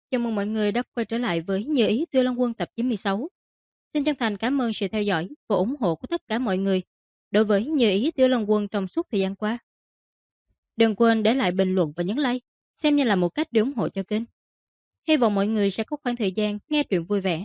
Chào mừng mọi người đã quay trở lại với Như ý Tiêu Long Quân tập 96. Xin chân thành cảm ơn sự theo dõi và ủng hộ của tất cả mọi người đối với Như ý Tiêu Long Quân trong suốt thời gian qua. Đừng quên để lại bình luận và nhấn like, xem như là một cách để ủng hộ cho kênh. Hy vọng mọi người sẽ có khoảng thời gian nghe truyện vui vẻ.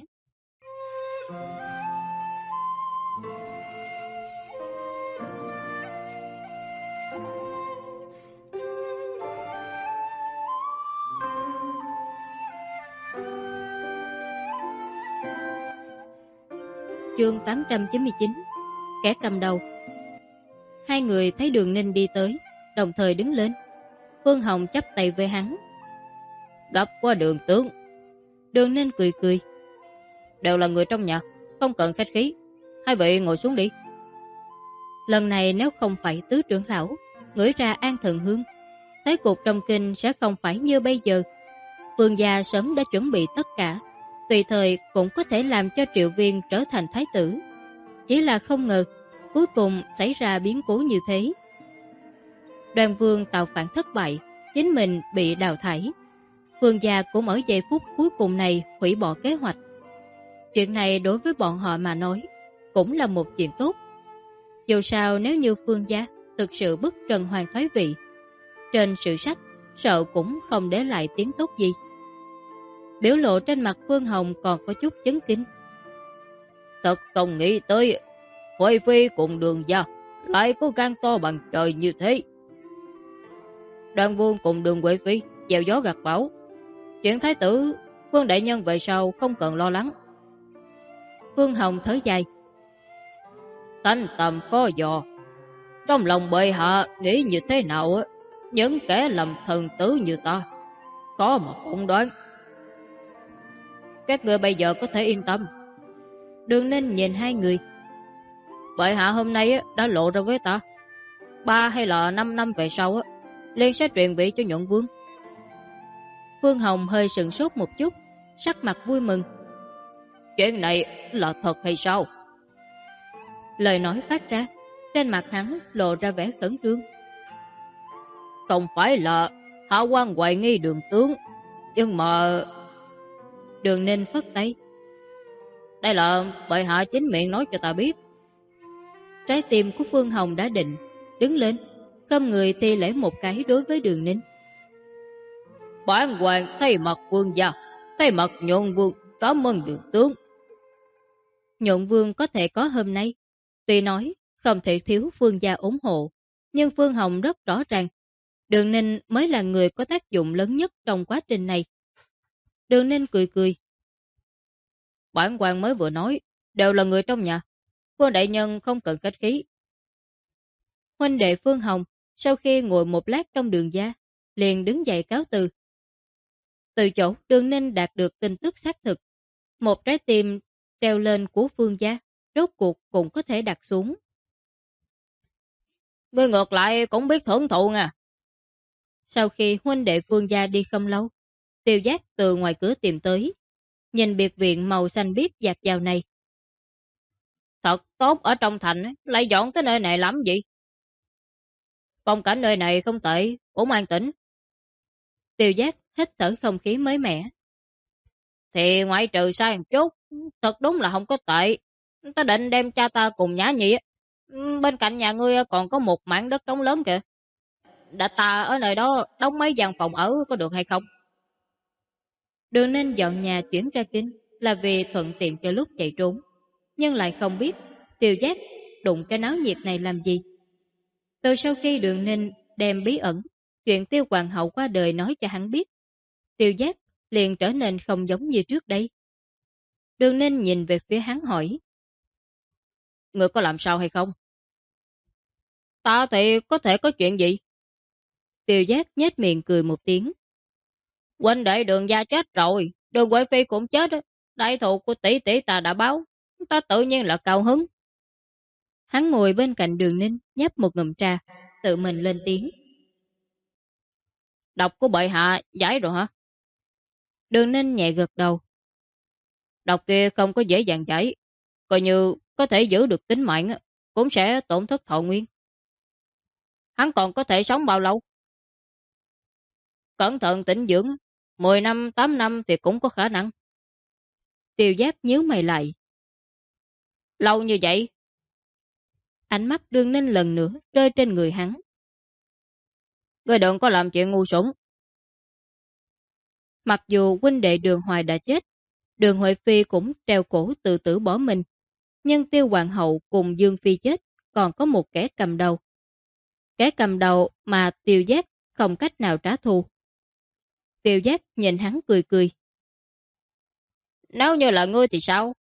Chương 899. Kẻ cầm đầu. Hai người thấy Đường Ninh đi tới, đồng thời đứng lên. Phương Hồng chắp tay với hắn. Gặp qua Đường tướng. Đường Ninh cười cười. Đều là người trong nhà, không cần khách khí. Hai vị ngồi xuống đi. Lần này nếu không phải tứ trưởng lão ngửi ra an thần hương, thế cục trong kinh sẽ không phải như bây giờ. Vương gia sớm đã chuẩn bị tất cả, tùy thời cũng có thể làm cho Triệu Viên trở thành thái tử. Chỉ là không ngờ cuối cùng xảy ra biến cố như thế. Đoàn Vương tạo phản thất bại, chính mình bị đào thải. Vương gia cũng ở giây phút cuối cùng này hủy bỏ kế hoạch. Chuyện này đối với bọn họ mà nói cũng là một chuyện tốt. Dù sao nếu như Phương gia thực sự bức Trần Hoàng thoái vị, trên sử sách sợ cũng không để lại tiếng tốt gì. Biểu lộ trên mặt Phương Hồng còn có chút chấn kinh. Thật không nghĩ tới Huệ Phi cùng Đường gia lại có gan to bằng trời như thế. Đoàn Vương cùng Đường Huệ Phi gieo gió gặt bão. Chuyện thái tử Phương đại nhân về sau không cần lo lắng. Phương Hồng thở dài. Thanh tầm khó dò. Trong lòng bệ hạ nghĩ như thế nào á, những kẻ làm thần tử như ta có mà phỏng đoán. Các người bây giờ có thể yên tâm. Đường Ninh nhìn hai người. Bệ hạ hôm nay đã lộ ra với ta, 3 hay là 5 năm về sau liền sẽ truyền vị cho Nhuận Vương. Phương Hồng hơi sừng sốt một chút, sắc mặt vui mừng. Chuyện này là thật hay sao? Lời nói phát ra, trên mặt hắn lộ ra vẻ khẩn trương. Không phải là hạ quan hoài nghi Đường tướng, nhưng mà... Đường Ninh phất tay. Đây là bệ hạ chính miệng nói cho ta biết. Trái tim của Phương Hồng đã định, đứng lên, không người thi lễ một cái đối với Đường Ninh. Bản hoàng thay mặt vương gia, thay mặt Nhuận Vương cảm ơn Đường tướng. Nhuận Vương có thể có hôm nay, tuy nói không thể thiếu Phương gia ủng hộ, nhưng Phương Hồng rất rõ ràng Đường Ninh mới là người có tác dụng lớn nhất trong quá trình này. Đường Ninh cười cười. Bản quan mới vừa nói, đều là người trong nhà. Phương đại nhân không cần khách khí. Huynh đệ Phương Hồng sau khi ngồi một lát trong Đường gia, liền đứng dậy cáo từ. Từ chỗ Đường Ninh đạt được tin tức xác thực, một trái tim treo lên của Phương gia, rốt cuộc cũng có thể đặt xuống. Ngươi ngược lại cũng biết thưởng thụ nha. Sau khi huynh đệ Phương gia đi không lâu, Tiêu Giác từ ngoài cửa tìm tới, nhìn biệt viện màu xanh biếc dạt dào này. Thật tốt, ở trong thành lại dọn tới nơi này lắm gì? Phong cảnh nơi này không tệ, cũng an tĩnh. Tiêu Giác hít thở không khí mới mẻ. Thì ngoại trừ sai một chút, thật đúng là không có tệ. Ta định đem cha ta cùng Nhã Nhi. Bên cạnh nhà ngươi còn có một mảng đất trống lớn kìa. Đã ta ở nơi đó đóng mấy gian phòng ở có được hay không? Đường Ninh dọn nhà chuyển ra kinh là vì thuận tiện cho lúc chạy trốn, nhưng lại không biết Tiêu Giác đụng cái náo nhiệt này làm gì. Từ sau khi Đường Ninh đem bí ẩn chuyện Tiêu Hoàng hậu qua đời nói cho hắn biết, Tiêu Giác liền trở nên không giống như trước đây. Đường Ninh nhìn về phía hắn hỏi. Người có làm sao hay không? Ta thì có thể có chuyện gì? Tiêu Giác nhếch miệng cười một tiếng. Huynh đệ Đường gia chết rồi, Đường Huệ Phi cũng chết. Đại thù của tỷ tỷ ta đã báo, ta tự nhiên là cao hứng. Hắn ngồi bên cạnh Đường Ninh, nhấp một ngụm trà, tự mình lên tiếng. Độc của bệ hạ giải rồi hả? Đường Ninh nhẹ gật đầu. Độc kia không có dễ dàng giải, coi như có thể giữ được tính mạng cũng sẽ tổn thất thọ nguyên. Hắn còn có thể sống bao lâu? Cẩn thận tĩnh dưỡng, 10 năm, 8 năm thì cũng có khả năng. Tiêu Giác nhíu mày lại. Lâu như vậy? Ánh mắt Đường Ninh lần nữa rơi trên người hắn. Ngươi đừng có làm chuyện ngu xuẩn. Mặc dù huynh đệ Đường Hoài đã chết, Đường Huệ Phi cũng treo cổ tự tử bỏ mình. Nhưng Tiêu Hoàng hậu cùng Dương Phi chết, còn có một kẻ cầm đầu. Kẻ cầm đầu mà Tiêu Giác không cách nào trả thù. Tiêu Giác nhìn hắn cười cười. Nếu như là ngươi thì sao?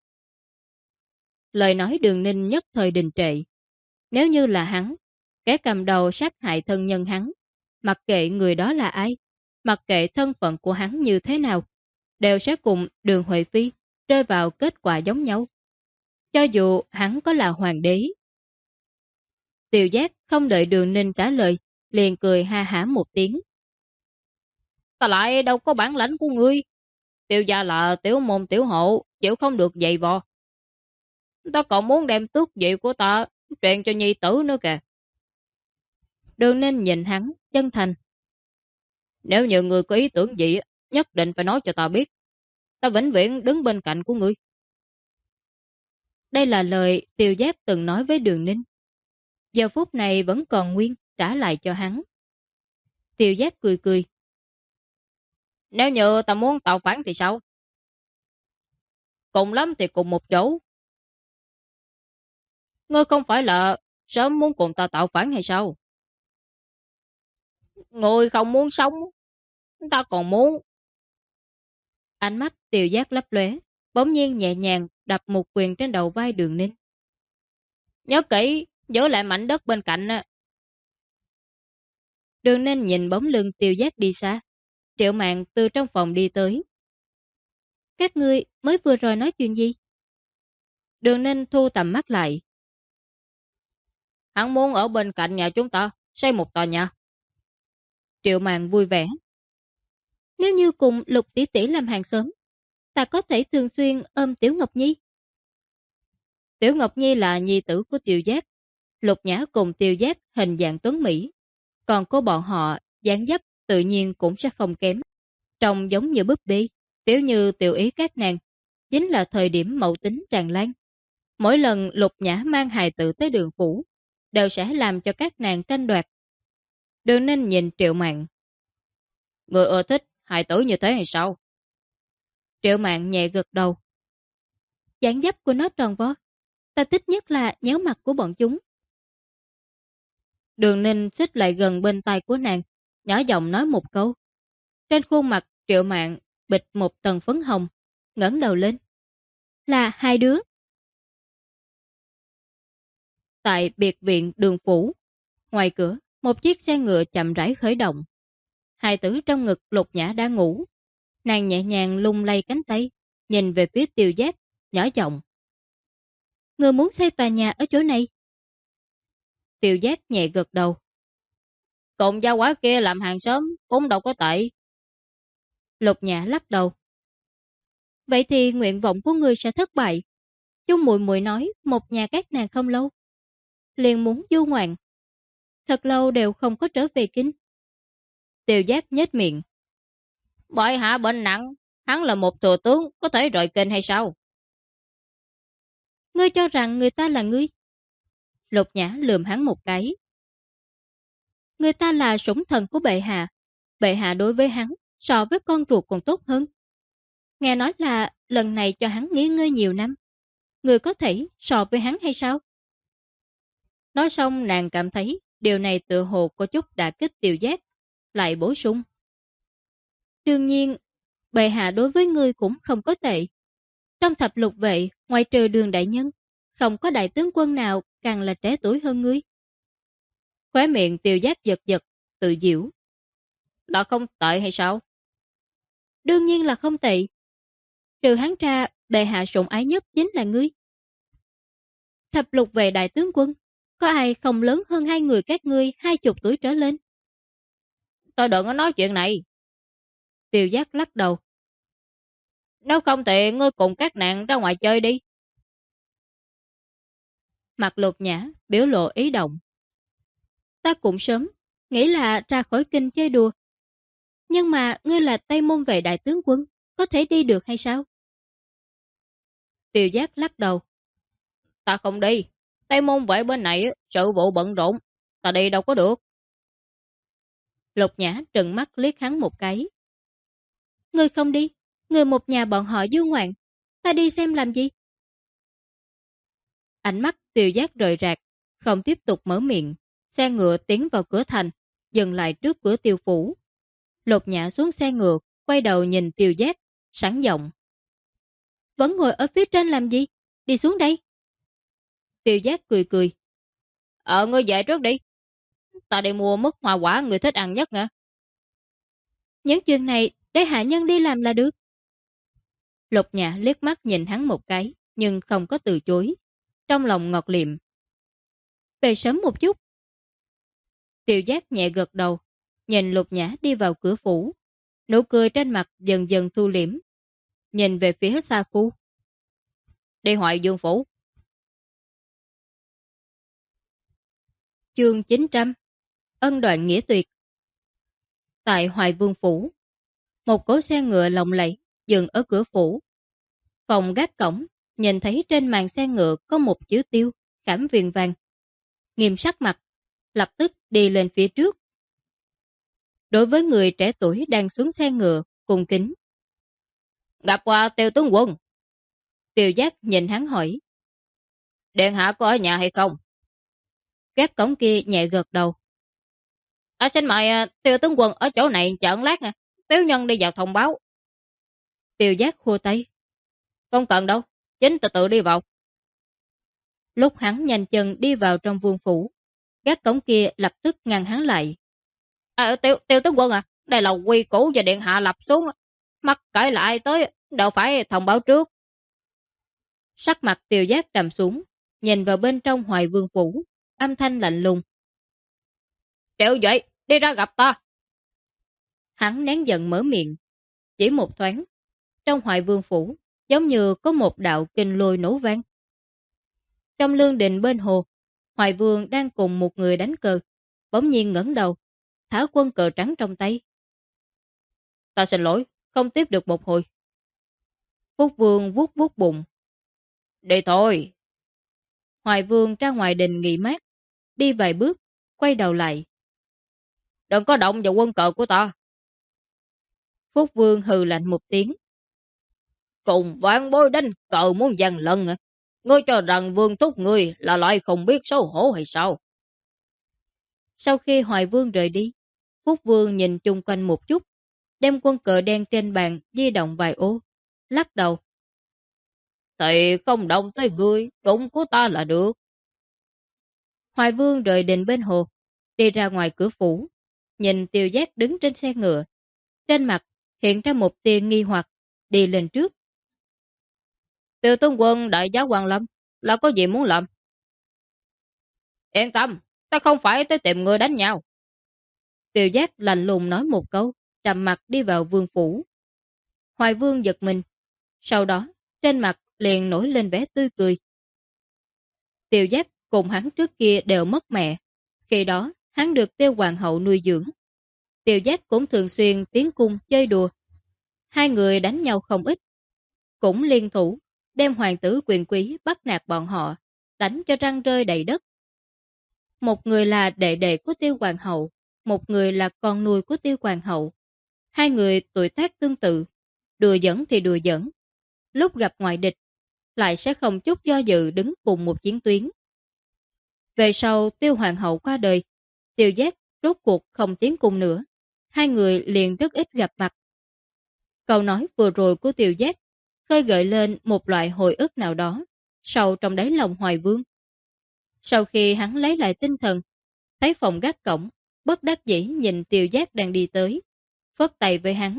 Lời nói Đường Ninh nhất thời đình trệ. Nếu như là hắn, kẻ cầm đầu sát hại thân nhân hắn, mặc kệ người đó là ai, mặc kệ thân phận của hắn như thế nào, đều sẽ cùng Đường Huệ Phi rơi vào kết quả giống nhau. Cho dù hắn có là hoàng đế. Tiêu Giác không đợi Đường Ninh trả lời, liền cười ha hả một tiếng. Ta lại đâu có bản lãnh của ngươi. Tiêu gia là tiểu môn tiểu hộ, chịu không được dày vò. Ta còn muốn đem tước vị của ta truyền cho nhi tử nữa kìa. Đường Ninh nhìn hắn, chân thành. Nếu như người có ý tưởng gì, nhất định phải nói cho ta biết. Ta vĩnh viễn đứng bên cạnh của ngươi. Đây là lời Tiêu Giác từng nói với Đường Ninh. Giờ phút này vẫn còn nguyên trả lại cho hắn. Tiêu Giác cười cười. Nếu như ta muốn tạo phản thì sao? Cùng lắm thì cùng một chỗ. Ngươi không phải là sớm muốn cùng ta tạo phản hay sao? Ngươi không muốn sống, ta còn muốn. Ánh mắt Tiêu Giác lấp lóe, bỗng nhiên nhẹ nhàng đập một quyền trên đầu vai Đường Ninh. Nhớ kỹ, giữ lại mảnh đất bên cạnh. Đường Ninh nhìn bóng lưng Tiêu Giác đi xa. Triệu Mạn từ trong phòng đi tới. Các ngươi mới vừa rồi nói chuyện gì? Đường Ninh thu tầm mắt lại. Hắn muốn ở bên cạnh nhà chúng ta, xây một tòa nhà. Triệu Mạn vui vẻ. Nếu như cùng Lục tỷ tỷ làm hàng xóm, ta có thể thường xuyên ôm Tiểu Ngọc Nhi. Tiểu Ngọc Nhi là nhi tử của Tiêu Giác. Lục Nhã cùng Tiêu Giác hình dạng tuấn Mỹ. Còn cô bọn họ dáng dấp tự nhiên cũng sẽ không kém. Trông giống như búp bê, tiểu như tiểu ý các nàng. Chính là thời điểm mậu tính tràn lan. Mỗi lần Lục Nhã mang hài tử tới Đường phủ, đều sẽ làm cho các nàng tranh đoạt. Đường Ninh nhìn Triệu Mạn. Người ưa thích hài tử như thế hay sao? Triệu Mạn nhẹ gật đầu. Dáng dấp của nó tròn vo. Ta thích nhất là nhéo mặt của bọn chúng. Đường Ninh xích lại gần bên tai của nàng, nhỏ giọng nói một câu. Trên khuôn mặt Triệu Mạn bịt một tầng phấn hồng, ngẩng đầu lên. Là hai đứa. Tại biệt viện Đường phủ, ngoài cửa, một chiếc xe ngựa chậm rãi khởi động. Hài tử trong ngực Lục Nhã đang ngủ. Nàng nhẹ nhàng lung lay cánh tay, nhìn về phía Tiêu Giác, nhỏ giọng. Người muốn xây tòa nhà ở chỗ này? Tiêu Giác nhẹ gật đầu. Cùng gia quả kia làm hàng xóm cũng đâu có tệ. Lục Nhã lắc đầu. Vậy thì nguyện vọng của người sẽ thất bại. Chung muội muội nói một nhà các nàng không lâu, liền muốn du ngoạn. Thật lâu đều không có trở về kinh. Tiêu Giác nhếch miệng. Bệ hạ bệnh nặng, hắn là một thừa tướng, có thể rời kinh hay sao? Ngươi cho rằng người ta là ngươi? Lục Nhã lườm hắn một cái. Người ta là sủng thần của bệ hạ. Bệ hạ đối với hắn so với con ruột còn tốt hơn. Nghe nói là lần này cho hắn nghỉ ngơi nhiều năm. Người có thể so với hắn hay sao? Nói xong nàng cảm thấy điều này tự hồ có chút đả kích Tiêu Giác, lại bổ sung. Đương nhiên, bệ hạ đối với ngươi cũng không có tệ. Trong thập lục vệ, ngoài trừ Đường đại nhân, không có đại tướng quân nào càng là trẻ tuổi hơn ngươi. Khóe miệng Tiêu Giác giật giật, tự giễu. Đó không tệ hay sao? Đương nhiên là không tệ. Trừ hắn ra, bệ hạ sủng ái nhất chính là ngươi. Thập lục vệ đại tướng quân, có ai không lớn hơn hai người các ngươi 20 tuổi trở lên? Tôi đừng có nói chuyện này. Tiêu Giác lắc đầu. Nếu không thì ngươi cùng các nàng ra ngoài chơi đi. Mặt Lục Nhã biểu lộ ý động. Ta cũng sớm, nghĩ là ra khỏi kinh chơi đùa. Nhưng mà ngươi là Tây Môn Vệ đại tướng quân, có thể đi được hay sao? Tiêu Giác lắc đầu. Ta không đi. Tây Môn Vệ bên này sự vụ bận rộn. Ta đi đâu có được. Lục Nhã trừng mắt liếc hắn một cái. Ngươi không đi. Ngươi một nhà bọn họ du ngoạn. Ta đi xem làm gì? Ánh mắt Tiêu Giác rời rạc, không tiếp tục mở miệng. Xe ngựa tiến vào cửa thành, dừng lại trước cửa Tiêu phủ. Lục Nhã xuống xe ngựa, quay đầu nhìn Tiêu Giác, sẵn giọng. Vẫn ngồi ở phía trên làm gì? Đi xuống đây. Tiêu Giác cười cười. Ngươi về trước đi. Ta đi mua mứt hoa quả người thích ăn nhất nha. Những chuyện này để hạ nhân đi làm là được. Lục Nhã liếc mắt nhìn hắn một cái, nhưng không có từ chối. Trong lòng ngọt liệm. Về sớm một chút. Tiêu Giác nhẹ gật đầu, nhìn Lục Nhã đi vào cửa phủ. Nụ cười trên mặt dần dần thu liễm. Nhìn về phía Sa Phu. Đi Hoài Dương phủ. Chương 900. Ân đoạn nghĩa tuyệt. Tại Hoài Vương phủ, một cỗ xe ngựa lộng lẫy dừng ở cửa phủ. Phòng gác cổng, nhìn thấy trên màn xe ngựa có một chữ Tiêu khảm viền vàng. Nghiêm sắc mặt, lập tức đi lên phía trước. Đối với người trẻ tuổi đang xuống xe ngựa, cung kính. Gặp qua Tiêu tướng quân. Tiêu Giác nhìn hắn hỏi. Điện hạ có ở nhà hay không? Gác cổng kia nhẹ gật đầu. Xin mời Tiêu tướng quân ở chỗ này chờ lát nha. Tiểu nhân đi vào thông báo. Tiêu Giác khua tay. Không cần đâu, chính từ tự đi vào. Lúc hắn nhanh chân đi vào trong vương phủ, gác cổng kia lập tức ngăn hắn lại. Tiêu tướng quân đây là quy củ và điện hạ lập xuống. Mắc cãi lại tới, đâu phải thông báo trước. Sắc mặt Tiêu Giác trầm xuống, nhìn vào bên trong Hoài Vương phủ, âm thanh lạnh lùng. Triệu Duệ, đi ra gặp ta. Hắn nén giận mở miệng. Chỉ một thoáng, trong Hoài Vương phủ, giống như có một đạo kinh lôi nổ vang. Trong lương đình bên hồ, Hoài Vương đang cùng một người đánh cờ, bỗng nhiên ngẩng đầu, thả quân cờ trắng trong tay. Ta xin lỗi, không tiếp được một hồi. Phúc Vương vuốt vuốt bụng. Đi thôi. Hoài Vương ra ngoài đình nghỉ mát, đi vài bước, quay đầu lại. Đừng có động vào quân cờ của ta. Phúc Vương hừ lạnh một tiếng. Cùng vạn bối đánh cờ muốn giành lần à? Ngươi cho rằng Vương thúc ngươi là loại không biết xấu hổ hay sao? Sau khi Hoài Vương rời đi, Phúc Vương nhìn chung quanh một chút, đem quân cờ đen trên bàn di động vài ô, lắc đầu. Thì không động tới ngươi, đúng của ta là được. Hoài Vương rời đình bên hồ, đi ra ngoài cửa phủ, nhìn Tiêu Giác đứng trên xe ngựa. Trên mặt hiện ra một tia nghi hoặc, đi lên trước. Tiêu tướng quân đại giá Hoàng Lâm, là có gì muốn làm? Yên tâm, ta không phải tới tìm người đánh nhau. Tiêu Giác lạnh lùng nói một câu, trầm mặt đi vào vương phủ. Hoài Vương giật mình, sau đó trên mặt liền nổi lên vẻ tươi cười. Tiêu Giác cùng hắn trước kia đều mất mẹ, khi đó hắn được Tiêu Hoàng hậu nuôi dưỡng. Tiêu Giác cũng thường xuyên tiến cung chơi đùa. Hai người đánh nhau không ít, cũng liên thủ đem hoàng tử quyền quý bắt nạt bọn họ, đánh cho răng rơi đầy đất. Một người là đệ đệ của Tiêu Hoàng hậu, một người là con nuôi của Tiêu Hoàng hậu. Hai người tuổi tác tương tự, đùa giỡn thì đùa giỡn. Lúc gặp ngoại địch, lại sẽ không chút do dự đứng cùng một chiến tuyến. Về sau Tiêu Hoàng hậu qua đời, Tiêu Giác rốt cuộc không tiến cung nữa. Hai người liền rất ít gặp mặt. Câu nói vừa rồi của Tiêu Giác khơi gợi lên một loại hồi ức nào đó sâu trong đáy lòng Hoài Vương. Sau khi hắn lấy lại tinh thần, thấy phòng gác cổng, bất đắc dĩ nhìn Tiêu Giác đang đi tới, phất tay với hắn.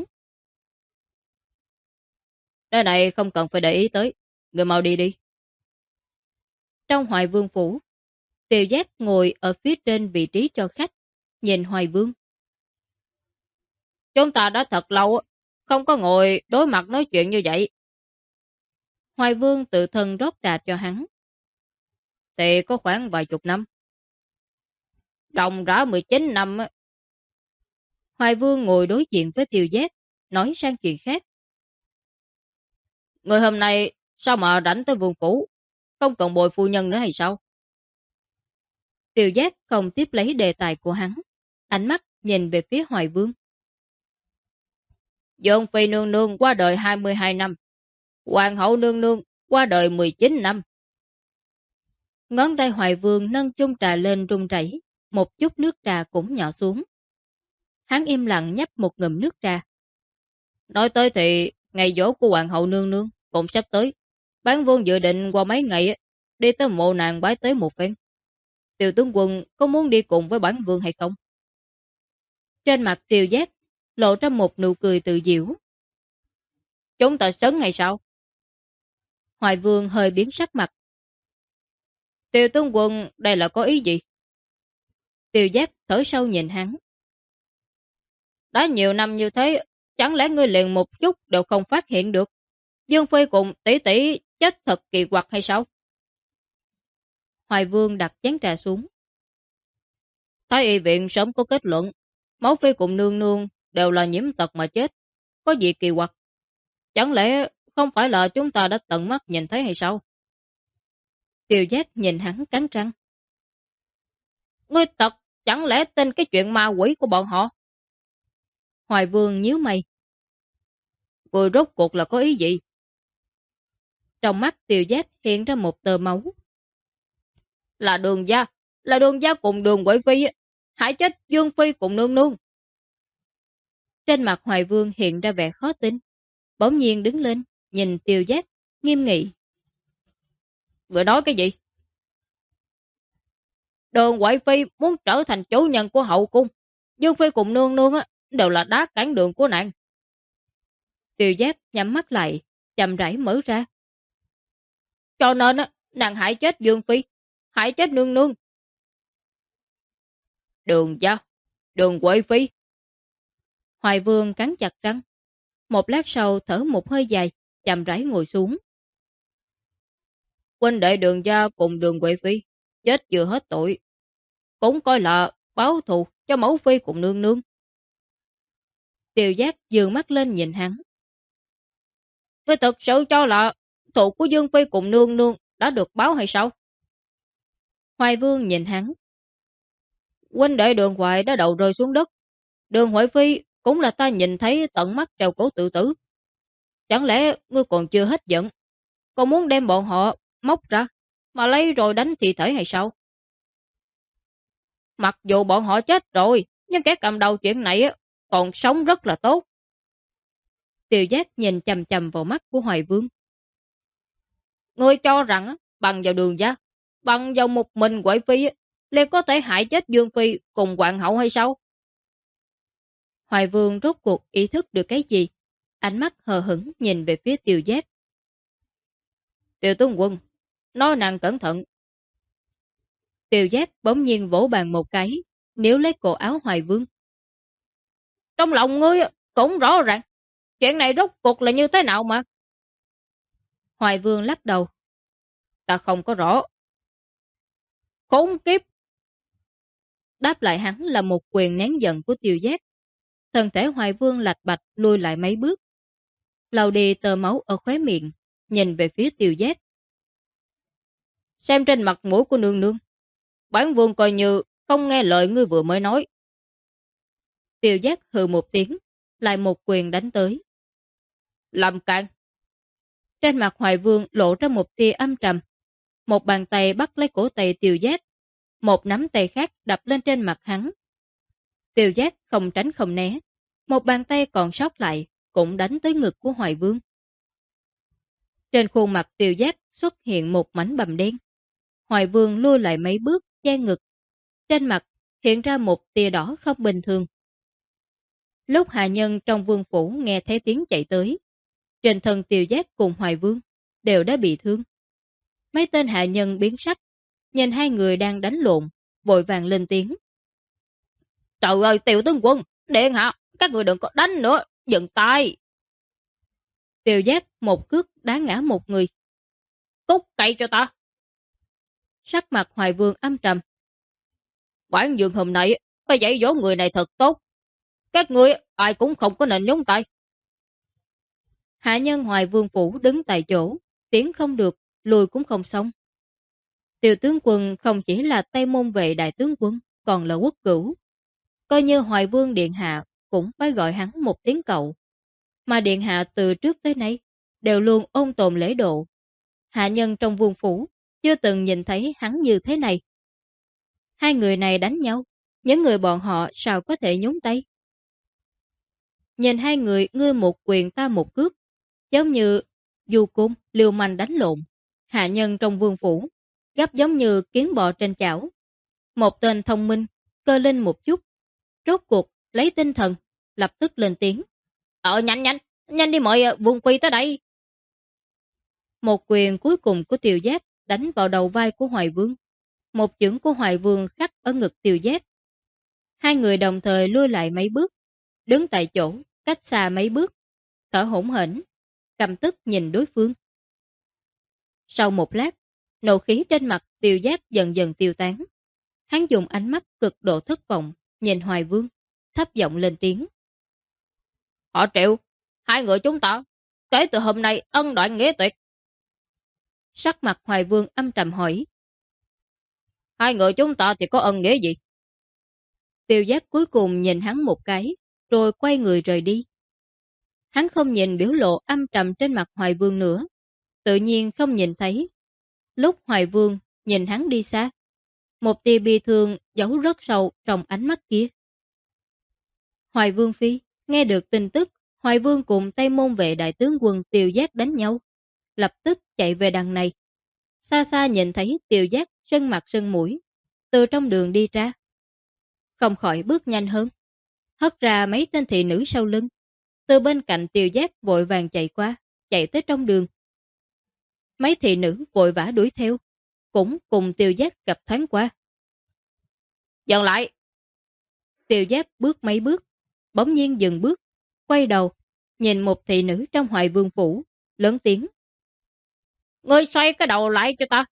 Cái này không cần phải để ý tới, người mau đi đi. Trong Hoài Vương phủ, Tiêu Giác ngồi ở phía trên vị trí cho khách, nhìn Hoài Vương. Chúng ta đã thật lâu không có ngồi đối mặt nói chuyện như vậy. Hoài Vương tự thân rót trà cho hắn. Thì có khoảng vài chục năm. Đồng rã 19 năm. Hoài Vương ngồi đối diện với Tiêu Giác, nói sang chuyện khác. Người hôm nay sao mà rảnh tới vương phủ? Không cần bồi phu nhân nữa hay sao? Tiêu Giác không tiếp lấy đề tài của hắn, ánh mắt nhìn về phía Hoài Vương. Dương Phi nương nương qua đời 22 năm, Hoàng hậu nương nương qua đời 19 năm. Ngón tay Hoài Vương nâng chung trà lên rung rẩy, một chút nước trà cũng nhỏ xuống. Hắn im lặng nhấp một ngụm nước trà. Nói tới thì ngày giỗ của Hoàng hậu nương nương cũng sắp tới. Bán vương dự định qua mấy ngày đi tới mộ nàng bái tế một phen. Tiêu tướng quân có muốn đi cùng với bản vương hay không? Trên mặt Tiêu Giác lộ ra một nụ cười tự diễu. Chúng ta sấn hay sao? Hoài Vương hơi biến sắc mặt. Tiêu tướng quân đây là có ý gì? Tiêu Giác thở sâu nhìn hắn. Đã nhiều năm như thế, chẳng lẽ ngươi liền một chút đều không phát hiện được? Dương Phi cùng tỷ tỷ chết thật kỳ quặc hay sao? Hoài Vương đặt chén trà xuống. Thái y viện sớm có kết luận, máu Phi cùng nương nương đều là nhiễm tật mà chết. Có gì kỳ quặc? Chẳng lẽ không phải là chúng ta đã tận mắt nhìn thấy hay sao? Tiêu Giác nhìn hắn cắn răng. Ngươi tật chẳng lẽ tin cái chuyện ma quỷ của bọn họ? Hoài Vương nhíu mày. Ngươi rốt cuộc là có ý gì? Trong mắt Tiêu Giác hiện ra một tờ máu. Là đường gia cùng đường quỷ phi, hại chết Dương Phi cùng nương nương. Trên mặt Hoài Vương hiện ra vẻ khó tin, bỗng nhiên đứng lên, nhìn Tiêu Giác, nghiêm nghị. Người nói cái gì? Đường quỷ phi muốn trở thành chủ nhân của hậu cung, Dương Phi cùng nương nương đều là đá cản đường của nàng. Tiêu Giác nhắm mắt lại, chậm rãi mở ra. Cho nên nàng hại chết Dương Phi, hại chết nương nương. Đường gia, đường quỷ phi. Hoài Vương cắn chặt răng. Một lát sau thở một hơi dài, chậm rãi ngồi xuống. Huynh đệ đường gia cùng đường quỷ phi chết vừa hết tội, cũng coi là báo thù cho mẫu phi cùng nương nương. Tiêu Giác dường mắt lên nhìn hắn. Ngươi thật sự cho là thù của Dương Phi cùng nương nương đã được báo hay sao? Hoài Vương nhìn hắn. Huynh đệ đường Hoài đã đầu rơi xuống đất. Đường Hoài Phi cũng là ta nhìn thấy tận mắt treo cổ tự tử. Chẳng lẽ ngươi còn chưa hết giận, còn muốn đem bọn họ móc ra mà lấy rồi đánh thi thể hay sao? Mặc dù bọn họ chết rồi, nhưng kẻ cầm đầu chuyện này còn sống rất là tốt. Tiêu Giác nhìn chầm chầm vào mắt của Hoài Vương. Ngươi cho rằng bằng vào đường gia, bằng vào một mình quỷ phi liền có thể hại chết Dương Phi cùng hoàng hậu hay sao? Hoài Vương rốt cuộc ý thức được cái gì? Ánh mắt hờ hững nhìn về phía Tiêu Giác. Tiêu tướng quân, nói nàng cẩn thận. Tiêu Giác bỗng nhiên vỗ bàn một cái, níu lấy cổ áo Hoài Vương. Trong lòng ngươi cũng rõ ràng, chuyện này rốt cuộc là như thế nào mà? Hoài Vương lắc đầu. Ta không có rõ. Khốn kiếp! Đáp lại hắn là một quyền nén giận của Tiêu Giác. Thân thể Hoài Vương lạch bạch lùi lại mấy bước. Lau đi tờ máu ở khóe miệng, nhìn về phía Tiêu Giác. Xem trên mặt mũi của nương nương, bản vương coi như không nghe lời ngươi vừa mới nói. Tiêu Giác hừ một tiếng, lại một quyền đánh tới. Làm cản! Trên mặt Hoài Vương lộ ra một tia âm trầm. Một bàn tay bắt lấy cổ tay Tiêu Giác, một nắm tay khác đập lên trên mặt hắn. Tiêu Giác không tránh không né, một bàn tay còn sót lại cũng đánh tới ngực của Hoài Vương. Trên khuôn mặt Tiêu Giác xuất hiện một mảnh bầm đen. Hoài Vương lui lại mấy bước, che ngực. Trên mặt hiện ra một tia đỏ không bình thường. Lúc hạ nhân trong vương phủ nghe thấy tiếng chạy tới, trên thân Tiêu Giác cùng Hoài Vương đều đã bị thương. Mấy tên hạ nhân biến sắc, nhìn hai người đang đánh lộn, vội vàng lên tiếng. Trời ơi, Tiêu tướng quân, điện hạ, các người đừng có đánh nữa, dừng tay. Tiêu Giác một cước đá ngã một người. Cút cậy cho ta. Sắc mặt Hoài Vương âm trầm. Bản vương hôm nay phải dạy dỗ người này thật tốt. Các ngươi ai cũng không có nên nhúng tay. Hạ nhân Hoài Vương phủ đứng tại chỗ, tiến không được, lùi cũng không xong. Tiêu tướng quân không chỉ là Tây Môn Vệ đại tướng quân, còn là quốc cửu. Coi như Hoài Vương Điện Hạ cũng phải gọi hắn một tiếng cậu. Mà Điện Hạ từ trước tới nay đều luôn ôn tồn lễ độ. Hạ nhân trong vương phủ chưa từng nhìn thấy hắn như thế này. Hai người này đánh nhau, những người bọn họ sao có thể nhúng tay. Nhìn hai người ngươi một quyền ta một cước, giống như du côn liều manh đánh lộn. Hạ nhân trong vương phủ gấp giống như kiến bò trên chảo. Một tên thông minh, cơ linh một chút, rốt cuộc lấy tinh thần, lập tức lên tiếng. Nhanh nhanh, nhanh đi mời Vương Phi tới đây. Một quyền cuối cùng của Tiêu Giác đánh vào đầu vai của Hoài Vương. Một chưởng của Hoài Vương khắc ở ngực Tiêu Giác. Hai người đồng thời lui lại mấy bước, đứng tại chỗ, cách xa mấy bước, thở hổn hển, căm tức nhìn đối phương. Sau một lát, nộ khí trên mặt Tiêu Giác dần dần tiêu tán. Hắn dùng ánh mắt cực độ thất vọng, nhìn Hoài Vương, thấp giọng lên tiếng. Họ Triệu, hai người chúng ta, kể từ hôm nay ân đoạn nghĩa tuyệt. Sắc mặt Hoài Vương âm trầm hỏi. Hai người chúng ta thì có ân nghĩa gì? Tiêu Giác cuối cùng nhìn hắn một cái, rồi quay người rời đi. Hắn không nhìn biểu lộ âm trầm trên mặt Hoài Vương nữa, tự nhiên không nhìn thấy. Lúc Hoài Vương nhìn hắn đi xa, một tia bi thương giấu rất sâu trong ánh mắt kia. Hoài Vương phi nghe được tin tức Hoài Vương cùng Tây Môn Vệ đại tướng quân Tiêu Giác đánh nhau, lập tức chạy về đằng này. Xa xa nhìn thấy Tiêu Giác sưng mặt sưng mũi, từ trong đường đi ra. Không khỏi bước nhanh hơn, hất ra mấy tên thị nữ sau lưng. Từ bên cạnh Tiêu Giác vội vàng chạy qua, chạy tới trong đường. Mấy thị nữ vội vã đuổi theo, cũng cùng Tiêu Giác gặp thoáng qua. Dừng lại! Tiêu Giác bước mấy bước, bỗng nhiên dừng bước, quay đầu, nhìn một thị nữ trong Hoài Vương phủ, lớn tiếng. Ngươi xoay cái đầu lại cho ta!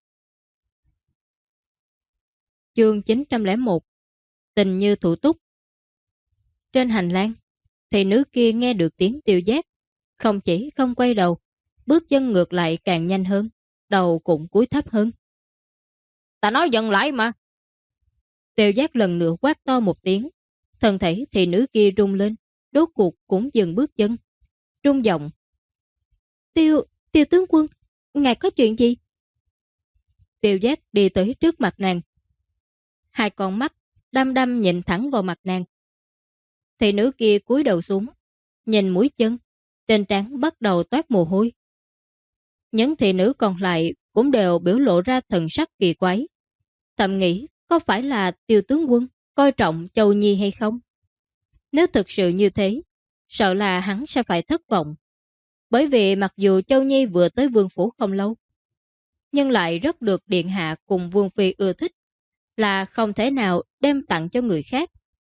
Chương 901 Tình như thủ túc. Trên hành lang, thị nữ kia nghe được tiếng Tiêu Giác, không chỉ không quay đầu, bước chân ngược lại càng nhanh hơn, đầu cũng cúi thấp hơn. Ta nói dừng lại mà! Tiêu Giác lần nữa quát to một tiếng, thân thể thị nữ kia rung lên, đốt cuộc cũng dừng bước chân, rung giọng. Tiêu tướng quân, ngài có chuyện gì? Tiêu Giác đi tới trước mặt nàng. Hai con mắt đăm đăm nhìn thẳng vào mặt nàng. Thị nữ kia cúi đầu xuống, nhìn mũi chân, trên trán bắt đầu toát mồ hôi. Những thị nữ còn lại cũng đều biểu lộ ra thần sắc kỳ quái. Thầm nghĩ có phải là Tiêu tướng quân coi trọng Châu Nhi hay không? Nếu thực sự như thế, sợ là hắn sẽ phải thất vọng. Bởi vì mặc dù Châu Nhi vừa tới vương phủ không lâu, nhưng lại rất được điện hạ cùng vương phi ưa thích, là không thể nào đem tặng cho người khác.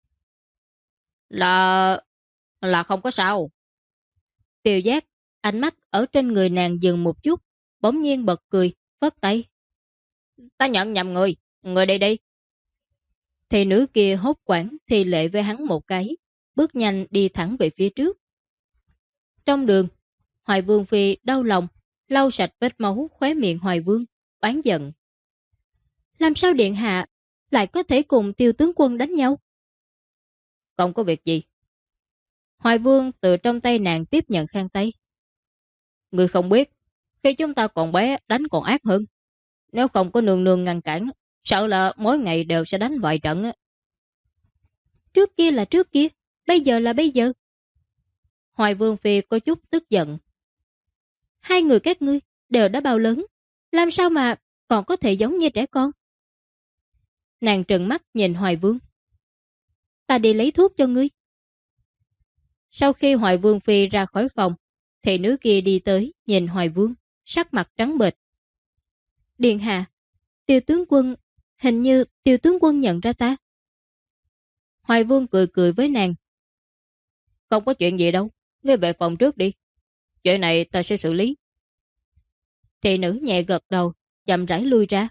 Là không có sao. Tiêu Giác, ánh mắt ở trên người nàng dừng một chút, bỗng nhiên bật cười, phất tay. Ta nhận nhầm người đi đi. Thị nữ kia hốt quảng thì lệ với hắn một cái, bước nhanh đi thẳng về phía trước. Trong đường, Hoài Vương phi đau lòng, lau sạch vết máu khóe miệng Hoài Vương, oán giận. Làm sao điện hạ lại có thể cùng Tiêu tướng quân đánh nhau? Không có việc gì. Hoài Vương từ trong tay nàng tiếp nhận khăn tay. Người không biết, khi chúng ta còn bé đánh còn ác hơn. Nếu không có nương nương ngăn cản, sợ là mỗi ngày đều sẽ đánh vài trận. Trước kia là trước kia, bây giờ là bây giờ. Hoài Vương phi có chút tức giận. Hai người các ngươi đều đã bao lớn, làm sao mà còn có thể giống như trẻ con? Nàng trừng mắt nhìn Hoài Vương. Ta đi lấy thuốc cho ngươi. Sau khi Hoài Vương phi ra khỏi phòng, thị nữ kia đi tới nhìn Hoài Vương, sắc mặt trắng bệch. Điện hạ, Tiêu tướng quân, hình như Tiêu tướng quân nhận ra ta. Hoài Vương cười cười với nàng. Không có chuyện gì đâu, ngươi về phòng trước đi. Chuyện này ta sẽ xử lý. Thị nữ nhẹ gật đầu, chậm rãi lui ra.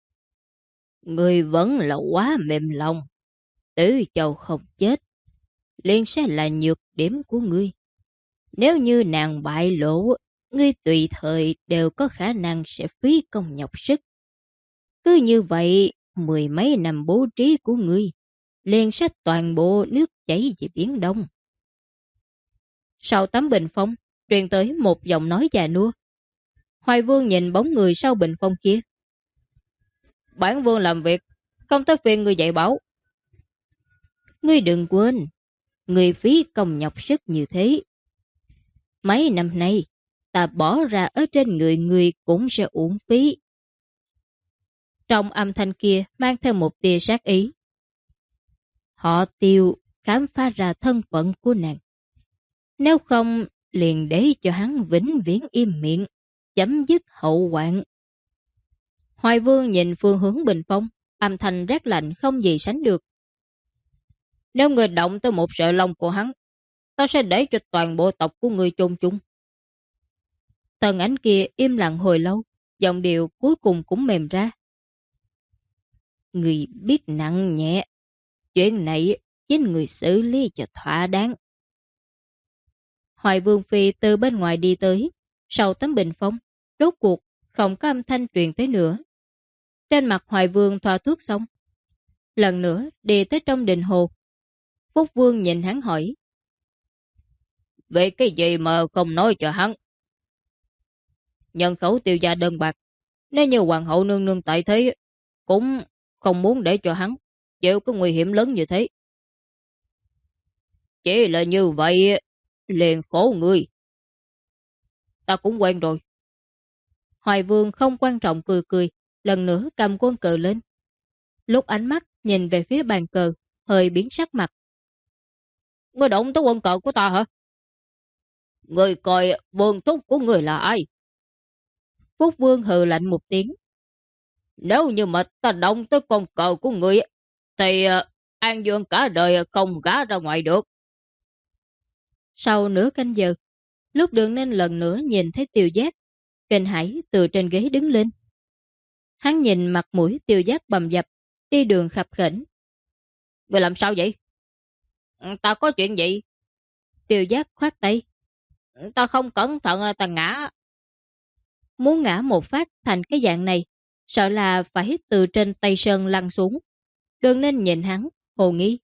Ngươi vẫn là quá mềm lòng. Tứ Châu không chết, liền sẽ là nhược điểm của ngươi. Nếu như nàng bại lộ, ngươi tùy thời đều có khả năng sẽ phí công nhọc sức. Cứ như vậy, mười mấy năm bố trí của ngươi liền sẽ toàn bộ nước chảy về Biển Đông. Sau tấm bình phong, truyền tới một giọng nói già nua. Hoài Vương nhìn bóng người sau bình phong kia. Bản vương làm việc, không tới phiên ngươi dạy bảo. Ngươi đừng quên, ngươi phí công nhọc sức như thế. Mấy năm nay, ta bỏ ra ở trên người ngươi cũng sẽ uổng phí. Trong âm thanh kia mang theo một tia sát ý. Họ Tiêu khám phá ra thân phận của nàng. Nếu không, liền để cho hắn vĩnh viễn im miệng, chấm dứt hậu hoạn. Hoài Vương nhìn phương hướng bình phong, âm thanh rét lạnh không gì sánh được. Nếu người động tới một sợi lông của hắn, ta sẽ để cho toàn bộ tộc của người chôn chung. Tần ảnh kia im lặng hồi lâu, giọng điệu cuối cùng cũng mềm ra. Người biết nặng nhẹ, chuyện này chính người xử lý cho thỏa đáng. Hoài Vương Phi từ bên ngoài đi tới, sau tấm bình phong, rốt cuộc không có âm thanh truyền tới nữa. Trên mặt Hoài Vương thoa thuốc xong, lần nữa đi tới trong đình hồ. Phúc Vương nhìn hắn hỏi. Về cái gì mà không nói cho hắn? Nhân khẩu Tiêu gia đơn bạc, nếu như hoàng hậu nương nương tại thế, cũng không muốn để cho hắn chịu có nguy hiểm lớn như thế. Chỉ là như vậy, liền khổ người. Ta cũng quen rồi. Hoài Vương không quan trọng cười cười, lần nữa cầm quân cờ lên. Lúc ánh mắt nhìn về phía bàn cờ, hơi biến sắc mặt. Ngươi động tới quân cờ của ta hả? Ngươi coi vương thúc của ngươi là ai? Phúc Vương hừ lạnh một tiếng. Nếu như mà ta động tới con cờ của ngươi, thì An Dương cả đời không gả ra ngoài được. Sau nửa canh giờ, lúc Đường Ninh lần nữa nhìn thấy Tiêu Giác, kinh hãi từ trên ghế đứng lên. Hắn nhìn mặt mũi Tiêu Giác bầm dập, đi đường khập khểnh. Người làm sao vậy? Ta có chuyện gì? Tiêu Giác khoát tay. Ta không cẩn thận, ta ngã. Muốn ngã một phát thành cái dạng này, sợ là phải từ trên Tây Sơn lăn xuống. Đường Ninh nhìn hắn, hồ nghi.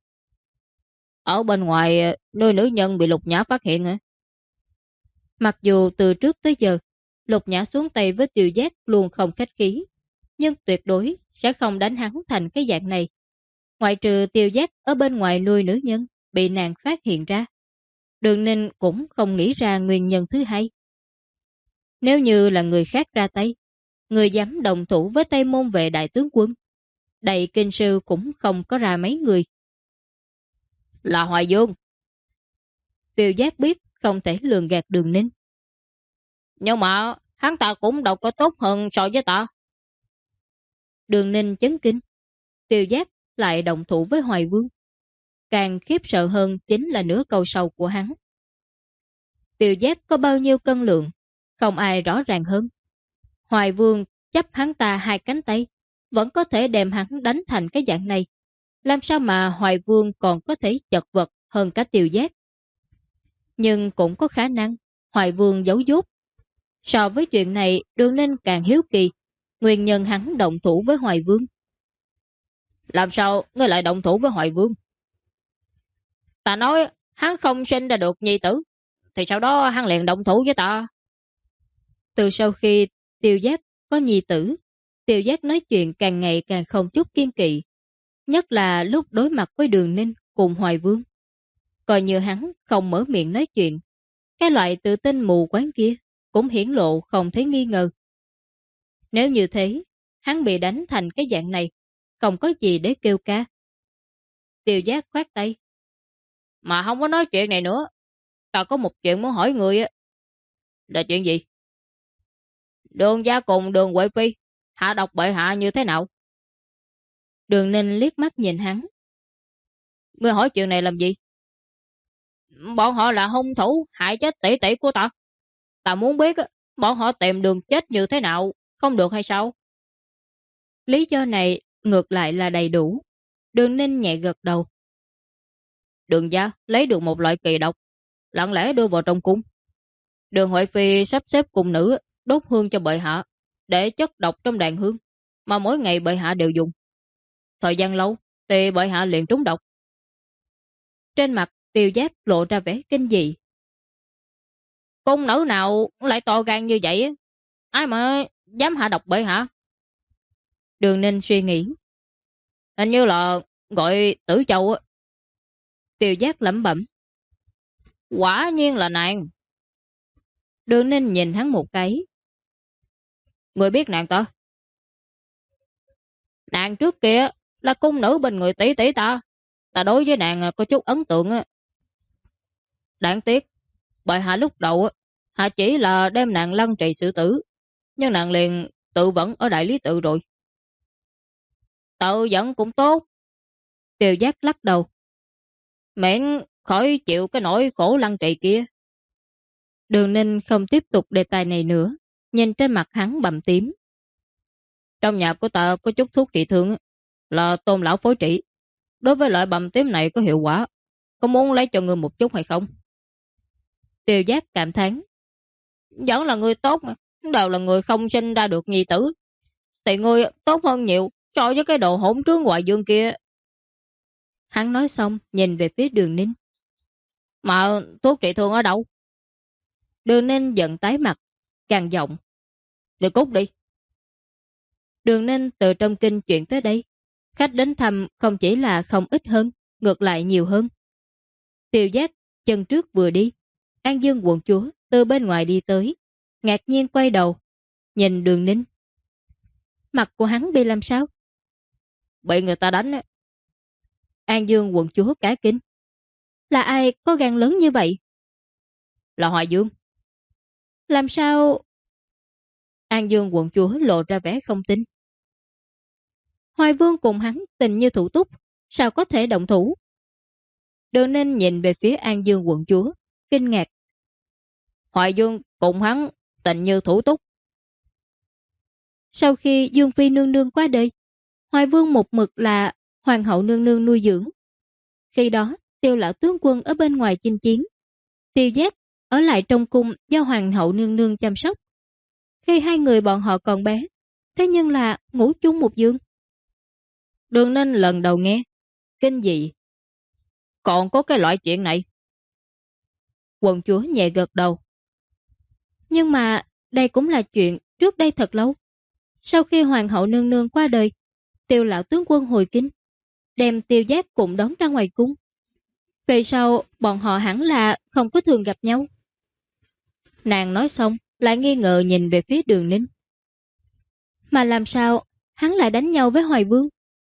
Ở bên ngoài, nơi nữ nhân bị Lục Nhã phát hiện hả? Mặc dù từ trước tới giờ, Lục Nhã xuống tay với Tiêu Giác luôn không khách khí, nhưng tuyệt đối sẽ không đánh hắn thành cái dạng này. Ngoại trừ Tiêu Giác ở bên ngoài nuôi nữ nhân, bị nàng phát hiện ra. Đường Ninh cũng không nghĩ ra nguyên nhân thứ hai. Nếu như là người khác ra tay, người dám đồng thủ với Tây Môn Vệ đại tướng quân, đầy kinh sư cũng không có ra mấy người. Là Hoài Dương. Tiêu Giác biết không thể lường gạt Đường Ninh. Nhưng mà hắn ta cũng đâu có tốt hơn so với ta. Đường Ninh chấn kinh. Tiêu Giác lại đồng thủ với Hoài Vương. Càng khiếp sợ hơn chính là nửa câu sau của hắn. Tiêu Giác có bao nhiêu cân lượng, không ai rõ ràng hơn. Hoài Vương chấp hắn ta hai cánh tay, vẫn có thể đem hắn đánh thành cái dạng này. Làm sao mà Hoài Vương còn có thể chật vật hơn cả Tiêu Giác? Nhưng cũng có khả năng Hoài Vương giấu dốt. So với chuyện này, Đường Ninh càng hiếu kỳ nguyên nhân hắn động thủ với Hoài Vương. Làm sao ngươi lại động thủ với Hoài Vương? Ta nói hắn không sinh ra được nhi tử, thì sau đó hắn liền động thủ với ta. Từ sau khi Tiêu Giác có nhi tử, Tiêu Giác nói chuyện càng ngày càng không chút kiên kỵ, nhất là lúc đối mặt với Đường Ninh cùng Hoài Vương. Coi như hắn không mở miệng nói chuyện, cái loại tự tin mù quáng kia cũng hiển lộ không thấy nghi ngờ. Nếu như thế, hắn bị đánh thành cái dạng này, không có gì để kêu ca. Tiêu Giác khoát tay. Mà không có nói chuyện này nữa, ta có một chuyện muốn hỏi người á. Là chuyện gì? Đường gia cùng Đường Huệ Phi hạ độc bệ hạ như thế nào? Đường Ninh liếc mắt nhìn hắn. Ngươi hỏi chuyện này làm gì? Bọn họ là hung thủ hại chết tỷ tỷ của ta. Ta muốn biết bọn họ tìm đường chết như thế nào, không được hay sao? Lý do này ngược lại là đầy đủ. Đường Ninh nhẹ gật đầu. Đường gia lấy được một loại kỳ độc, lặng lẽ đưa vào trong cung. Đường Huệ Phi sắp xếp cung nữ đốt hương cho bệ hạ, để chất độc trong đàn hương, mà mỗi ngày bệ hạ đều dùng. Thời gian lâu, thì bệ hạ liền trúng độc. Trên mặt Tiêu Giác lộ ra vẻ kinh dị. Cung nữ nào lại to gan như vậy? Ai mà dám hạ độc bệ hạ? Đường Ninh suy nghĩ. Hình như là gọi Tử Châu á. Tiêu Giác lẩm bẩm. Quả nhiên là nàng. Đường Ninh nhìn hắn một cái. Người biết nàng ta? Nàng trước kia là cung nữ bên người tỷ tỷ ta. Ta đối với nàng có chút ấn tượng á. Đáng tiếc, bệ hạ lúc đầu hạ chỉ là đem nàng lăng trì xử tử, nhưng nàng liền tự vẫn ở đại lý tự rồi. Tự vẫn cũng tốt. Tiêu Giác lắc đầu. Miễn khỏi chịu cái nỗi khổ lăng trì kia. Đường Ninh không tiếp tục đề tài này nữa, nhìn trên mặt hắn bầm tím. Trong nhà của ta có chút thuốc trị thương, là Tôn lão phối trị. Đối với loại bầm tím này có hiệu quả. Có muốn lấy cho ngươi một chút hay không? Tiêu Giác cảm thán. Vẫn là người tốt mà, đều là người không sinh ra được nhi tử. Thì ngươi tốt hơn nhiều so với cái đồ hỗn trướng ngoại dương kia. Hắn nói xong nhìn về phía Đường Ninh. Mà thuốc trị thương ở đâu? Đường Ninh giận tái mặt, càng giọng. Người cút đi. Đường Ninh từ trong kinh chuyển tới đây. Khách đến thăm không chỉ là không ít hơn, ngược lại nhiều hơn. Tiêu Giác chân trước vừa đi, An Dương quận chúa từ bên ngoài đi tới, ngạc nhiên quay đầu, nhìn Đường Ninh. Mặt của hắn bị làm sao? Bị người ta đánh. An Dương quận chúa cả kinh. Là ai có gan lớn như vậy? Là Hoài Dương. Làm sao? An Dương quận chúa lộ ra vẻ không tin. Hoài Vương cùng hắn tình như thủ túc, sao có thể động thủ? Đường Ninh nhìn về phía An Dương quận chúa, kinh ngạc. Hoài Dương cùng hắn tình như thủ túc. Sau khi Dương Phi nương nương qua đời, Hoài Vương một mực là hoàng hậu nương nương nuôi dưỡng. Khi đó, Tiêu lão tướng quân ở bên ngoài chinh chiến, Tiêu Giác ở lại trong cung do hoàng hậu nương nương chăm sóc. Khi hai người bọn họ còn bé, thế nhưng là ngủ chung một giường. Đường Ninh lần đầu nghe, kinh dị. Còn có cái loại chuyện này? Quận chúa nhẹ gật đầu. Nhưng mà đây cũng là chuyện trước đây thật lâu. Sau khi hoàng hậu nương nương qua đời, Tiêu lão tướng quân hồi kinh, đem Tiêu Giác cùng đón ra ngoài cung. Về sau bọn họ hẳn là không có thường gặp nhau. Nàng nói xong lại nghi ngờ nhìn về phía Đường Ninh. Mà làm sao hắn lại đánh nhau với Hoài Vương?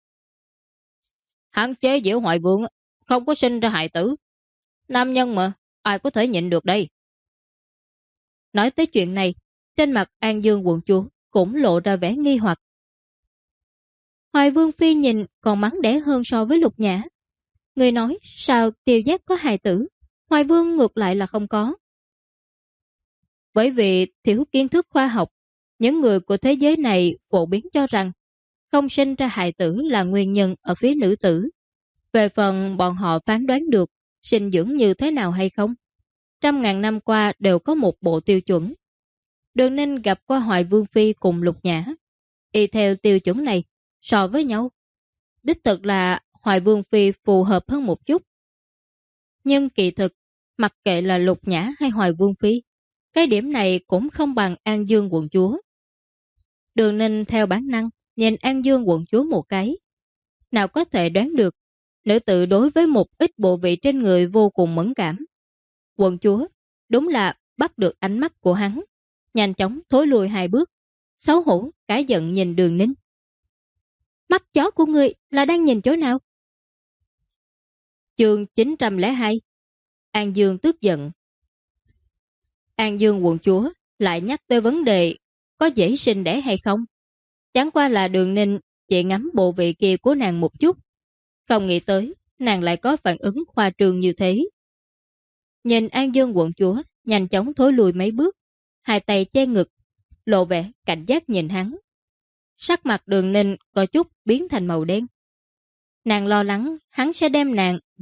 Hắn chế giễu Hoài Vương không có sinh ra hài tử. Nam nhân mà, ai có thể nhịn được đây? Nói tới chuyện này, trên mặt An Dương quận chúa cũng lộ ra vẻ nghi hoặc. Hoài Vương phi nhìn còn mắng đẻ hơn so với Lục Nhã. Người nói sao Tiêu Giác có hài tử, Hoài Vương ngược lại là không có. Bởi vì thiếu kiến thức khoa học, những người của thế giới này phổ biến cho rằng không sinh ra hài tử là nguyên nhân ở phía nữ tử. Về phần bọn họ phán đoán được sinh dưỡng như thế nào hay không, trăm ngàn năm qua đều có một bộ tiêu chuẩn. Đường Ninh gặp qua Hoài Vương phi cùng Lục Nhã, y theo tiêu chuẩn này so với nhau, đích thực là Hoài Vương phi phù hợp hơn một chút. Nhưng kỳ thực, mặc kệ là Lục Nhã hay Hoài Vương phi, cái điểm này cũng không bằng An Dương quận chúa. Đường Ninh theo bản năng nhìn An Dương quận chúa một cái. Nào có thể đoán được, nữ tử đối với một ít bộ vị trên người vô cùng mẫn cảm. Quận chúa đúng là bắt được ánh mắt của hắn, nhanh chóng thối lùi 2 bước, xấu hổ cả giận nhìn Đường Ninh. Mắt chó của ngươi là đang nhìn chỗ nào? Chương 902. An Dương tức giận. An Dương quận chúa lại nhắc tới vấn đề có dễ sinh đẻ hay không. Chẳng qua là Đường Ninh chỉ ngắm bộ vị kia của nàng một chút, không nghĩ tới nàng lại có phản ứng khoa trương như thế. Nhìn An Dương quận chúa nhanh chóng thối lùi mấy bước, 2 tay che ngực, lộ vẻ cảnh giác nhìn hắn. Sắc mặt Đường Ninh có chút biến thành màu đen. Nàng lo lắng hắn sẽ đem nàng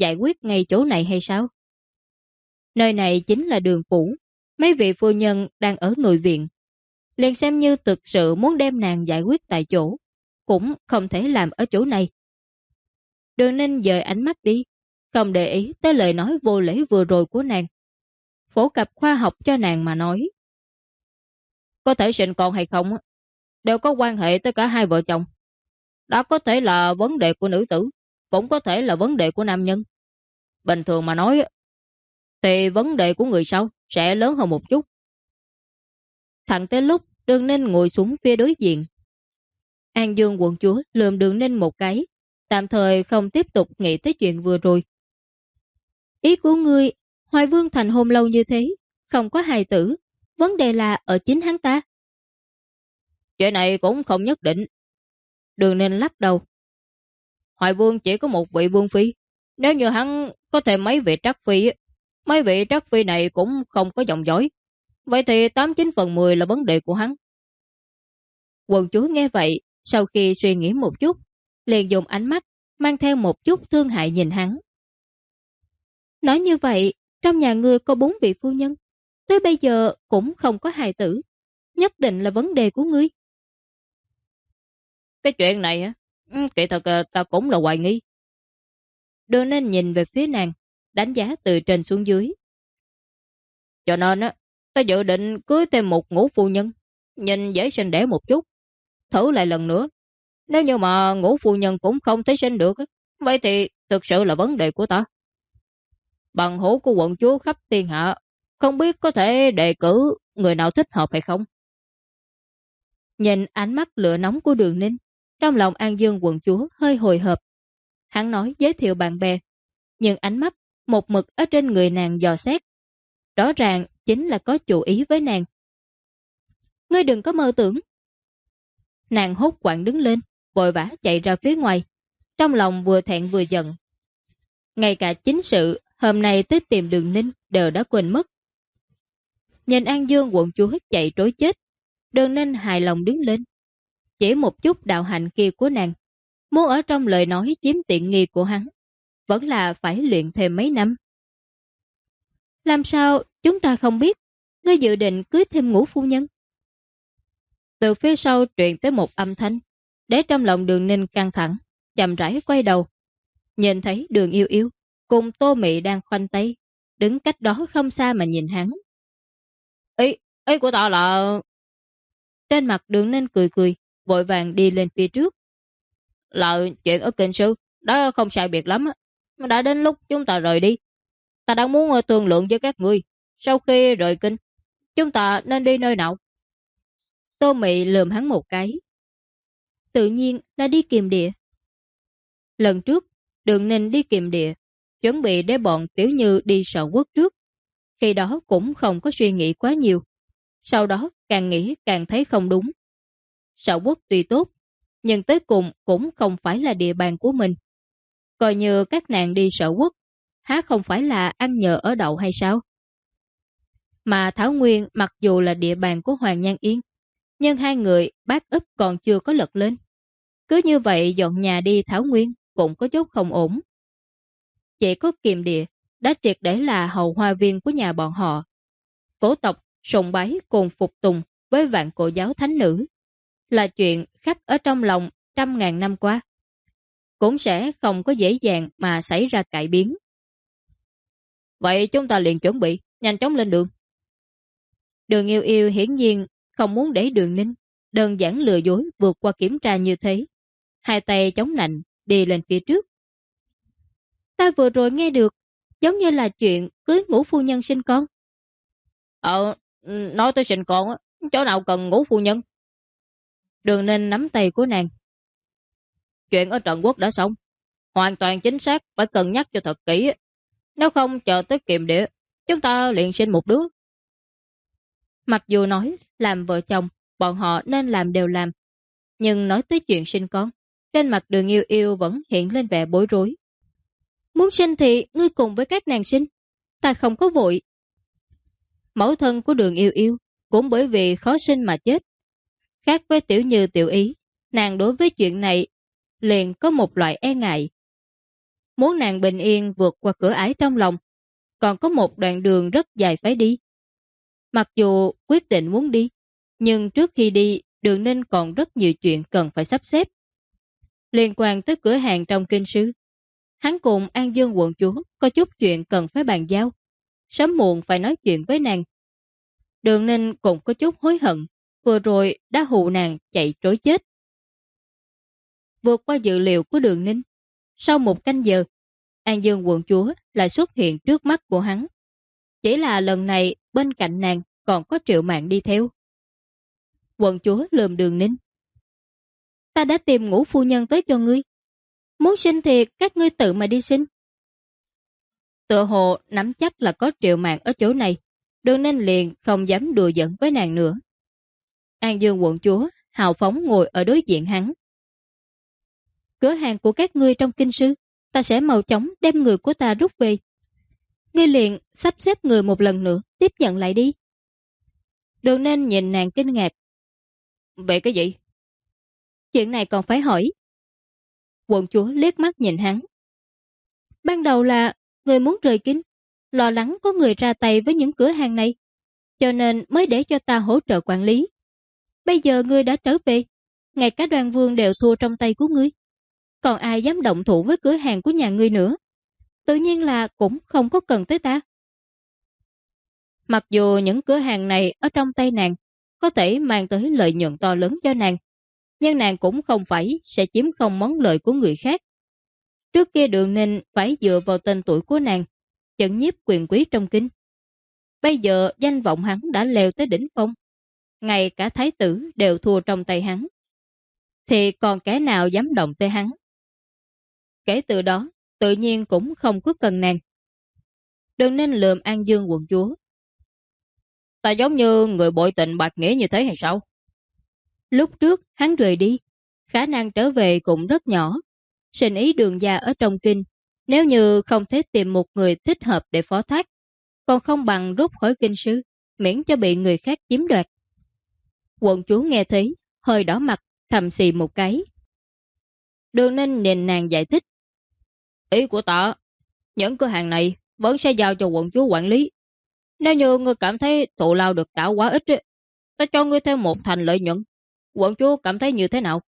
giải quyết ngay chỗ này hay sao? Nơi này chính là đường phủ, mấy vị phu nhân đang ở nội viện. Liền xem như thực sự muốn đem nàng giải quyết tại chỗ, cũng không thể làm ở chỗ này. Đường Ninh dời ánh mắt đi, không để ý tới lời nói vô lễ vừa rồi của nàng. Phổ cập khoa học cho nàng mà nói. Có thể sinh con hay không đều có quan hệ tới cả hai vợ chồng. Đó có thể là vấn đề của nữ tử, cũng có thể là vấn đề của nam nhân. Bình thường mà nói thì vấn đề của người sau sẽ lớn hơn một chút. Thẳng tới lúc Đường Ninh ngồi xuống phía đối diện, An Dương quận chúa lườm Đường Ninh một cái, tạm thời không tiếp tục nghĩ tới chuyện vừa rồi. Ý của ngươi, Hoài Vương thành hôn lâu như thế, không có hài tử, vấn đề là ở chính hắn ta. Chuyện này cũng không nhất định. Đường Ninh lắc đầu. Hoài Vương chỉ có một vị vương phi, nếu như hắn có thêm mấy vị trắc phi, mấy vị trắc phi này cũng không có dòng dõi, vậy thì 89/10 là vấn đề của hắn. Quận chúa nghe vậy, sau khi suy nghĩ một chút, liền dùng ánh mắt mang theo một chút thương hại nhìn hắn. Nói như vậy, trong nhà ngươi có 4 vị phu nhân, tới bây giờ cũng không có hài tử, nhất định là vấn đề của ngươi. Cái chuyện này á, kỳ thật ta cũng là hoài nghi. Đưa nên nhìn về phía nàng, đánh giá từ trên xuống dưới. Cho nên á, ta dự định cưới thêm một ngũ phu nhân, nhìn dễ sinh đẻ một chút. Thử lại lần nữa. Nếu như mà ngũ phu nhân cũng không thấy sinh được, vậy thì thực sự là vấn đề của ta. Bằng hữu của quận chúa khắp thiên hạ, không biết có thể đề cử người nào thích hợp hay không. Nhìn ánh mắt lửa nóng của Đường Ninh, trong lòng An Dương quận chúa hơi hồi hộp. Hắn nói giới thiệu bạn bè, nhưng ánh mắt một mực ở trên người nàng dò xét. Rõ ràng chính là có chủ ý với nàng. Ngươi đừng có mơ tưởng. Nàng hốt quảng đứng lên, vội vã chạy ra phía ngoài, trong lòng vừa thẹn vừa giận. Ngay cả chính sự hôm nay tới tìm Đường Ninh đều đã quên mất. Nhìn An Dương quận chúa chạy trối chết, Đường Ninh hài lòng đứng lên. Chỉ một chút đạo hạnh kia của nàng, muốn ở trong lời nói chiếm tiện nghi của hắn, vẫn là phải luyện thêm mấy năm. Làm sao chúng ta không biết ngươi dự định cưới thêm ngũ phu nhân? Từ phía sau truyền tới một âm thanh, để trong lòng Đường Ninh căng thẳng, chậm rãi quay đầu. Nhìn thấy Đường Yêu Yêu cùng Tô Mị đang khoanh tay, đứng cách đó không xa mà nhìn hắn. Ý của ta là... Trên mặt Đường Ninh cười cười, vội vàng đi lên phía trước. Là chuyện ở kinh sư, đó không sai biệt lắm. Đã đến lúc chúng ta rời đi. Ta đang muốn thương lượng với các ngươi. Sau khi rời kinh, chúng ta nên đi nơi nào? Tô Mị lườm hắn một cái. Tự nhiên là đi Kiềm Địa. Lần trước, Đường Ninh đi Kiềm Địa, chuẩn bị để bọn Tiểu Như đi Sở Quốc trước. Khi đó cũng không có suy nghĩ quá nhiều. Sau đó càng nghĩ càng thấy không đúng. Sở Quốc tuy tốt, nhưng tới cùng cũng không phải là địa bàn của mình. Coi như các nàng đi Sở Quốc, há không phải là ăn nhờ ở đậu hay sao? Mà Thảo Nguyên mặc dù là địa bàn của Hoàng Nhan Yên, nhưng hai người bác ấp còn chưa có lật lên. Cứ như vậy dọn nhà đi Thảo Nguyên cũng có chút không ổn. Chỉ có Kiềm Địa đã triệt để là hậu hoa viên của nhà bọn họ. Cổ tộc sùng bái cùng phục tùng với vạn cổ giáo thánh nữ là chuyện khắc ở trong lòng 100.000 năm qua. Cũng sẽ không có dễ dàng mà xảy ra cải biến. Vậy chúng ta liền chuẩn bị, nhanh chóng lên đường. Đường Yêu Yêu hiển nhiên không muốn để Đường Ninh đơn giản lừa dối vượt qua kiểm tra như thế. Hai tay chống nạnh đi lên phía trước. Ta vừa rồi nghe được, giống như là chuyện cưới ngũ phu nhân sinh con. Nói tới sinh con, chỗ nào cần ngũ phu nhân? Đường Ninh nắm tay của nàng. Chuyện ở Trần Quốc đã xong, hoàn toàn chính xác, phải cân nhắc cho thật kỹ. Nếu không chờ tới Kiềm Địa, chúng ta liền sinh một đứa. Mặc dù nói làm vợ chồng, bọn họ nên làm đều làm, nhưng nói tới chuyện sinh con, trên mặt Đường Yêu Yêu vẫn hiện lên vẻ bối rối. Muốn sinh thì ngươi cùng với các nàng sinh, ta không có vội. Mẫu thân của Đường Yêu Yêu cũng bởi vì khó sinh mà chết. Khác với Tiểu Như Tiểu Ý, nàng đối với chuyện này liền có một loại e ngại. muốn nàng bình yên vượt qua cửa ải trong lòng, còn có một đoạn đường rất dài phải đi. Mặc dù quyết định muốn đi, nhưng trước khi đi, Đường Ninh còn rất nhiều chuyện cần phải sắp xếp. Liên quan tới cửa hàng trong kinh sư, hắn cùng An Dương quận chúa có chút chuyện cần phải bàn giao. Sớm muộn phải nói chuyện với nàng. Đường Ninh cũng có chút hối hận, vừa rồi đã hù nàng chạy trối chết. Vượt qua dự liệu của Đường Ninh, sau một canh giờ, An Dương quận chúa lại xuất hiện trước mắt của hắn. Chỉ là lần này bên cạnh nàng còn có Triệu Mạn đi theo. Quận chúa lườm Đường Ninh. Ta đã tìm Ngũ phu nhân tới cho ngươi. Muốn sinh thì các ngươi tự mà đi sinh. Tựa hồ nắm chắc là có Triệu Mạn ở chỗ này, Đường Ninh liền không dám đùa giỡn với nàng nữa. An Dương quận chúa hào phóng ngồi ở đối diện hắn. Cửa hàng của các ngươi trong kinh sư, ta sẽ mau chóng đem người của ta rút về. Ngươi liền sắp xếp người một lần nữa tiếp nhận lại đi. Đường Ninh nhìn nàng kinh ngạc. Vậy cái gì? Chuyện này còn phải hỏi. Quận chúa liếc mắt nhìn hắn. Ban đầu là người muốn rời kinh, lo lắng có người ra tay với những cửa hàng này, cho nên mới để cho ta hỗ trợ quản lý. Bây giờ ngươi đã trở về, ngay cả Đoan Vương đều thua trong tay của ngươi. Còn ai dám động thủ với cửa hàng của nhà ngươi nữa? Tự nhiên là cũng không có cần tới ta. Mặc dù những cửa hàng này ở trong tay nàng có thể mang tới lợi nhuận to lớn cho nàng, nhưng nàng cũng không phải sẽ chiếm không món lợi của người khác. Trước kia Đường Ninh phải dựa vào tên tuổi của nàng, chấn nhiếp quyền quý trong kinh. Bây giờ danh vọng hắn đã leo tới đỉnh phong, ngay cả thái tử đều thua trong tay hắn. Thì còn kẻ nào dám động tới hắn? Kể từ đó, tự nhiên cũng không có cần nàng. Đường Ninh lườm An Dương quận chúa. Ta giống như người bội tình bạc nghĩa như thế hay sao? Lúc trước hắn rời đi, khả năng trở về cũng rất nhỏ. Sinh ý Đường gia ở trong kinh, nếu như không thể tìm một người thích hợp để phó thác, còn không bằng rút khỏi kinh sư, miễn cho bị người khác chiếm đoạt. Quận chúa nghe thấy, hơi đỏ mặt, thầm xì một cái. Đường Ninh nhìn nàng giải thích. Ý của ta, những cửa hàng này vẫn sẽ giao cho quận chúa quản lý. Nếu như ngươi cảm thấy thù lao được trả quá ít, ta cho ngươi thêm một thành lợi nhuận. Quận chúa cảm thấy như thế nào?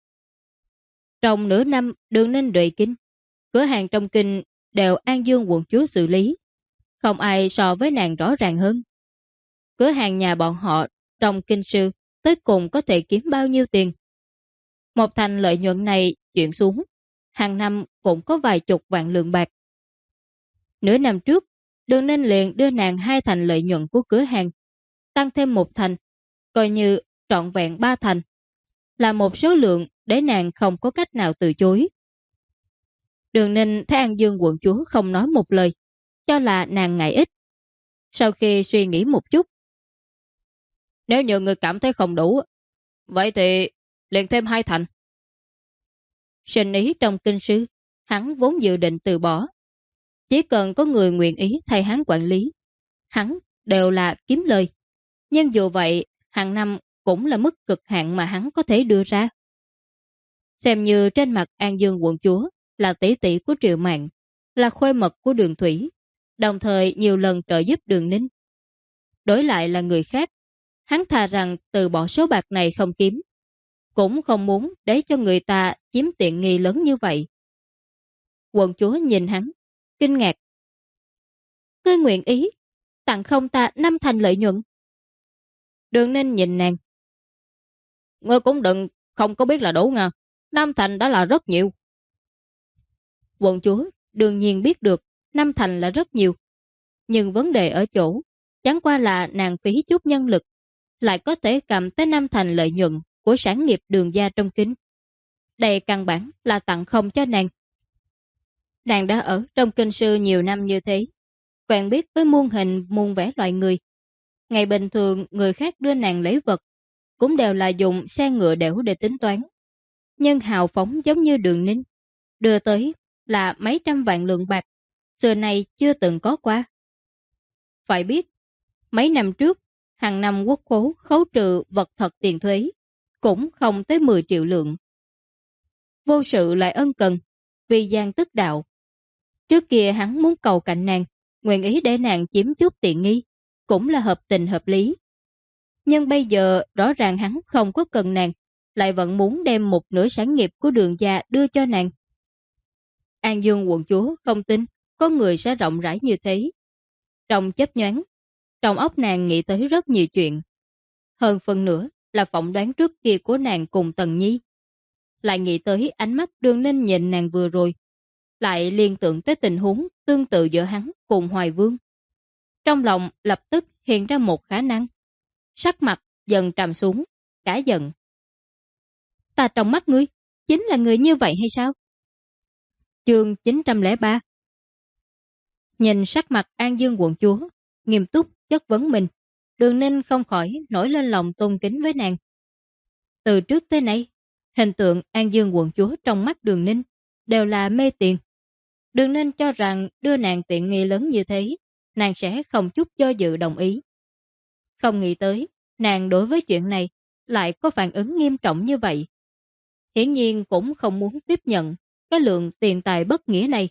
Trong nửa năm Đường Ninh rời kinh, cửa hàng trong kinh đều An Dương quận chúa xử lý. Không ai so với nàng rõ ràng hơn. Cửa hàng nhà bọn họ trong kinh sư tới cùng có thể kiếm bao nhiêu tiền? Một thành lợi nhuận này chuyển xuống, hàng năm cũng có vài chục vạn lượng bạc. Nửa năm trước, Đường Ninh liền đưa nàng 2 thành lợi nhuận của cửa hàng, tăng thêm 1 thành, coi như trọn vẹn 3 thành, là một số lượng để nàng không có cách nào từ chối. Đường Ninh thấy An Dương quận chúa không nói một lời, cho là nàng ngại ít. Sau khi suy nghĩ một chút, nếu như người cảm thấy không đủ, vậy thì liền thêm 2 thành. Sinh ý trong kinh sư, hắn vốn dự định từ bỏ. Chỉ cần có người nguyện ý thay hắn quản lý, hắn đều là kiếm lời. Nhưng dù vậy, hàng năm cũng là mức cực hạn mà hắn có thể đưa ra. Xem như trên mặt An Dương quận chúa là tỷ tỷ của Triệu Mạn, là khuê mật của Đường Thủy, đồng thời nhiều lần trợ giúp Đường Ninh. Đổi lại là người khác, hắn thà rằng từ bỏ số bạc này không kiếm, cũng không muốn để cho người ta chiếm tiện nghi lớn như vậy. Quận chúa nhìn hắn, kinh ngạc. Ngươi nguyện ý tặng không ta 5 thành lợi nhuận? Đường Ninh nhìn nàng. Ngươi cũng đừng không có biết là đủ nha. 5 thành đã là rất nhiều. Quận chúa đương nhiên biết được 5 thành là rất nhiều. Nhưng vấn đề ở chỗ, chẳng qua là nàng phí chút nhân lực, lại có thể cầm tới 5 thành lợi nhuận của sản nghiệp Đường gia trong kinh. Đây căn bản là tặng không cho nàng. Nàng đã ở trong kinh sư nhiều năm như thế, quen biết với muôn hình muôn vẻ loại người. Ngày bình thường người khác đưa nàng lấy vật cũng đều là dùng xe ngựa đẻo để tính toán. Nhưng hào phóng giống như Đường Ninh, đưa tới là mấy trăm vạn lượng bạc, xưa nay chưa từng có qua. Phải biết, mấy năm trước, hàng năm quốc khố khấu trừ vật thật tiền thuế, cũng không tới 10 triệu lượng. Vô sự lại ân cần, vì gian tức đạo, Trước kia hắn muốn cầu cạnh nàng, nguyện ý để nàng chiếm chút tiện nghi, cũng là hợp tình hợp lý. Nhưng bây giờ rõ ràng hắn không có cần nàng, lại vẫn muốn đem một nửa sản nghiệp của Đường gia đưa cho nàng. An Dương quận chúa không tin có người sẽ rộng rãi như thế. Trong chớp nhoáng, trong óc nàng nghĩ tới rất nhiều chuyện. Hơn phần nữa là phỏng đoán trước kia của nàng cùng Tần Nhi. Lại nghĩ tới ánh mắt Đường Ninh nhìn nàng vừa rồi. Lại liên tưởng tới tình huống tương tự giữa hắn cùng Hoài Vương. Trong lòng lập tức hiện ra một khả năng. Sắc mặt dần trầm xuống, cả giận. Ta trong mắt ngươi, chính là người như vậy hay sao? Chương 903. Nhìn sắc mặt An Dương quận chúa, nghiêm túc chất vấn mình, Đường Ninh không khỏi nổi lên lòng tôn kính với nàng. Từ trước tới nay, hình tượng An Dương quận chúa trong mắt Đường Ninh đều là mê tiền. Đường Ninh cho rằng đưa nàng tiện nghi lớn như thế, nàng sẽ không chút do dự đồng ý. Không nghĩ tới, nàng đối với chuyện này lại có phản ứng nghiêm trọng như vậy. Hiển nhiên cũng không muốn tiếp nhận cái lượng tiền tài bất nghĩa này.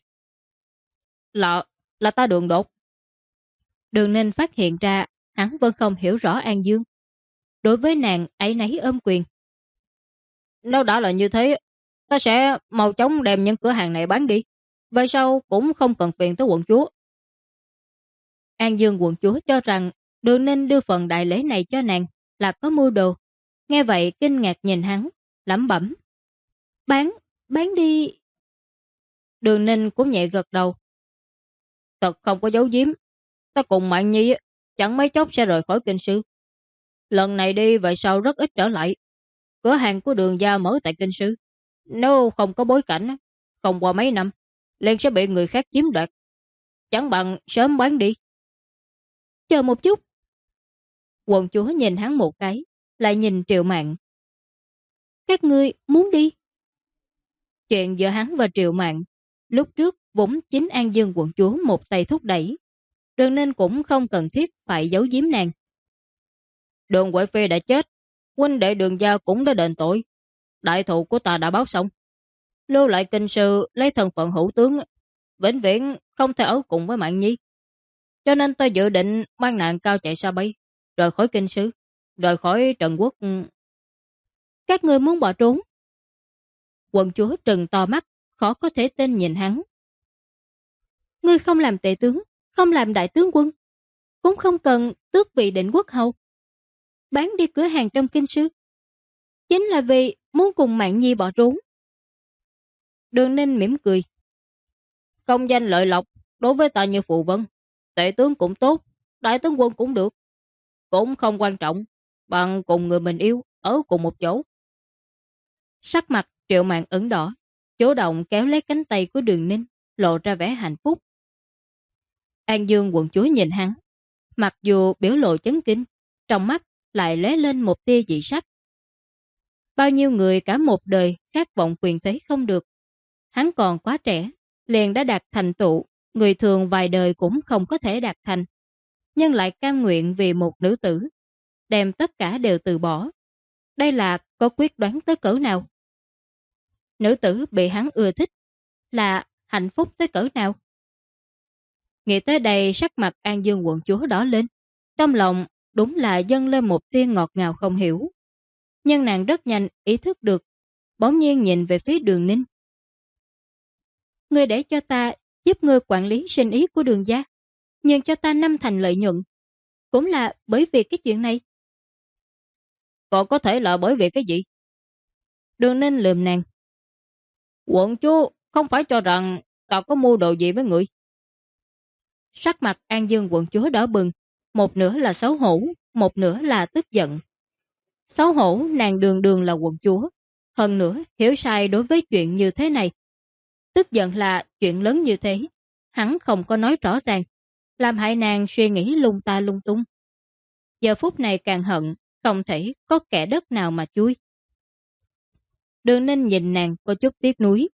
Là ta đường đột. Đường Ninh phát hiện ra hắn vẫn không hiểu rõ An Dương. Đối với nàng ấy nấy ôm quyền. Nếu đã là như thế, ta sẽ mau chóng đem những cửa hàng này bán đi. Về sau cũng không cần phiền tới quận chúa. An Dương quận chúa cho rằng Đường Ninh đưa phần đại lễ này cho nàng là có mưu đồ. Nghe vậy kinh ngạc nhìn hắn, lẩm bẩm. Bán đi. Đường Ninh cũng nhẹ gật đầu. Thật không có giấu giếm. Ta cùng Mạn Nhi chẳng mấy chốc sẽ rời khỏi kinh sư. Lần này đi về sau rất ít trở lại. Cửa hàng của Đường gia mở tại kinh sư. Nếu không có bối cảnh, không qua mấy năm, liền sẽ bị người khác chiếm đoạt. Chẳng bằng sớm bán đi. Chờ một chút. Quận chúa nhìn hắn một cái, lại nhìn Triệu Mạn. Các ngươi muốn đi? Chuyện giữa hắn và Triệu Mạn, lúc trước vốn chính An Dương quận chúa một tay thúc đẩy. Đường Ninh cũng không cần thiết phải giấu giếm nàng. Đường Huệ Phi đã chết, huynh đệ Đường gia cũng đã đền tội. Đại thù của ta đã báo xong. Lưu lại kinh sư lấy thân phận hữu tướng, vĩnh viễn không thể ở cùng với Mạn Nhi. Cho nên ta dự định mang nàng cao chạy xa bay, rời khỏi kinh sư, rời khỏi Trần Quốc. Các ngươi muốn bỏ trốn? Quận chúa trừng to mắt, khó có thể tin nhìn hắn. Ngươi không làm tể tướng, không làm đại tướng quân, cũng không cần tước vị định quốc hầu. Bán đi cửa hàng trong kinh sư, chính là vì muốn cùng Mạn Nhi bỏ trốn. Đường Ninh mỉm cười. Công danh lợi lộc đối với ta như phụ vân, tể tướng cũng tốt, đại tướng quân cũng được, cũng không quan trọng, bằng cùng người mình yêu ở cùng một chỗ. Sắc mặt Triệu Mạn ửng đỏ, chủ động kéo lấy cánh tay của Đường Ninh, lộ ra vẻ hạnh phúc. An Dương quận chúa nhìn hắn, mặc dù biểu lộ chấn kinh, trong mắt lại lóe lên một tia dị sắc. Bao nhiêu người cả một đời khát vọng quyền thế không được. Hắn còn quá trẻ, liền đã đạt thành tựu, người thường vài đời cũng không có thể đạt thành. Nhưng lại cam nguyện vì một nữ tử, đem tất cả đều từ bỏ. Đây là có quyết đoán tới cỡ nào? Nữ tử bị hắn ưa thích, là hạnh phúc tới cỡ nào? Nghĩ tới đây sắc mặt An Dương quận chúa đỏ lên. Trong lòng đúng là dâng lên một tia ngọt ngào không hiểu. Nhưng nàng rất nhanh ý thức được, bỗng nhiên nhìn về phía Đường Ninh. Ngươi để cho ta giúp ngươi quản lý sinh ý của Đường gia, nhưng cho ta 5 thành lợi nhuận. Cũng là bởi vì cái chuyện này. Còn có thể là bởi vì cái gì? Đường Ninh lườm nàng. Quận chúa không phải cho rằng ta có mưu đồ gì với người. Sắc mặt An Dương quận chúa đỏ bừng, một nửa là xấu hổ, một nửa là tức giận. Xấu hổ nàng đường đường là quận chúa, hơn nữa hiểu sai đối với chuyện như thế này. Tức giận là chuyện lớn như thế, hắn không có nói rõ ràng, làm hại nàng suy nghĩ lung ta lung tung. Giờ phút này càng hận, không thể có kẻ đất nào mà chui. Đường Ninh nhìn nàng có chút tiếc nuối.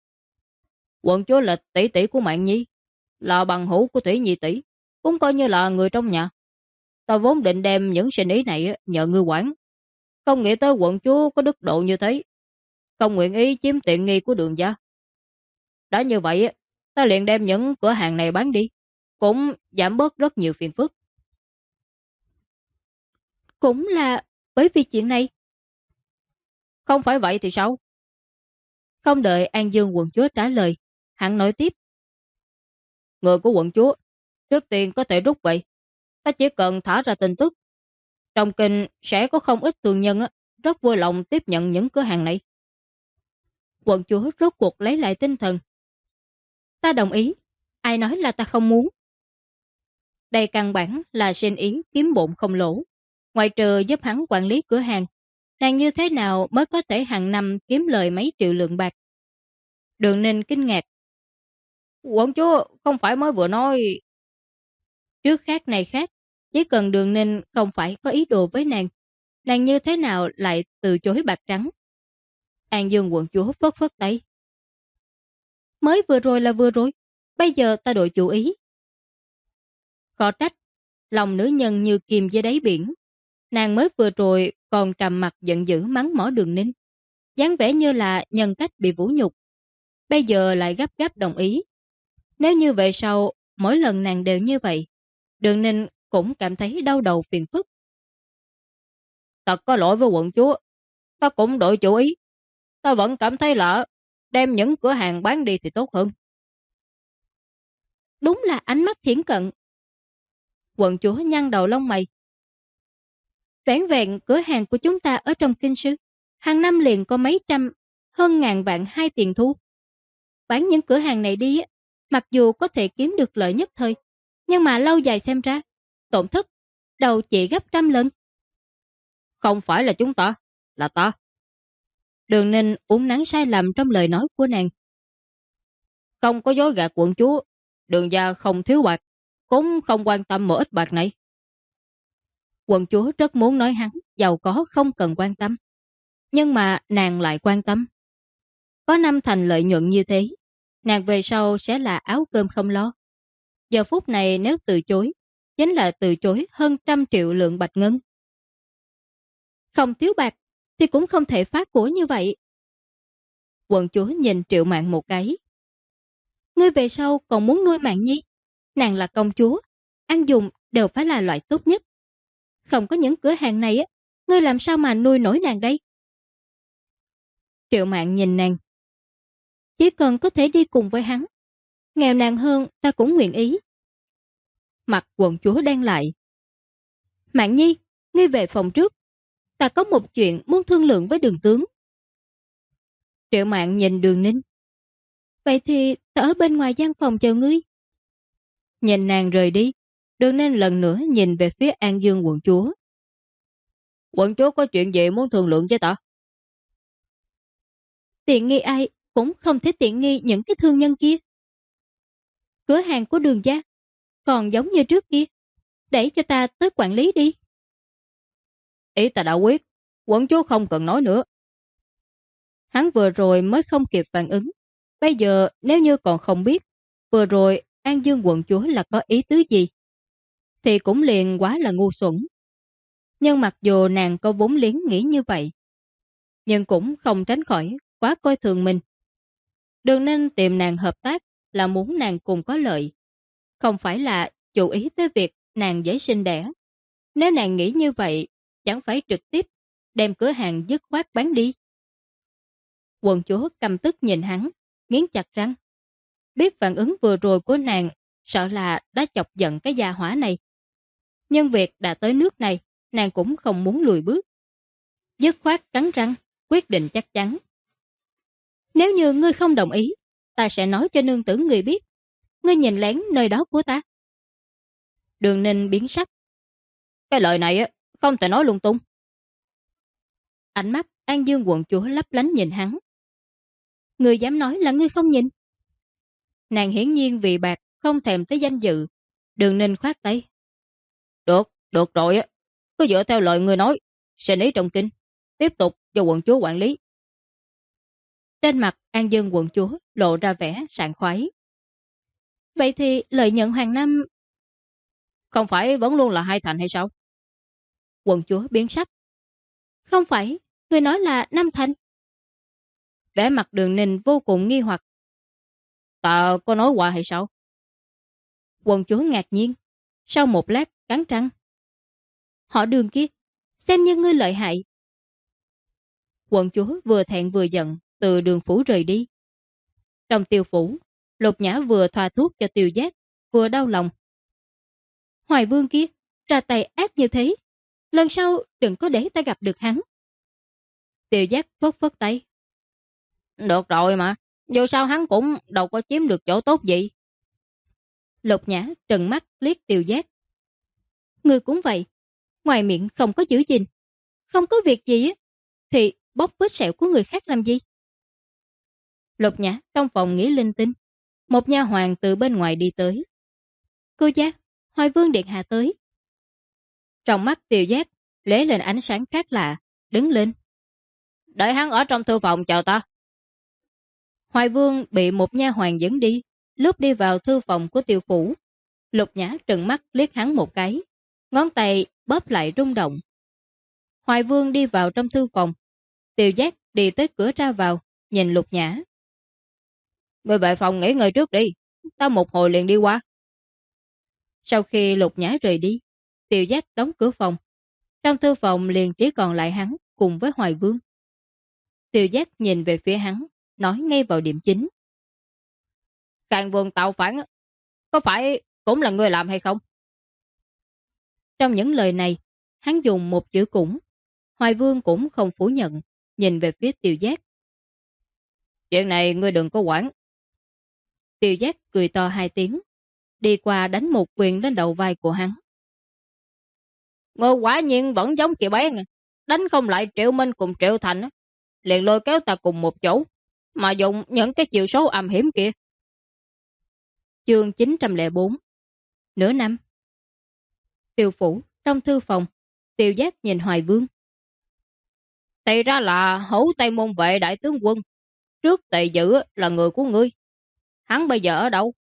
Quận chúa là tỷ tỷ của Mạn Nhi, là bằng hữu của Thủy Nhi tỷ, cũng coi như là người trong nhà. Ta vốn định đem những sinh ý này nhờ ngươi quản, không nghĩ tới quận chúa có đức độ như thế, không nguyện ý chiếm tiện nghi của Đường gia. Đã như vậy, ta liền đem những cửa hàng này bán đi, cũng giảm bớt rất nhiều phiền phức. Cũng là bởi vì chuyện này. Không phải vậy thì sao? Không đợi An Dương quận chúa trả lời, hắn nói tiếp. Người của quận chúa, trước tiên có thể rút vậy. Ta chỉ cần thả ra tin tức. Trong kinh sẽ có không ít thương nhân rất vui lòng tiếp nhận những cửa hàng này. Quận chúa rốt cuộc lấy lại tinh thần. Ta đồng ý, ai nói là ta không muốn. Đây căn bản là xin ý kiếm bộn không lỗ. Ngoại trừ giúp hắn quản lý cửa hàng, nàng như thế nào mới có thể hàng năm kiếm lời mấy triệu lượng bạc? Đường Ninh kinh ngạc. Quận chúa không phải mới vừa nói... Trước khác này khác, chỉ cần Đường Ninh không phải có ý đồ với nàng như thế nào lại từ chối bạc trắng? An Dương quận chúa phất phất tay. Mới vừa rồi là vừa rồi, bây giờ ta đổi chủ ý. Khó trách, lòng nữ nhân như kim dưới đáy biển. Nàng mới vừa rồi còn trầm mặt giận dữ mắng mỏ Đường Ninh, dáng vẻ như là nhân cách bị vũ nhục. Bây giờ lại gấp gáp đồng ý. Nếu như vậy sau, mỗi lần nàng đều như vậy, Đường Ninh cũng cảm thấy đau đầu phiền phức. Thật có lỗi với quận chúa, ta cũng đổi chủ ý. Ta vẫn cảm thấy là đem những cửa hàng bán đi thì tốt hơn. Đúng là ánh mắt thiển cận. Quận chúa nhăn đầu lông mày. Vẻn vẹn cửa hàng của chúng ta ở trong kinh sư, hàng năm liền có mấy trăm, hơn ngàn vạn hai tiền thu. Bán những cửa hàng này đi, mặc dù có thể kiếm được lợi nhất thời, nhưng mà lâu dài xem ra, tổn thất đầu chỉ gấp trăm lần. Không phải là chúng ta, là ta. Đường Ninh uốn nắn sai lầm trong lời nói của nàng. Không có dối gạt quận chúa, Đường gia không thiếu bạc, cũng không quan tâm một ít bạc này. Quận chúa rất muốn nói hắn giàu có không cần quan tâm, nhưng mà nàng lại quan tâm. Có 5 thành lợi nhuận như thế, nàng về sau sẽ là áo cơm không lo. Giờ phút này nếu từ chối, chính là từ chối hơn 100 triệu lượng bạch ngân. Không thiếu bạc thì cũng không thể phá của như vậy. Quận chúa nhìn Triệu Mạn một cái. Ngươi về sau còn muốn nuôi Mạn Nhi, nàng là công chúa, ăn dùng đều phải là loại tốt nhất. Không có những cửa hàng này, ngươi làm sao mà nuôi nổi nàng đây? Triệu Mạn nhìn nàng. Chỉ cần có thể đi cùng với hắn, nghèo nàng hơn ta cũng nguyện ý. Mặt quận chúa đen lại. Mạn Nhi, ngươi về phòng trước. Ta có một chuyện muốn thương lượng với Đường tướng. Triệu Mạn nhìn Đường Ninh. Vậy thì ta ở bên ngoài gian phòng chờ ngươi. Nhìn nàng rời đi, Đường Ninh lần nữa nhìn về phía An Dương quận chúa. Quận chúa có chuyện gì muốn thương lượng với ta? Tiện nghi ai cũng không thể tiện nghi những cái thương nhân kia. Cửa hàng của Đường gia còn giống như trước kia, để cho ta tới quản lý đi. Ý ta đã quyết, quận chúa không cần nói nữa. Hắn vừa rồi mới không kịp phản ứng. Bây giờ nếu như còn không biết vừa rồi An Dương quận chúa là có ý tứ gì, thì cũng liền quá là ngu xuẩn. Nhưng mặc dù nàng có vốn liếng nghĩ như vậy, nhưng cũng không tránh khỏi quá coi thường mình. Đường Ninh tìm nàng hợp tác là muốn nàng cùng có lợi, không phải là chú ý tới việc nàng dễ sinh đẻ. Nếu nàng nghĩ như vậy, chẳng phải trực tiếp đem cửa hàng dứt khoát bán đi. Quận chúa căm tức nhìn hắn, nghiến chặt răng. Biết phản ứng vừa rồi của nàng, sợ là đã chọc giận cái gia hỏa này. Nhưng việc đã tới nước này, nàng cũng không muốn lùi bước. Dứt khoát cắn răng, quyết định chắc chắn. Nếu như ngươi không đồng ý, ta sẽ nói cho nương tử ngươi biết. Ngươi nhìn lén nơi đó của ta. Đường Ninh biến sắc. Cái lời này không thể nói lung tung. Ánh mắt An Dương quận chúa lấp lánh nhìn hắn. Ngươi dám nói là ngươi không nhìn? Nàng hiển nhiên vì bạc không thèm tới danh dự. Đường Ninh khoát tay. Được rồi á. Cứ dựa theo lời ngươi nói, sẽ ý trong kinh, tiếp tục cho quận chúa quản lý. Trên mặt An Dương quận chúa lộ ra vẻ sảng khoái. Vậy thì lợi nhuận hàng năm không phải vẫn luôn là 2 thành hay sao? Quận chúa biến sắc. Không phải, người nói là 5 thành. Vẻ mặt Đường Ninh vô cùng nghi hoặc. Ta có nói qua hay sao? Quận chúa ngạc nhiên, sau một lát cắn răng. Họ Đường kia, xem như ngươi lợi hại. Quận chúa vừa thẹn vừa giận từ Đường phủ rời đi. Trong Tiêu phủ, Lục Nhã vừa thoa thuốc cho Tiêu Giác, vừa đau lòng. Hoài Vương kia, ra tay ác như thế, lần sau đừng có để ta gặp được hắn. Tiêu Giác phất phất tay. Được rồi mà, dù sao hắn cũng đâu có chiếm được chỗ tốt gì. Lục Nhã trừng mắt liếc Tiêu Giác. Ngươi cũng vậy, ngoài miệng không có giữ gìn, không có việc gì á, thì bóc vết sẹo của người khác làm gì? Lục Nhã trong phòng nghĩ linh tinh, một nha hoàn từ bên ngoài đi tới. Cô giác, Hoài Vương điện hạ tới. Trong mắt Tiêu Giác lóe lên ánh sáng khác lạ, đứng lên. Đợi hắn ở trong thư phòng chờ ta. Hoài Vương bị một nha hoàn dẫn đi, lúc đi vào thư phòng của Tiêu phủ. Lục Nhã trừng mắt liếc hắn một cái, ngón tay bóp lại rung động. Hoài Vương đi vào trong thư phòng. Tiêu Giác đi tới cửa ra vào, nhìn Lục Nhã. Người về phòng nghỉ ngơi trước đi, ta một hồi liền đi qua. Sau khi Lục Nhã rời đi, Tiêu Giác đóng cửa phòng. Trong thư phòng liền chỉ còn lại hắn cùng với Hoài Vương. Tiêu Giác nhìn về phía hắn, nói ngay vào điểm chính. Khang Vương tạo phản, có phải cũng là người làm hay không? Trong những lời này, hắn dùng một chữ cũng. Hoài Vương cũng không phủ nhận, nhìn về phía Tiêu Giác. Chuyện này ngươi đừng có quản. Tiêu Giác cười to hai tiếng, đi qua đánh một quyền lên đầu vai của hắn. Ngươi quả nhiên vẫn giống khi bé, đánh không lại Triệu Minh cùng Triệu Thành, liền lôi kéo ta cùng một chỗ, mà dùng những cái chiều số âm hiểm kia. Chương 904. Nửa năm. Tiêu phủ, trong thư phòng, Tiêu Giác nhìn Hoài Vương. Thì ra là Hữu Tây Môn Vệ đại tướng quân, trước Tề Dự là người của ngươi. Hắn bây giờ ở đâu?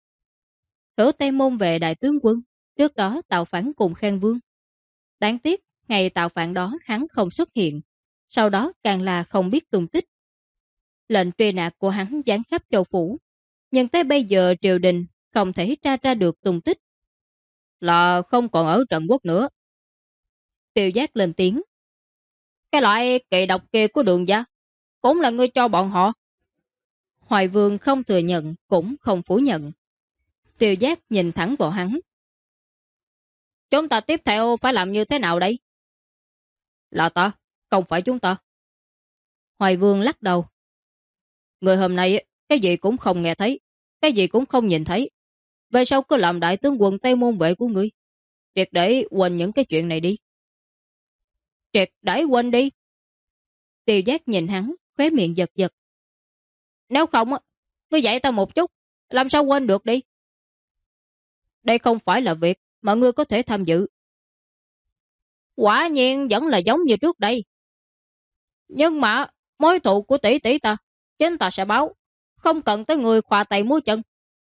Hữu Tây Môn Vệ đại tướng quân, trước đó tạo phản cùng Khang Vương. Đáng tiếc, ngày tạo phản đó hắn không xuất hiện, sau đó càng là không biết tung tích. Lệnh truy nã của hắn giáng khắp châu phủ, nhưng tới bây giờ triều đình không thể tra ra được tung tích. Là không còn ở Trần Quốc nữa. Tiêu Giác lên tiếng. Cái loại kỳ độc kia của Đường gia cũng là ngươi cho bọn họ. Hoài Vương không thừa nhận cũng không phủ nhận. Tiêu Giác nhìn thẳng vào hắn. Chúng ta tiếp theo phải làm như thế nào đây? Là ta, không phải chúng ta. Hoài Vương lắc đầu. Người hôm nay cái gì cũng không nghe thấy, cái gì cũng không nhìn thấy. Về sau cứ làm đại tướng quân Tây Môn Vệ của ngươi. Triệt để quên những cái chuyện này đi. Triệt để quên đi. Tiêu Giác nhìn hắn, khóe miệng giật giật. Nếu không, ngươi dạy ta một chút, làm sao quên được đi. Đây không phải là việc mà ngươi có thể tham dự. Quả nhiên vẫn là giống như trước đây. Nhưng mà mối thù của tỷ tỷ ta, chính ta sẽ báo, không cần tới người khoa tay múa chân.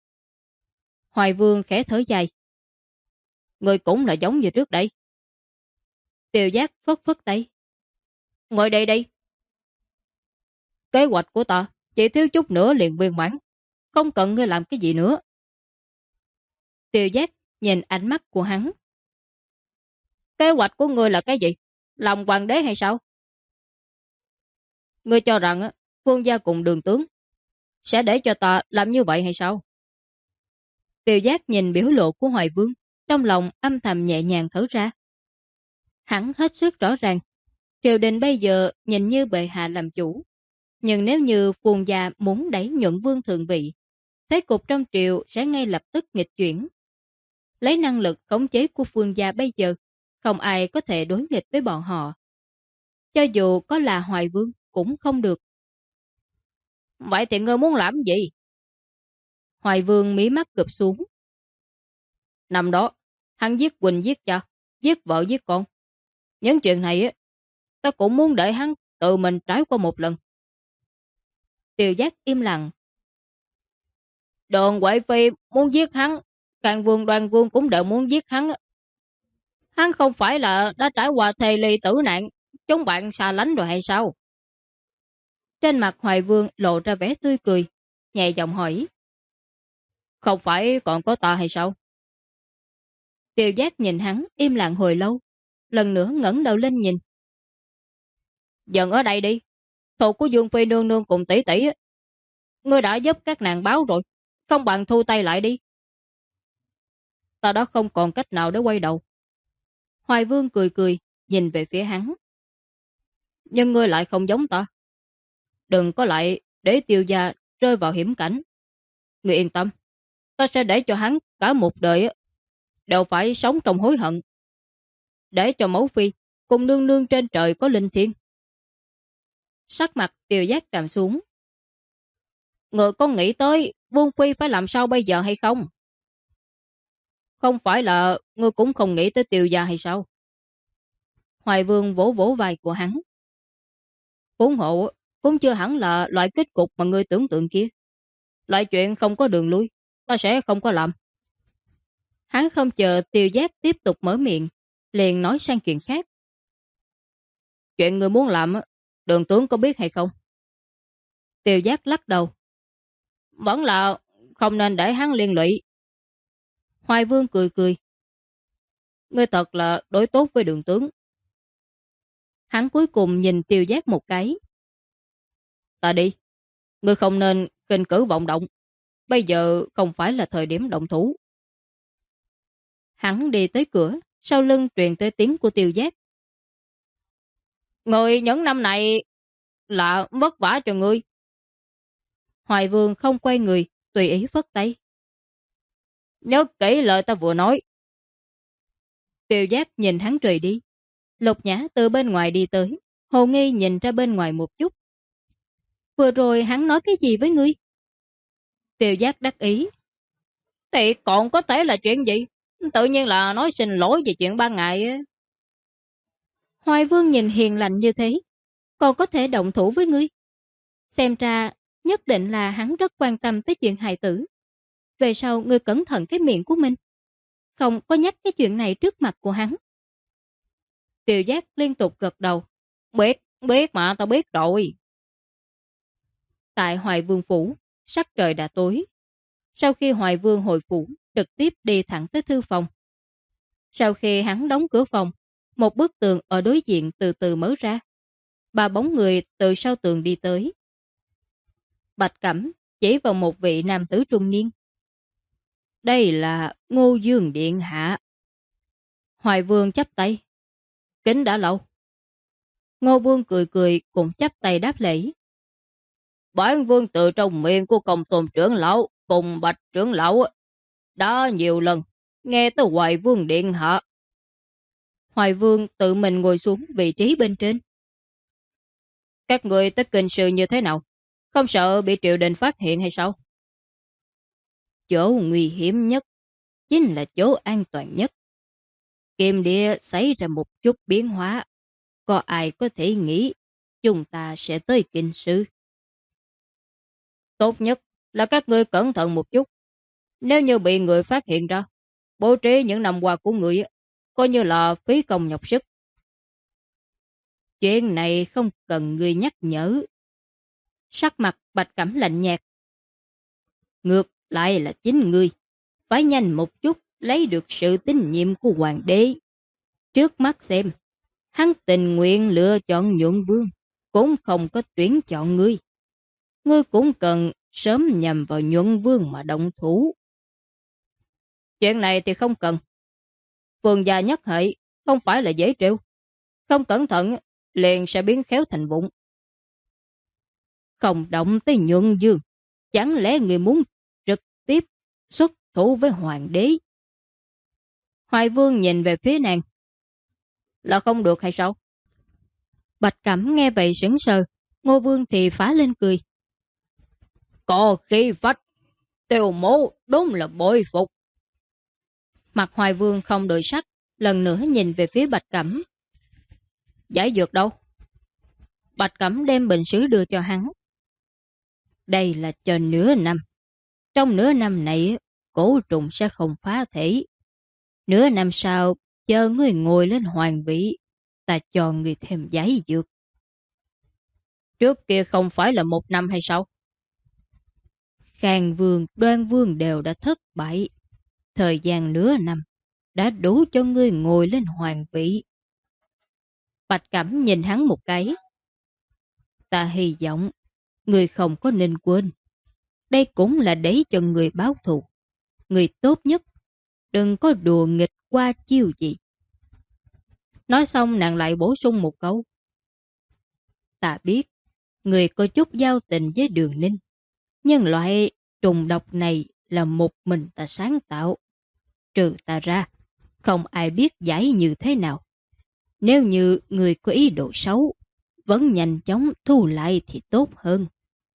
Hoài Vương khẽ thở dài. Người cũng là giống như trước đây. Tiêu Giác phất phất tay. Ngồi đây đi. Kế hoạch của ta chỉ thiếu chút nữa liền viên mãn, không cần ngươi làm cái gì nữa. Tiêu Giác nhìn ánh mắt của hắn. Kế hoạch của ngươi là cái gì? Làm hoàng đế hay sao? Ngươi cho rằng Phương gia cùng Đường tướng sẽ để cho ta làm như vậy hay sao? Tiêu Giác nhìn biểu lộ của Hoài Vương, trong lòng âm thầm nhẹ nhàng thở ra. Hắn hết sức rõ ràng, triều đình bây giờ nhìn như bệ hạ làm chủ, nhưng nếu như Phương gia muốn đẩy Nhuận Vương thượng vị, thế cục trong triều sẽ ngay lập tức nghịch chuyển. Lấy năng lực khống chế của Phương gia bây giờ, không ai có thể đối nghịch với bọn họ. Cho dù có là Hoài Vương cũng không được. Vậy thì ngươi muốn làm gì? Hoài Vương mí mắt cụp xuống. Năm đó, hắn giết Quỳnh giết cha, giết vợ giết con. Những chuyện này ta cũng muốn để hắn tự mình trải qua một lần. Tiêu Giác im lặng. Đường Huệ Phi muốn giết hắn, Khang Vương Đoan Vương cũng đều muốn giết hắn. Hắn không phải là đã trải qua thề ly tử nạn, chúng bạn xa lánh rồi hay sao? Trên mặt Hoài Vương lộ ra vẻ tươi cười, nhẹ giọng hỏi. Không phải còn có ta hay sao? Tiêu Giác nhìn hắn im lặng hồi lâu, lần nữa ngẩng đầu lên nhìn. Dần ở đây đi. Thù của Dương Phi nương nương cùng tỷ tỷ, ngươi đã giúp các nàng báo rồi, không bằng thu tay lại đi. Ta đã không còn cách nào để quay đầu. Hoài Vương cười cười, nhìn về phía hắn. Nhưng ngươi lại không giống ta. Đừng có lại để Tiêu gia rơi vào hiểm cảnh. Ngươi yên tâm, ta sẽ để cho hắn cả một đời đều phải sống trong hối hận. Để cho mẫu phi cùng nương nương trên trời có linh thiêng. Sắc mặt Tiêu Giác trầm xuống. Ngươi có nghĩ tới Vương phi phải làm sao bây giờ hay không? Không phải là ngươi cũng không nghĩ tới Tiêu gia hay sao? Hoài Vương vỗ vỗ vai của hắn. Huống hộ cũng chưa hẳn là loại kết cục mà ngươi tưởng tượng kia. Loại chuyện không có đường lui, ta sẽ không có làm. Hắn không chờ Tiêu Giác tiếp tục mở miệng, liền nói sang chuyện khác. Chuyện ngươi muốn làm, Đường tướng có biết hay không? Tiêu Giác lắc đầu. Vẫn là không nên để hắn liên lụy. Hoài Vương cười cười. Ngươi thật là đối tốt với Đường tướng. Hắn cuối cùng nhìn Tiêu Giác một cái. Ta đi. Ngươi không nên khinh cử vọng động. Bây giờ không phải là thời điểm động thủ. Hắn đi tới cửa, sau lưng truyền tới tiếng của Tiêu Giác. Người những năm này là vất vả cho ngươi. Hoài Vương không quay người, tùy ý phất tay. Nhớ kỹ lời ta vừa nói. Tiêu Giác nhìn hắn rời đi. Lục Nhã từ bên ngoài đi tới, Hồ Nghi nhìn ra bên ngoài một chút. Vừa rồi hắn nói cái gì với ngươi? Tiêu Giác đắc ý. Thì còn có thể là chuyện gì? Tự nhiên là nói xin lỗi về chuyện ban ngày. Hoài Vương nhìn hiền lành như thế, còn có thể động thủ với ngươi. Xem ra, nhất định là hắn rất quan tâm tới chuyện hài tử. Về sau ngươi cẩn thận cái miệng của mình. Không có nhắc cái chuyện này trước mặt của hắn. Tiêu Giác liên tục gật đầu. Biết mà, tao biết rồi. Tại Hoài Vương Phủ, sắc trời đã tối. Sau khi Hoài Vương hồi phủ, trực tiếp đi thẳng tới thư phòng. Sau khi hắn đóng cửa phòng, một bức tường ở đối diện từ từ mở ra. Ba bóng người từ sau tường đi tới. Bạch Cẩm chỉ vào một vị nam tử trung niên. Đây là Ngô Dương Điện Hạ. Hoài Vương chắp tay. Kính đã lâu. Ngô Vương cười cười cũng chắp tay đáp lễ. Bản vương từ trong miệng của Công Tôn trưởng lão cùng Bạch trưởng lão đã nhiều lần nghe tới Hoài Vương Điện Hạ. Hoài Vương tự mình ngồi xuống vị trí bên trên. Các người tới kinh sư như thế nào? Không sợ bị triều đình phát hiện hay sao? Chỗ nguy hiểm nhất chính là chỗ an toàn nhất. Kim địa xảy ra một chút biến hóa. Có ai có thể nghĩ chúng ta sẽ tới kinh sư? Tốt nhất là các ngươi cẩn thận một chút. Nếu như bị người phát hiện ra, bố trí những năm qua của người coi như là phí công nhọc sức. Chuyện này không cần người nhắc nhở. Sắc mặt Bạch Cẩm lạnh nhạt. Ngược lại là chính ngươi. Phải nhanh một chút lấy được sự tín nhiệm của hoàng đế. Trước mắt xem, hắn tình nguyện lựa chọn Nhuận Vương, cũng không có tuyển chọn ngươi. Ngươi cũng cần sớm nhằm vào Nhuận Vương mà động thủ. Chuyện này thì không cần. Vương gia nhất hệ không phải là dễ trêu. Không cẩn thận liền sẽ biến khéo thành vụng. Không động tới Nhuận Dương, chẳng lẽ người muốn trực tiếp xuất thủ với hoàng đế? Hoài Vương nhìn về phía nàng. Là không được hay sao? Bạch Cẩm nghe vậy sững sờ, Ngô Vương thì phá lên cười. Có khí phách, Tiêu mố đúng là bội phục. Mặt Hoài Vương không đổi sắc, lần nữa nhìn về phía Bạch Cẩm. Giải dược đâu? Bạch Cẩm đem bình sứ đưa cho hắn. Đây là cho nửa năm. Trong nửa năm này, cổ trùng sẽ không phá thể. Nửa năm sau, chờ ngươi ngồi lên hoàng vị, ta cho ngươi thêm giải dược. Trước kia không phải là 1 năm hay sao? Khang Vương, Đoan Vương đều đã thất bại. Thời gian nửa năm đã đủ cho ngươi ngồi lên hoàng vị. Bạch Cẩm nhìn hắn một cái. Ta hy vọng người không có nên quên. Đây cũng là để cho người báo thù. Người tốt nhất đừng có đùa nghịch qua chiêu gì. Nói xong nàng lại bổ sung một câu. Ta biết người có chút giao tình với Đường Ninh, nhưng loại trùng độc này là một mình ta sáng tạo. Trừ ta ra, không ai biết giải như thế nào. Nếu như người có ý đồ xấu, vẫn nhanh chóng thu lại thì tốt hơn.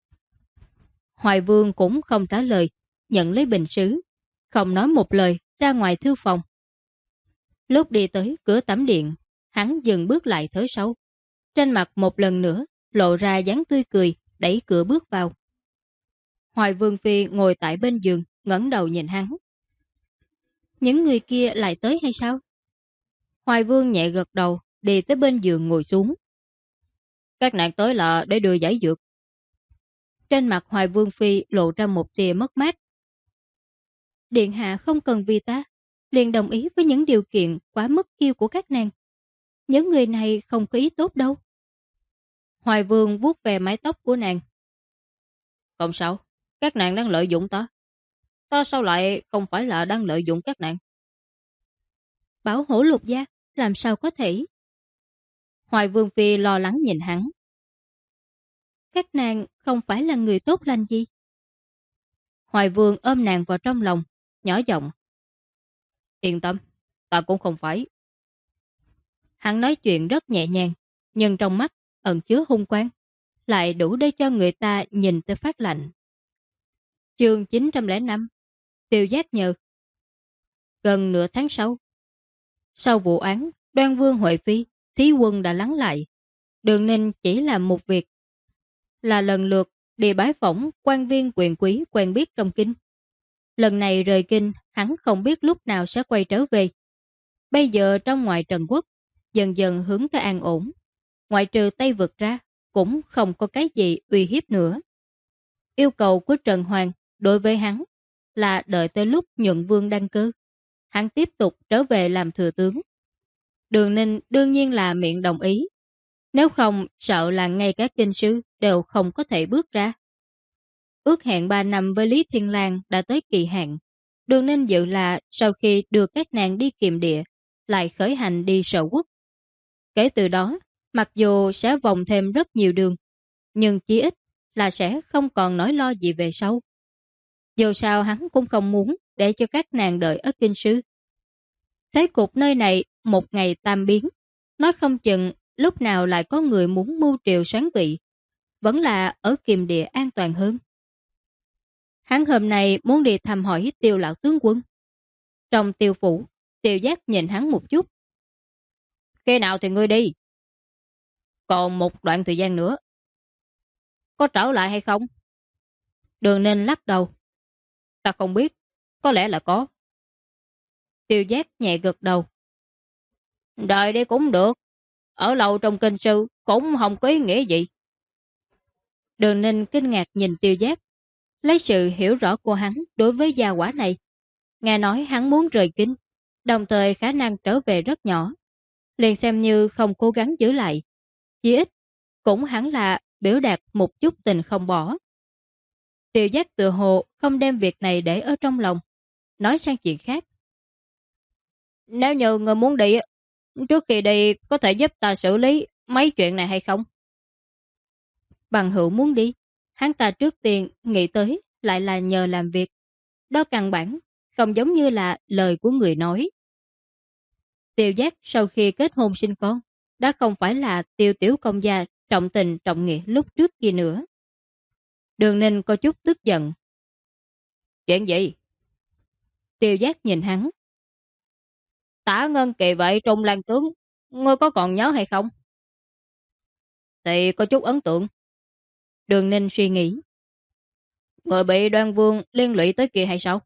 Hoài Vương cũng không trả lời, nhận lấy bình sứ, không nói một lời ra ngoài thư phòng. Lúc đi tới cửa tẩm điện, hắn dừng bước lại thở sâu. Trên mặt một lần nữa lộ ra dáng tươi cười, đẩy cửa bước vào. Hoài Vương Phi ngồi tại bên giường, ngẩng đầu nhìn hắn. Những người kia lại tới hay sao? Hoài Vương nhẹ gật đầu, đi tới bên giường ngồi xuống. Các nàng tới là để đưa giải dược. Trên mặt Hoài Vương Phi lộ ra một tia mất mát. Điện hạ không cần vì ta, liền đồng ý với những điều kiện quá mức kiêu của các nàng. Những người này không có ý tốt đâu. Hoài Vương vuốt về mái tóc của nàng. Không sao, các nàng đang lợi dụng ta. Ta sao lại không phải là đang lợi dụng các nàng? Bảo Hổ Lục gia, làm sao có thể? Hoài Vương Phi lo lắng nhìn hắn. Các nàng không phải là người tốt lành gì? Hoài Vương ôm nàng vào trong lòng, nhỏ giọng. Yên tâm, ta cũng không phải. Hắn nói chuyện rất nhẹ nhàng, nhưng trong mắt ẩn chứa hung quang, lại đủ để cho người ta nhìn tới phát lạnh. Chương 905, Tiêu Giác Nhờ. Gần nửa tháng sau vụ án Đoan Vương Huệ Phi, Thí Quân đã lắng lại. Đường Ninh chỉ làm một việc, là lần lượt đi bái phỏng quan viên quyền quý quen biết trong kinh. Lần này rời kinh, hắn không biết lúc nào sẽ quay trở về. Bây giờ trong ngoại Trần Quốc, dần dần hướng tới an ổn. Ngoại trừ Tây Vực ra, cũng không có cái gì uy hiếp nữa. Yêu cầu của Trần Hoàng đối với hắn là đợi tới lúc nhuận vương đăng cơ, hắn tiếp tục trở về làm thừa tướng. Đường Ninh đương nhiên là miệng đồng ý. Nếu không, sợ là ngay cả kinh sư đều không có thể bước ra. Ước hẹn 3 năm với Lý Thiên Lang đã tới kỳ hạn. Đường Ninh dự là sau khi đưa các nàng đi kiềm địa, lại khởi hành đi Sở Quốc. Kể từ đó, mặc dù sẽ vòng thêm rất nhiều đường, nhưng chí ít là sẽ không còn nỗi lo gì về sau. Dù sao hắn cũng không muốn để cho các nàng đợi ở kinh sư. Thế cục nơi này một ngày tam biến, nói không chừng lúc nào lại có người muốn mưu triều soán vị, vẫn là ở kiềm địa an toàn hơn. Hắn hôm nay muốn đi thăm hỏi Tiêu lão tướng quân. Trong Tiêu phủ, Tiêu Giác nhìn hắn một chút. Khi nào thì ngươi đi? Còn một đoạn thời gian nữa. Có trở lại hay không? Đường Ninh lắc đầu. Ta không biết, có lẽ là có. Tiêu Giác nhẹ gật đầu. Đợi đi cũng được. Ở lâu trong kinh sư cũng không có ý nghĩa gì. Đường Ninh kinh ngạc nhìn Tiêu Giác, lấy sự hiểu rõ của hắn đối với gia quả này. Nghe nói hắn muốn rời kinh, đồng thời khả năng trở về rất nhỏ. Liền xem như không cố gắng giữ lại. Chỉ ít, cũng hắn là biểu đạt một chút tình không bỏ. Tiêu Giác tự hồ không đem việc này để ở trong lòng, nói sang chuyện khác. Nếu như người muốn đi, trước khi đi có thể giúp ta xử lý mấy chuyện này hay không? Bằng hữu muốn đi, hắn ta trước tiên nghĩ tới lại là nhờ làm việc. Đó căn bản không giống như là lời của người nói. Tiêu Giác sau khi kết hôn sinh con, đã không phải là Tiêu tiểu công gia trọng tình trọng nghĩa lúc trước kia nữa. Đường Ninh có chút tức giận. Chuyện gì? Tiêu Giác nhìn hắn. Tả Ngân Kỳ vậy Trung Lan tướng, ngươi có còn nhớ hay không? Thì có chút ấn tượng. Đường Ninh suy nghĩ. Người bị Đoan Vương liên lụy tới kia hay sao?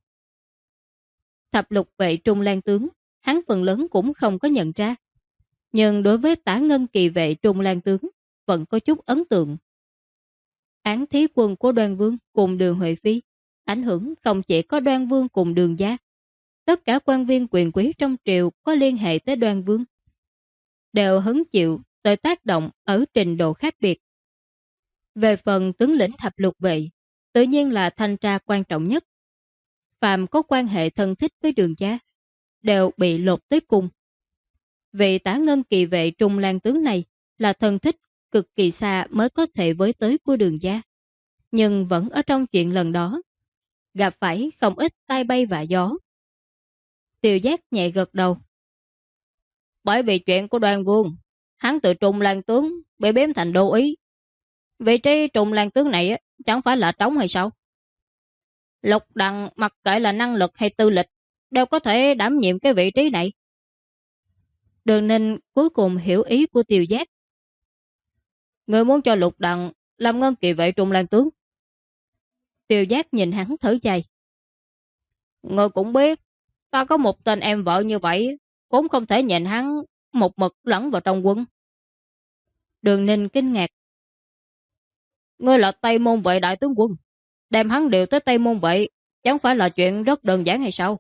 Thập lục vệ Trung Lan tướng, hắn phần lớn cũng không có nhận ra. Nhưng đối với Tả Ngân Kỳ vệ Trung Lan tướng, vẫn có chút ấn tượng. Án thí quân của Đoan Vương cùng Đường Huệ Phi Ảnh hưởng không chỉ có Đoan Vương cùng Đường gia, tất cả quan viên quyền quý trong triều có liên hệ tới Đoan Vương đều hứng chịu tới tác động ở trình độ khác biệt. Về phần tướng lĩnh thập lục vệ, tự nhiên là thanh tra quan trọng nhất. Phàm có quan hệ thân thích với Đường gia đều bị lột tới cùng. Vị Tả Ngân Kỳ vệ Trung Lang tướng này là thân thích cực kỳ xa mới có thể với tới của Đường gia, nhưng vẫn ở trong chuyện lần đó gặp phải không ít tai bay vạ gió. Tiêu Giác nhẹ gật đầu. Bởi vì chuyện của Đoan Vương, hắn từ Trung Lang tướng bị biếm thành đô ý. Vị trí Trung Lang tướng này chẳng phải là trống hay sao? Lục Đằng mặc kệ là năng lực hay tư lịch đều có thể đảm nhiệm cái vị trí này. Đường Ninh cuối cùng hiểu ý của Tiêu Giác. Người muốn cho Lục Đằng làm Ngân Kỳ vệ Trung Lang tướng. Tiêu Giác nhìn hắn thở dài. Người cũng biết, ta có một tên em vợ như vậy, cũng không thể nhìn hắn một mực lẫn vào trong quân. Đường Ninh kinh ngạc. Ngươi là Tây Môn Vệ đại tướng quân, đem hắn điều tới Tây Môn Vệ, chẳng phải là chuyện rất đơn giản hay sao?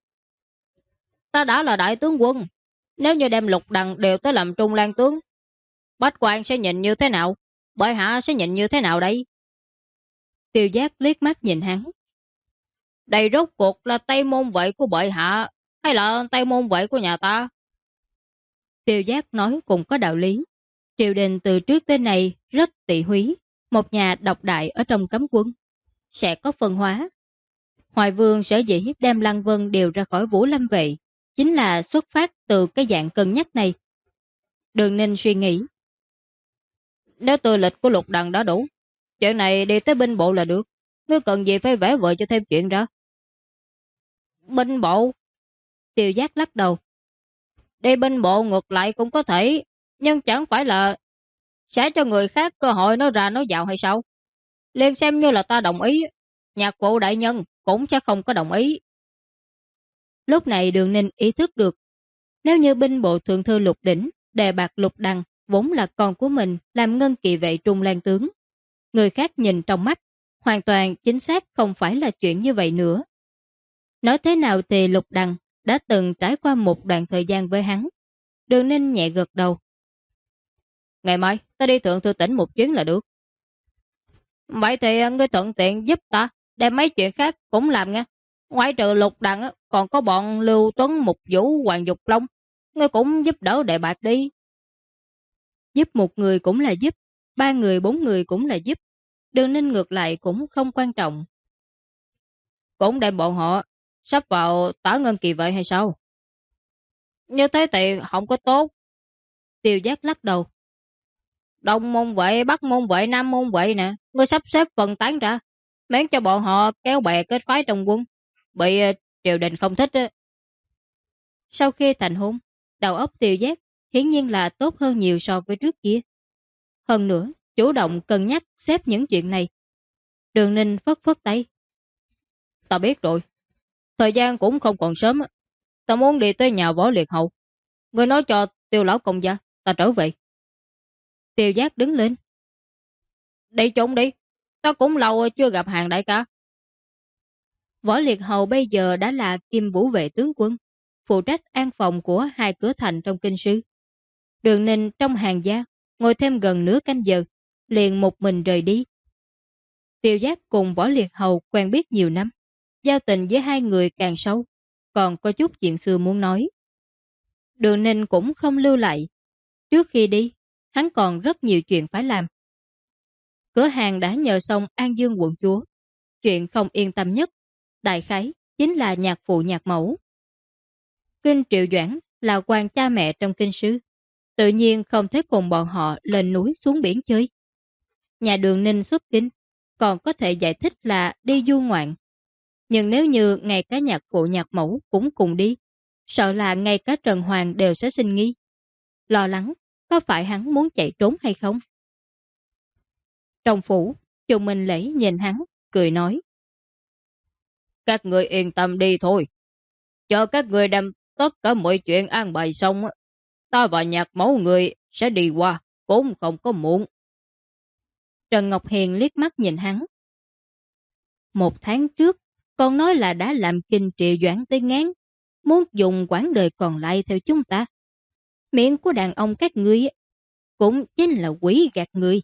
Ta đã là đại tướng quân, nếu như đem Lục Đằng điều tới làm Trung Lang tướng, Bách Quan sẽ nhìn như thế nào? Bệ hạ sẽ nhìn như thế nào đây? Tiêu Giác liếc mắt nhìn hắn. Đây rốt cuộc là Tây Môn Vệ của bệ hạ hay là Tây Môn Vệ của nhà ta? Tiêu Giác nói cũng có đạo lý. Triều đình từ trước tới nay rất tị húy, một nhà độc đại ở trong cấm quân sẽ có phân hóa. Hoài Vương sở dĩ đem Lăng Vân điều ra khỏi Vũ Lâm Vệ chính là xuất phát từ cái dạng cân nhắc này. Đường Ninh suy nghĩ. Nếu tư lịch của Lục Đằng đã đủ, chuyện này đi tới binh bộ là được. Ngươi cần gì phải vẽ vời cho thêm chuyện ra? Binh bộ? Tiêu Giác lắc đầu. Đi binh bộ ngược lại cũng có thể, nhưng chẳng phải là sẽ cho người khác cơ hội nói ra nói vào hay sao? Liền xem như là ta đồng ý, nhạc vụ đại nhân cũng sẽ không có đồng ý. Lúc này Đường Ninh ý thức được, nếu như binh bộ thượng thư Lục Đỉnh đề bạt Lục Đằng vốn là con của mình làm Ngân Kỳ vệ Trung Lang tướng, người khác nhìn trong mắt, hoàn toàn chính xác không phải là chuyện như vậy nữa. Nói thế nào thì Lục Đằng đã từng trải qua một đoạn thời gian với hắn. Đường Ninh nhẹ gật đầu. Ngày mai ta đi thượng thư tỉnh một chuyến là được. Vậy thì ngươi thuận tiện giúp ta đem mấy chuyện khác cũng làm nha. Ngoại trừ Lục Đằng còn có bọn Lưu Tuấn, Mục Vũ, Hoàng Dục Long, ngươi cũng giúp đỡ đề bạt đi. Giúp một người cũng là giúp, 3 người 4 người cũng là giúp. Đường Ninh ngược lại cũng không quan trọng. Cũng đem bọn họ sắp vào Tả Ngân Kỳ vệ hay sao? Như thế thì không có tốt. Tiêu Giác lắc đầu. Đông môn vệ, Bắc môn vệ, Nam môn vệ nè, ngươi sắp xếp phân tán ra, miễn cho bọn họ kéo bè kết phái trong quân, bị triều đình không thích á. Sau khi thành hôn, đầu óc Tiêu Giác hiển nhiên là tốt hơn nhiều so với trước kia. Hơn nữa, chủ động cân nhắc xếp những chuyện này. Đường Ninh phất phất tay. Ta biết rồi, thời gian cũng không còn sớm. Ta muốn đi tới nhà Võ Liệt Hậu. Ngươi nói cho Tiêu lão công gia, ta trở về. Tiêu Giác đứng lên. Đi chung đi, ta cũng lâu chưa gặp hàng đại ca. Võ Liệt Hậu bây giờ đã là Kim Vũ vệ tướng quân, phụ trách an phòng của 2 cửa thành trong kinh sư. Đường Ninh trong hàng gia, ngồi thêm gần nửa canh giờ, liền một mình rời đi. Tiêu Giác cùng Võ Liệt Hậu quen biết nhiều năm, giao tình với 2 người càng sâu, còn có chút chuyện xưa muốn nói. Đường Ninh cũng không lưu lại. Trước khi đi, hắn còn rất nhiều chuyện phải làm. Cửa hàng đã nhờ xong An Dương quận chúa. Chuyện không yên tâm nhất, đại khái, chính là nhạc phụ nhạc mẫu. Kinh Triệu Doãn là quan cha mẹ trong kinh sư, tự nhiên không thể cùng bọn họ lên núi xuống biển chơi. Nhà Đường Ninh xuất kinh, còn có thể giải thích là đi du ngoạn. Nhưng nếu như ngay cả nhạc phụ nhạc mẫu cũng cùng đi, sợ là ngay cả Trần Hoàng đều sẽ sinh nghi. Lo lắng, có phải hắn muốn chạy trốn hay không? Trong phủ, Chu Minh Lễ nhìn hắn, cười nói. Các người yên tâm đi thôi. Cho các người đem tất cả mọi chuyện an bài xong, ta và nhạc mẫu người sẽ đi qua, cũng không có muộn. Trần Ngọc Hiền liếc mắt nhìn hắn. 1 tháng trước, còn nói là đã làm kinh trị doãn tới ngán, muốn dùng quãng đời còn lại theo chúng ta. Miệng của đàn ông các ngươi cũng chính là quỷ gạt người.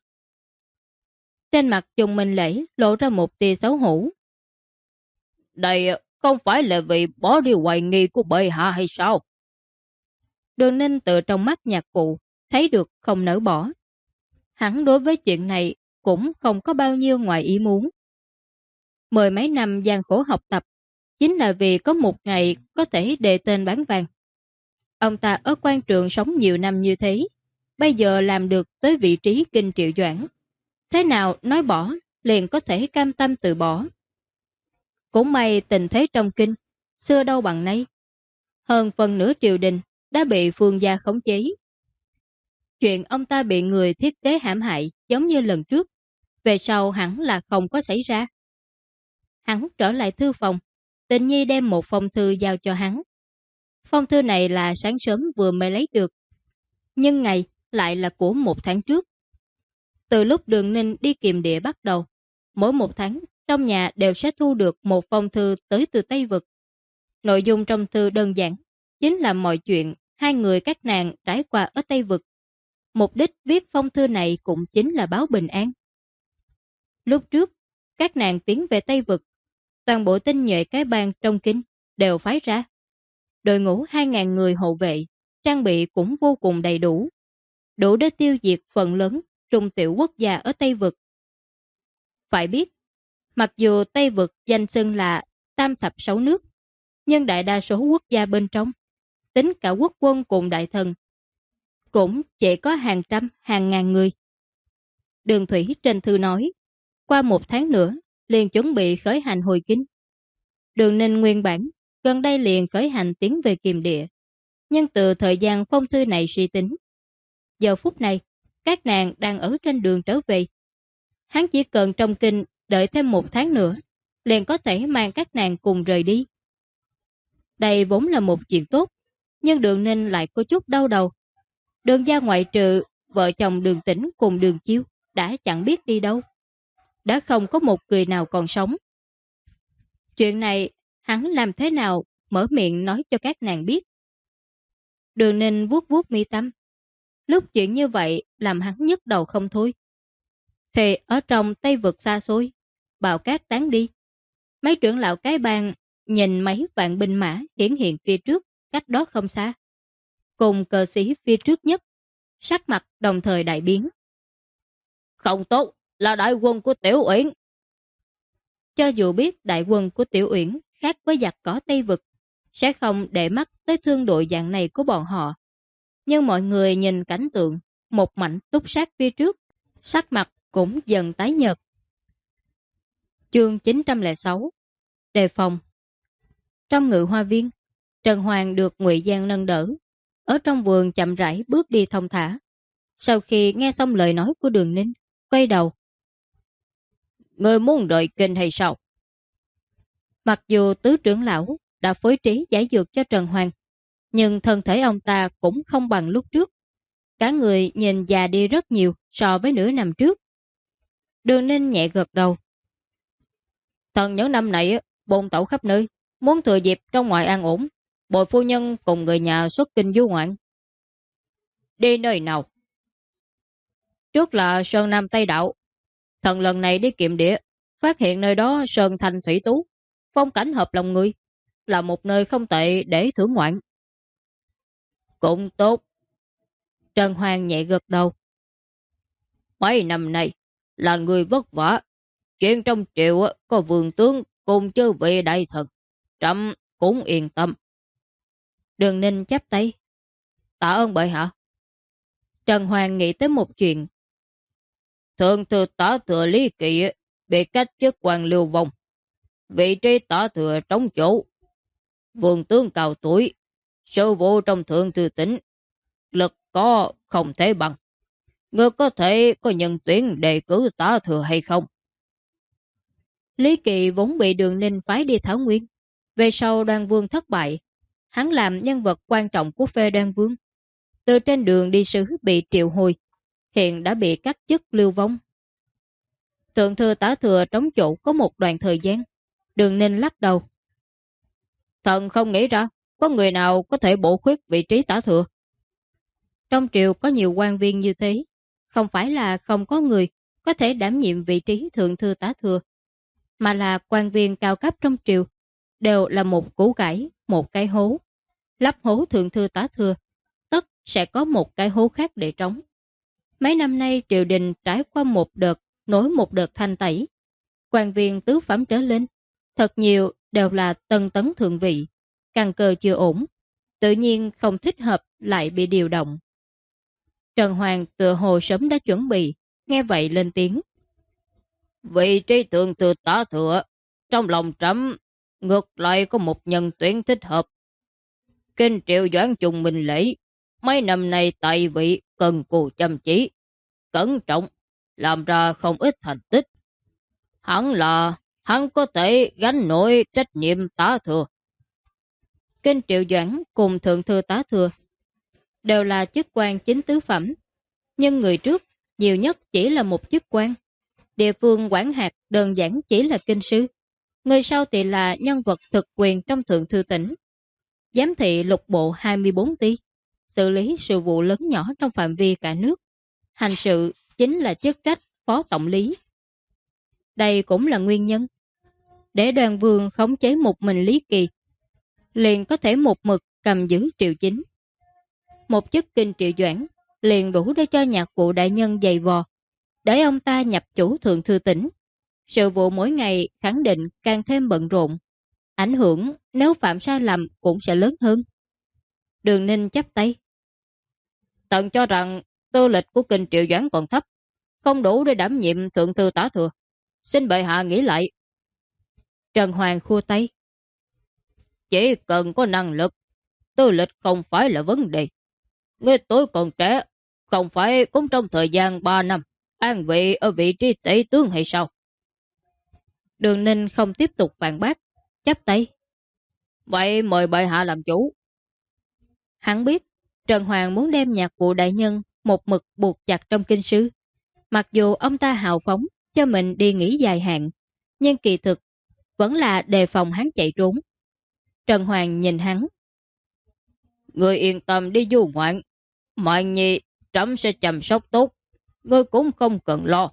Trên mặt Chung Minh Lễ lộ ra một tia xấu hổ. Đây không phải là vì bỏ đi hoài nghi của bệ hạ hay sao? Đường Ninh từ trong mắt nhạc phụ thấy được không nỡ bỏ. Hắn đối với chuyện này cũng không có bao nhiêu ngoài ý muốn. 10 mấy năm gian khổ học tập chính là vì có một ngày có thể đề tên bán vàng. Ông ta ở quan trường sống nhiều năm như thế, bây giờ làm được tới vị trí kinh triệu doãn. Thế nào nói bỏ liền có thể cam tâm từ bỏ. Cũng may tình thế trong kinh, xưa đâu bằng nay. Hơn phần nửa triều đình đã bị Phương gia khống chế. Chuyện ông ta bị người thiết kế hãm hại giống như lần trước, về sau hẳn là không có xảy ra. Hắn trở lại thư phòng, Tình Nhi đem một phong thư giao cho hắn. Phong thư này là sáng sớm vừa mới lấy được, nhưng ngày lại là của 1 tháng trước. Từ lúc Đường Ninh đi kiềm địa bắt đầu, mỗi 1 tháng trong nhà đều sẽ thu được một phong thư tới từ Tây Vực. Nội dung trong thư đơn giản, chính là mọi chuyện hai người các nàng trải qua ở Tây Vực. Mục đích viết phong thư này cũng chính là báo bình an. Lúc trước, các nàng tiến về Tây Vực, toàn bộ tinh nhuệ cái bang trong kinh đều phái ra. Đội ngũ 2.000 người hộ vệ, trang bị cũng vô cùng đầy đủ, đủ để tiêu diệt phần lớn trung tiểu quốc gia ở Tây Vực. Phải biết, mặc dù Tây Vực danh xưng là tam thập 6 nước, nhưng đại đa số quốc gia bên trong, tính cả quốc quân cùng đại thần, cũng chỉ có hàng trăm, hàng ngàn người. Đường Thủy trên thư nói, qua 1 tháng nữa, liền chuẩn bị khởi hành hồi kinh. Đường Ninh nguyên bản, gần đây liền khởi hành tiến về kiềm địa. Nhưng từ thời gian phong thư này suy tính, giờ phút này, các nàng đang ở trên đường trở về. Hắn chỉ cần trong kinh đợi thêm 1 tháng nữa, liền có thể mang các nàng cùng rời đi. Đây vốn là một chuyện tốt, nhưng Đường Ninh lại có chút đau đầu. Đường gia ngoại trừ vợ chồng Đường Tĩnh cùng Đường Chiêu đã chẳng biết đi đâu. Đã không có một người nào còn sống. Chuyện này hắn làm thế nào mở miệng nói cho các nàng biết. Đường Ninh vuốt vuốt mi tâm. Lúc chuyện như vậy làm hắn nhức đầu không thôi. Thì ở trong Tây Vực xa xôi, bào cát tán đi. Mấy trưởng lão cái bang nhìn mấy vạn binh mã hiển hiện phía trước, cách đó không xa. Cùng cờ sĩ phía trước nhất, sắc mặt đồng thời đại biến. Không tốt, là đại quân của Tiểu Uyển. Cho dù biết đại quân của Tiểu Uyển khác với giặc cỏ Tây Vực, sẽ không để mắt tới thương đội dạng này của bọn họ. Nhưng mọi người nhìn cảnh tượng, một mảnh túc sát phía trước, sắc mặt cũng dần tái nhợt. Chương 906 Đề phòng. Trong ngự hoa viên, Trần Hoàng được Ngụy Giang nâng đỡ, ở trong vườn chậm rãi bước đi thông thả. Sau khi nghe xong lời nói của Đường Ninh, quay đầu. Người muốn rời kinh hay sao? Mặc dù tứ trưởng lão đã phối trí giải dược cho Trần Hoàng, nhưng thân thể ông ta cũng không bằng lúc trước. Cả người nhìn già đi rất nhiều so với nửa năm trước. Đường Ninh nhẹ gật đầu. Thần những năm này bồn tẩu khắp nơi, muốn thừa dịp trong ngoài an ổn, bồi phu nhân cùng người nhà xuất kinh du ngoạn. Đi nơi nào? Trước là Sơn Nam Tây Đạo. Thần lần này đi kiệm địa, phát hiện nơi đó sơn thanh thủy tú, phong cảnh hợp lòng người, là một nơi không tệ để thưởng ngoạn. Cũng tốt. Trần Hoàng nhẹ gật đầu. Mấy năm này là người vất vả. Chuyện trong triều có vườn tướng cùng chư vị đại thần, trẫm cũng yên tâm. Đường Ninh chắp tay. Tạ ơn bệ hạ. Trần Hoàng nghĩ tới một chuyện. Thượng thư tả thừa Lý Kỳ bị cách chức quan Lưu Vong, vị trí tả thừa trống chỗ. Vườn tướng cao tuổi, sự vụ trong thượng thư tỉnh, lực có không thể bằng. Ngươi có thể có nhân tuyển đề cử tả thừa hay không? Lý Kỳ vốn bị Đường Ninh phái đi Thảo Nguyên. Về sau Đoan Vương thất bại, hắn làm nhân vật quan trọng của phe Đoan Vương. Từ trên đường đi sứ bị triệu hồi, hiện đã bị cắt chức lưu vong. Thượng thư tả thừa trống chỗ có một đoạn thời gian. Đường Ninh lắc đầu. Thần không nghĩ ra có người nào có thể bổ khuyết vị trí tả thừa. Trong triều có nhiều quan viên như thế, không phải là không có người có thể đảm nhiệm vị trí thượng thư tá thừa, mà là quan viên cao cấp trong triều, đều là một củ cải, một cái hố. Lắp hố thượng thư tá thừa, tất sẽ có một cái hố khác để trống. Mấy năm nay triều đình trải qua một đợt, nối một đợt thanh tẩy. Quan viên tứ phẩm trở lên, thật nhiều đều là tân tấn thượng vị, căn cơ chưa ổn, tự nhiên không thích hợp lại bị điều động. Trần Hoàng tựa hồ sớm đã chuẩn bị, nghe vậy lên tiếng. Vị trí thượng thư tá thừa, trong lòng trẫm ngược lại có một nhân tuyển thích hợp. Kinh Triệu Doãn trùng mình lễ, mấy năm nay tại vị cần cù chăm chỉ, cẩn trọng, làm ra không ít thành tích. Hắn có thể gánh nổi trách nhiệm tá thừa. Kinh Triệu Doãn cùng thượng thư tá thừa đều là chức quan chính tứ phẩm, nhưng người trước nhiều nhất chỉ là một chức quan. Địa phương quản hạt đơn giản chỉ là kinh sư. Người sau thì là nhân vật thực quyền trong thượng thư tỉnh. Giám thị lục bộ 24 ty, xử lý sự vụ lớn nhỏ trong phạm vi cả nước. Hành sự chính là chức trách phó tổng lý. Đây cũng là nguyên nhân để Đoàn Vương khống chế một mình Lý Kỳ, liền có thể một mực cầm giữ triều chính. Một chức kinh Triệu Doãn liền đủ để cho nhạc vụ đại nhân dày vò, để ông ta nhập chủ thượng thư tỉnh. Sự vụ mỗi ngày khẳng định càng thêm bận rộn, ảnh hưởng nếu phạm sai lầm cũng sẽ lớn hơn. Đường Ninh chắp tay. Tần cho rằng tư lịch của kinh Triệu Doãn còn thấp, không đủ để đảm nhiệm thượng thư tá thừa. Xin bệ hạ nghĩ lại. Trần Hoàng khua tay. Chỉ cần có năng lực, tư lịch không phải là vấn đề. Người tôi còn trẻ, không phải cũng trong thời gian 3 năm an vị ở vị trí tể tướng hay sao? Đường Ninh không tiếp tục phản bác, chắp tay. Vậy mời bệ hạ làm chủ. Hắn biết Trần Hoàng muốn đem nhạc vụ đại nhân một mực buộc chặt trong kinh sư. Mặc dù ông ta hào phóng cho mình đi nghỉ dài hạn, nhưng kỳ thực vẫn là đề phòng hắn chạy trốn. Trần Hoàng nhìn hắn. Người yên tâm đi du ngoạn. Mọi nhi trẫm sẽ chăm sóc tốt. Ngươi cũng không cần lo.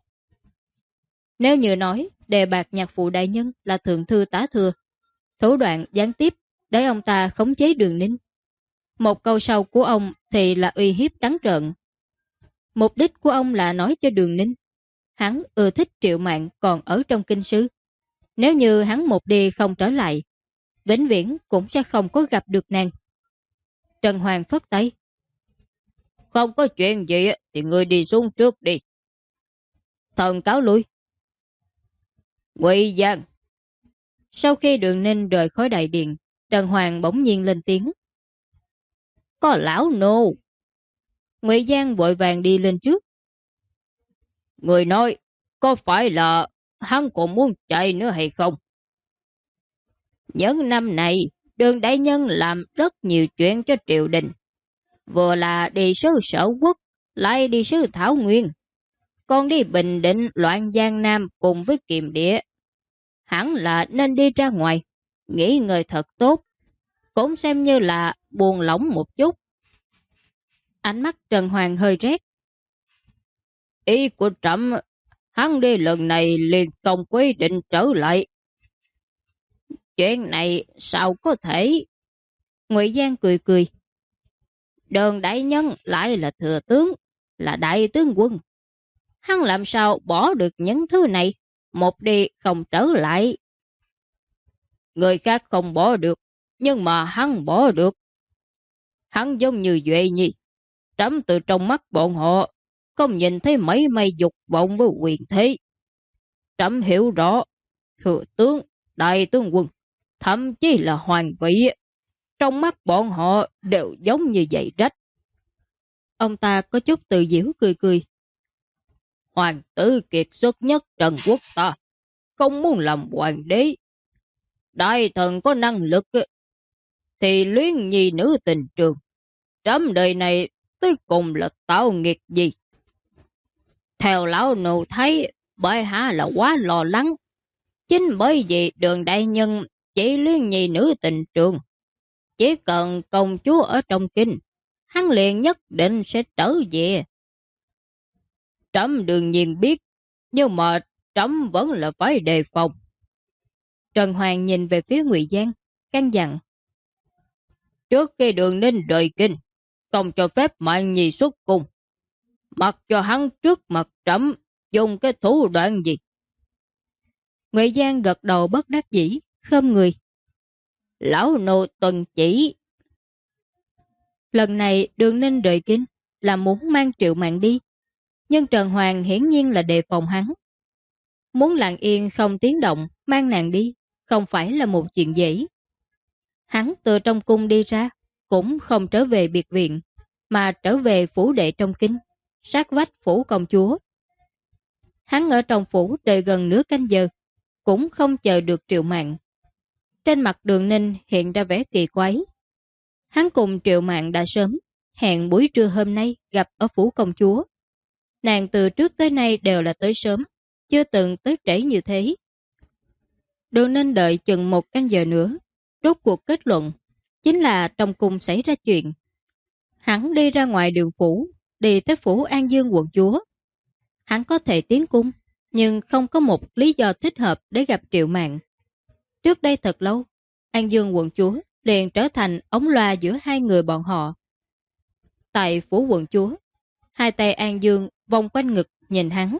Nếu như nói đề bạt nhạc phụ đại nhân là thượng thư tá thừa, thủ đoạn gián tiếp để ông ta khống chế Đường Ninh. Một câu sau của ông thì là uy hiếp trắng trợn. Mục đích của ông là nói cho Đường Ninh hắn ưa thích Triệu Mạn còn ở trong kinh sư. Nếu như hắn một đi không trở lại, vĩnh viễn cũng sẽ không có gặp được nàng. Trần Hoàng phất tay. Không có chuyện gì thì ngươi đi xuống trước đi. Thần cáo lui. Ngụy Giang. Sau khi Đường Ninh rời khỏi đại điện, Trần Hoàng bỗng nhiên lên tiếng. Có lão nô. Ngụy Giang vội vàng đi lên trước. Người nói, có phải là hắn còn muốn chạy nữa hay không? Những năm này, Đường đại nhân làm rất nhiều chuyện cho triều đình. Vừa là đi sứ sở quốc, lại đi sứ Thảo Nguyên. Còn đi Bình Định loạn Giang Nam cùng với Kiềm Địa. Hẳn là nên đi ra ngoài, nghỉ ngơi thật tốt. Cũng xem như là buồn lỏng một chút. Ánh mắt Trần Hoàng hơi rét. Ý của trẫm, hắn đi lần này liền không quy định trở lại. Chuyện này sao có thể? Ngụy Giang cười cười. Đường đại nhân lại là thừa tướng, là đại tướng quân. Hắn làm sao bỏ được những thứ này, một đi không trở lại. Người khác không bỏ được, nhưng mà hắn bỏ được. Hắn giống như Duệ Nhi. Trẫm từ trong mắt bọn họ không nhìn thấy mấy may dục vọng với quyền thế. Trẫm hiểu rõ, thừa tướng, đại tướng quân, thậm chí là hoàng vị, trong mắt bọn họ đều giống như vậy rách. Ông ta có chút tự giễu cười cười. Hoàng tử kiệt xuất nhất Trần Quốc ta, không muốn làm hoàng đế. Đại thần có năng lực thì luyến nhi nữ tình trường. Trẫm đời này tới cùng là tạo nghiệt gì? Theo lão nô thấy, Bệ hạ là quá lo lắng. Chính bởi vì Đường đại nhân chỉ luyến nhi nữ tình trường. Chỉ cần công chúa ở trong kinh, hắn liền nhất định sẽ trở về. Trẫm đương nhiên biết, nhưng mà trẫm vẫn là phải đề phòng. Trần Hoàng nhìn về phía Ngụy Giang, căn dặn. Trước khi Đường Ninh rời kinh, không cho phép Mạng Nhi xuất cung. Mặc cho hắn trước mặt trẫm dùng cái thủ đoạn gì. Ngụy Giang gật đầu bất đắc dĩ, khom người. Lão nô tuần chỉ. Lần này Đường Ninh rời kinh là muốn mang Triệu Mạn đi, nhưng Trần Hoàng hiển nhiên là đề phòng hắn. Muốn lặng yên không tiếng động mang nàng đi không phải là một chuyện dễ. Hắn từ trong cung đi ra cũng không trở về biệt viện, mà trở về phủ đệ trong kinh, sát vách phủ công chúa. Hắn ở trong phủ đợi gần nửa canh giờ, cũng không chờ được Triệu Mạn. Trên mặt Đường Ninh hiện ra vẻ kỳ quái. Hắn cùng Triệu Mạn đã sớm hẹn buổi trưa hôm nay gặp ở phủ công chúa. Nàng từ trước tới nay đều là tới sớm, chưa từng tới trễ như thế. Đường Ninh đợi chừng 1 canh giờ nữa, rốt cuộc kết luận chính là trong cung xảy ra chuyện. Hắn đi ra ngoài đường phủ, đi tới phủ An Dương quận chúa. Hắn có thể tiến cung, nhưng không có một lý do thích hợp để gặp Triệu Mạn. Trước đây thật lâu, An Dương quận chúa liền trở thành ống loa giữa hai người bọn họ. Tại phủ quận chúa, hai tay An Dương vòng quanh ngực nhìn hắn.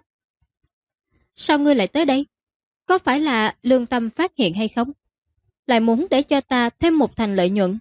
Sao ngươi lại tới đây? Có phải là lương tâm phát hiện hay không? Lại muốn để cho ta thêm một thành lợi nhuận?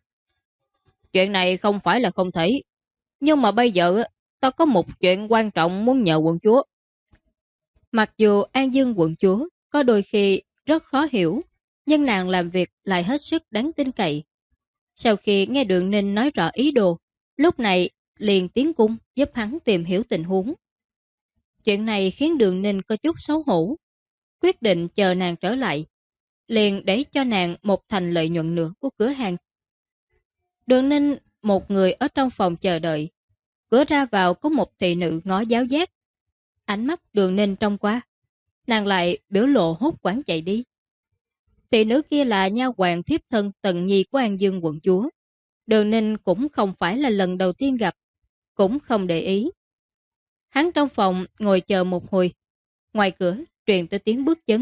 Chuyện này không phải là không thể, nhưng mà bây giờ ta có một chuyện quan trọng muốn nhờ quận chúa. Mặc dù An Dương quận chúa có đôi khi rất khó hiểu, nhưng nàng làm việc lại hết sức đáng tin cậy. Sau khi nghe Đường Ninh nói rõ ý đồ, lúc này liền tiến cung giúp hắn tìm hiểu tình huống. Chuyện này khiến Đường Ninh có chút xấu hổ, quyết định chờ nàng trở lại, liền để cho nàng một thành lợi nhuận nữa của cửa hàng. Đường Ninh một người ở trong phòng chờ đợi, cửa ra vào có một thị nữ ngó giáo giác. Ánh mắt Đường Ninh trông qua, nàng lại biểu lộ hốt quảng chạy đi. Thị nữ kia là nha hoàn thiếp thân Tần Nhi của An Dương quận chúa. Đường Ninh cũng không phải là lần đầu tiên gặp, cũng không để ý. Hắn trong phòng ngồi chờ một hồi, ngoài cửa truyền tới tiếng bước chân.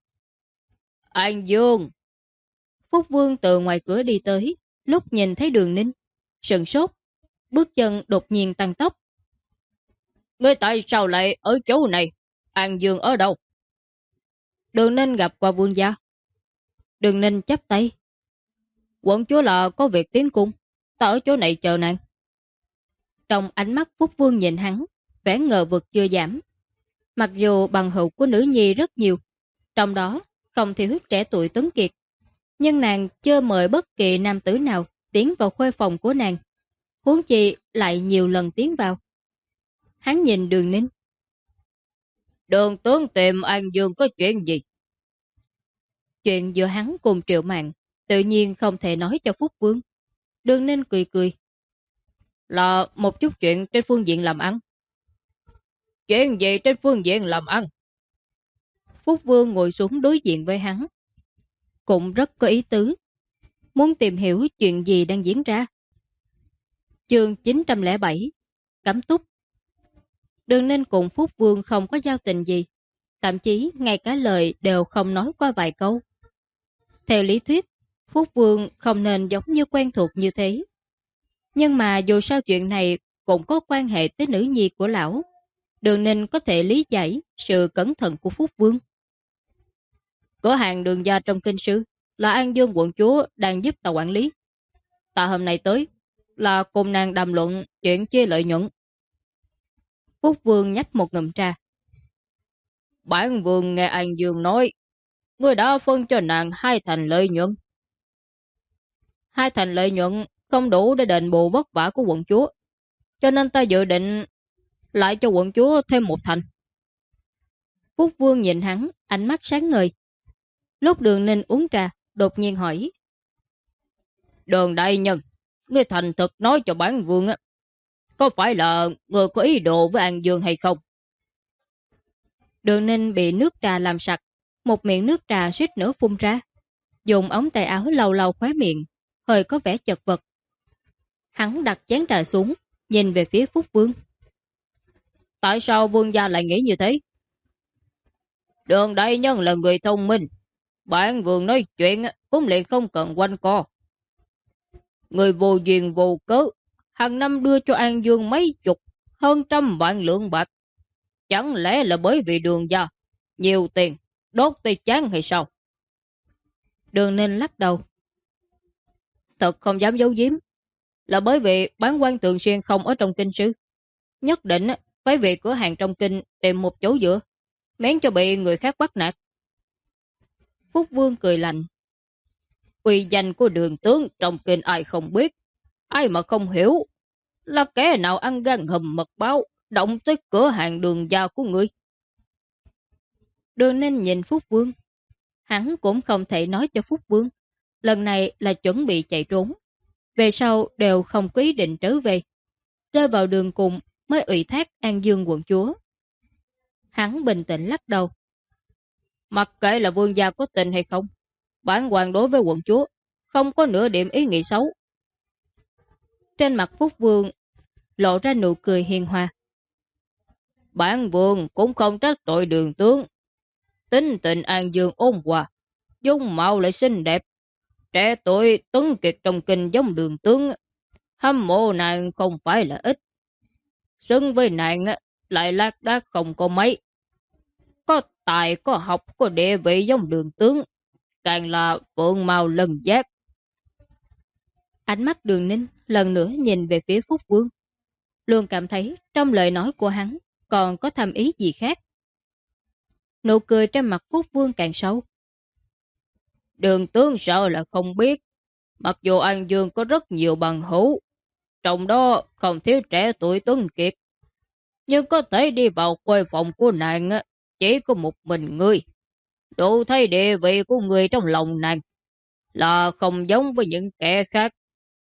An Dương! Phúc Vương từ ngoài cửa đi tới, lúc nhìn thấy Đường Ninh, sừng sốt, bước chân đột nhiên tăng tốc. Ngươi tại sao lại ở chỗ này? An Dương ở đâu? Đường Ninh gặp qua vương gia. Đường Ninh chắp tay. Quận chúa là có việc tiến cung, ta ở chỗ này chờ nàng. Trong ánh mắt Phúc Vương nhìn hắn, vẻ ngờ vực chưa giảm. Mặc dù bằng hữu của nữ nhi rất nhiều, trong đó không thiếu trẻ tuổi tuấn kiệt, nhưng nàng chưa mời bất kỳ nam tử nào tiến vào khuê phòng của nàng, huống chi lại nhiều lần tiến vào. Hắn nhìn Đường Ninh. Đường tướng tìm An Dương có chuyện gì? Chuyện giữa hắn cùng Triệu Mạn tự nhiên không thể nói cho Phúc Vương. Đường Ninh cười cười. Là một chút chuyện trên phương diện làm ăn. Chuyện gì trên phương diện làm ăn? Phúc Vương ngồi xuống đối diện với hắn, cũng rất có ý tứ, muốn tìm hiểu chuyện gì đang diễn ra. Chương 907 Cấm túc. Đường Ninh cùng Phúc Vương không có giao tình gì, thậm chí ngay cả lời đều không nói qua vài câu. Theo lý thuyết, Phúc Vương không nên giống như quen thuộc như thế. Nhưng mà dù sao chuyện này cũng có quan hệ tới nữ nhi của lão, Đường Ninh có thể lý giải sự cẩn thận của Phúc Vương. Cửa hàng Đường gia trong kinh sư là An Dương quận chúa đang giúp ta quản lý. Ta hôm nay tới là cùng nàng đàm luận chuyện chia lợi nhuận. Phúc Vương nhấp một ngụm trà. Bản vương nghe An Dương nói, ngươi đã phân cho nàng 2 thành lợi nhuận. 2 thành lợi nhuận không đủ để đền bù vất vả của quận chúa, cho nên ta dự định lại cho quận chúa thêm 1 thành. Phúc Vương nhìn hắn, ánh mắt sáng ngời. Lúc Đường Ninh uống trà, đột nhiên hỏi. Đường đại nhân, ngươi thành thực nói cho bản vương á, có phải là người có ý đồ với An Dương hay không? Đường Ninh bị nước trà làm sặc, một miệng nước trà suýt nữa phun ra. Dùng ống tay áo lau lau khóe miệng, hơi có vẻ chật vật. Hắn đặt chén trà xuống, nhìn về phía Phúc Vương. Tại sao vương gia lại nghĩ như thế? Đường đại nhân là người thông minh. Bản vương nói chuyện cũng lại không cần quanh co. Người vô duyên vô cớ, hàng năm đưa cho An Dương mấy chục, hơn 100 vạn lượng bạc. Chẳng lẽ là bởi vì đường gia nhiều tiền, đốt tay chán hay sao? Đường Ninh lắc đầu. Thật không dám giấu giếm. Là bởi vì bán quan thường xuyên không ở trong kinh sư. Nhất định phải về cửa hàng trong kinh tìm một chỗ dựa, miễn cho bị người khác bắt nạt. Phúc Vương cười lạnh. Uy danh của đường tướng trong kinh ai không biết, ai mà không hiểu. Là kẻ nào ăn gan hùm mật báo, động tới cửa hàng đường gia của người. Đường Ninh nhìn Phúc Vương. Hắn cũng không thể nói cho Phúc Vương. Lần này là chuẩn bị chạy trốn. Về sau đều không có ý định trở về. Rơi vào đường cùng mới ủy thác An Dương quận chúa. Hắn bình tĩnh lắc đầu. Mặc kệ là vương gia có tình hay không, bản hoàng đối với quận chúa không có nửa điểm ý nghĩ xấu. Trên mặt Phúc Vương lộ ra nụ cười hiền hòa. Bản vương cũng không trách tội đường tướng. Tính tình An Dương ôn hòa, dung mạo lại xinh đẹp, trẻ tuổi tuấn kiệt trong kinh giống đường tướng. Hâm mộ nàng không phải là ít. Xứng với nàng lại lác đác không có mấy. Có tài, có học, có địa vị giống đường tướng, càng là phượng màu lần giác. Ánh mắt Đường Ninh lần nữa nhìn về phía Phúc Vương. Luôn cảm thấy trong lời nói của hắn còn có thầm ý gì khác. Nụ cười trên mặt Phúc Vương càng sâu. Đường tướng sợ là không biết. Mặc dù An Dương có rất nhiều bằng hữu, trong đó không thiếu trẻ tuổi tuấn kiệt, nhưng có thể đi vào khuê phòng của nàng chỉ có một mình ngươi. Đủ thấy địa vị của người trong lòng nàng là không giống với những kẻ khác.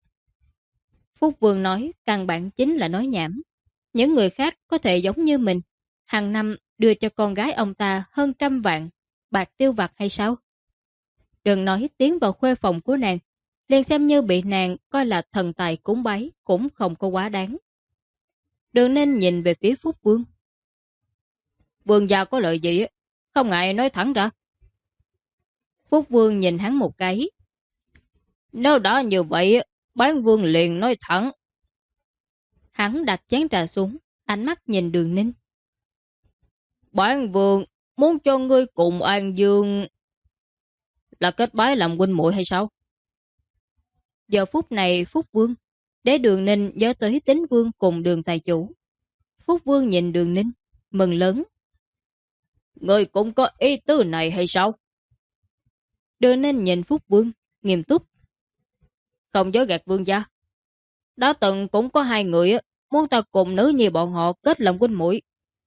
Phúc Vương nói căn bản chính là nói nhảm. Những người khác có thể giống như mình, hàng năm đưa cho con gái ông ta hơn 100 vạn bạc tiêu vặt hay sao? Đừng nói tiến vào khuê phòng của nàng, liền xem như bị nàng coi là thần tài cúng bái cũng không có quá đáng. Đừng nên nhìn về phía Phúc Vương. Vương gia có lợi gì không ngại nói thẳng ra. Phúc Vương nhìn hắn một cái. Nếu đã như vậy, bán vương liền nói thẳng. Hắn đặt chén trà xuống, ánh mắt nhìn Đường Ninh. Bán vương muốn cho ngươi cùng An Dương là kết bái làm huynh muội hay sao? Giờ phút này Phúc Vương để Đường Ninh nhớ tới Tính Vương cùng Đường tài chủ. Phúc Vương nhìn Đường Ninh mừng lớn. Ngươi cũng có ý tứ này hay sao? Đường Ninh nhìn Phúc Vương nghiêm túc. Không dối gạt vương gia. Đã từng cũng có 2 người muốn ta cùng nữ nhi bọn họ kết làm huynh muội.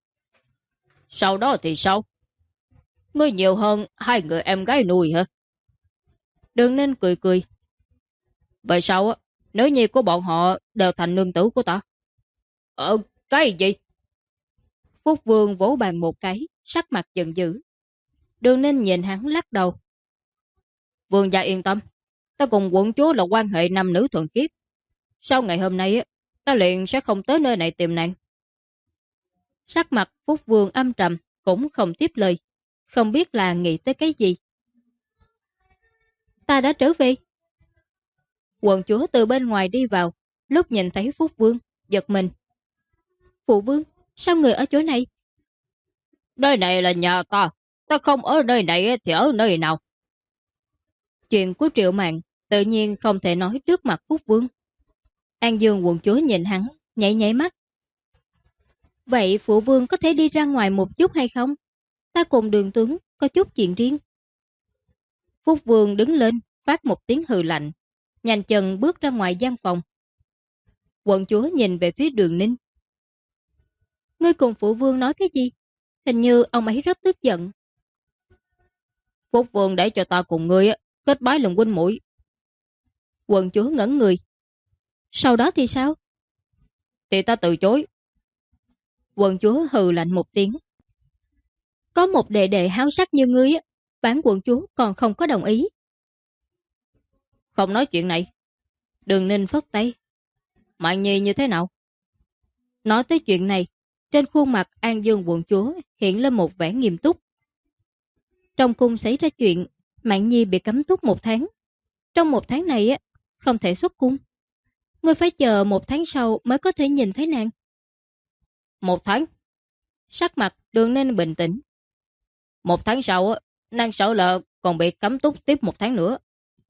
Sau đó thì sao? Ngươi nhiều hơn 2 người em gái nuôi hả? Đường Ninh cười cười. Vậy sao nữ nhi của bọn họ đều thành nương tử của ta? Cái gì? Phúc Vương vỗ bàn một cái, sắc mặt giận dữ. Đường Ninh nhìn hắn lắc đầu. Vương gia yên tâm, ta cùng quận chúa là quan hệ nam nữ thuần khiết. Sau ngày hôm nay ta liền sẽ không tới nơi này tìm nàng. Sắc mặt Phúc Vương âm trầm, cũng không tiếp lời, không biết là nghĩ tới cái gì. Ta đã trở về. Quận chúa từ bên ngoài đi vào, lúc nhìn thấy Phúc Vương, giật mình. Phụ Vương, sao người ở chỗ này? Nơi này là nhà ta, ta không ở nơi này thì ở nơi nào? Chuyện của Triệu Mạn tự nhiên không thể nói trước mặt Phúc Vương. An Dương quận chúa nhìn hắn, nhảy nhảy mắt. Vậy Phụ Vương có thể đi ra ngoài một chút hay không? Ta cùng Đường tướng có chút chuyện riêng. Phúc Vương đứng lên, phát một tiếng hừ lạnh, nhanh chân bước ra ngoài gian phòng. Quận chúa nhìn về phía Đường Ninh. Ngươi cùng Phụ Vương nói cái gì? Hình như ông ấy rất tức giận. Phúc Vương để cho ta cùng ngươi kết bái làm huynh muội. Quận chúa ngẩn người. Sau đó thì sao? Thì ta từ chối. Quận chúa hừ lạnh một tiếng. Có một đệ đệ háo sắc như ngươi, bản quận chúa còn không có đồng ý. Không nói chuyện này. Đường Ninh phất tay. Mạn Nhi như thế nào? Nói tới chuyện này, trên khuôn mặt An Dương quận chúa hiện lên một vẻ nghiêm túc. Trong cung xảy ra chuyện, Mạn Nhi bị cấm túc 1 tháng. Trong 1 tháng này không thể xuất cung. Ngươi phải chờ 1 tháng sau mới có thể nhìn thấy nàng. 1 tháng? Sắc mặt Đường Ninh bình tĩnh. 1 tháng sau, nàng sợ là còn bị cấm túc tiếp 1 tháng nữa.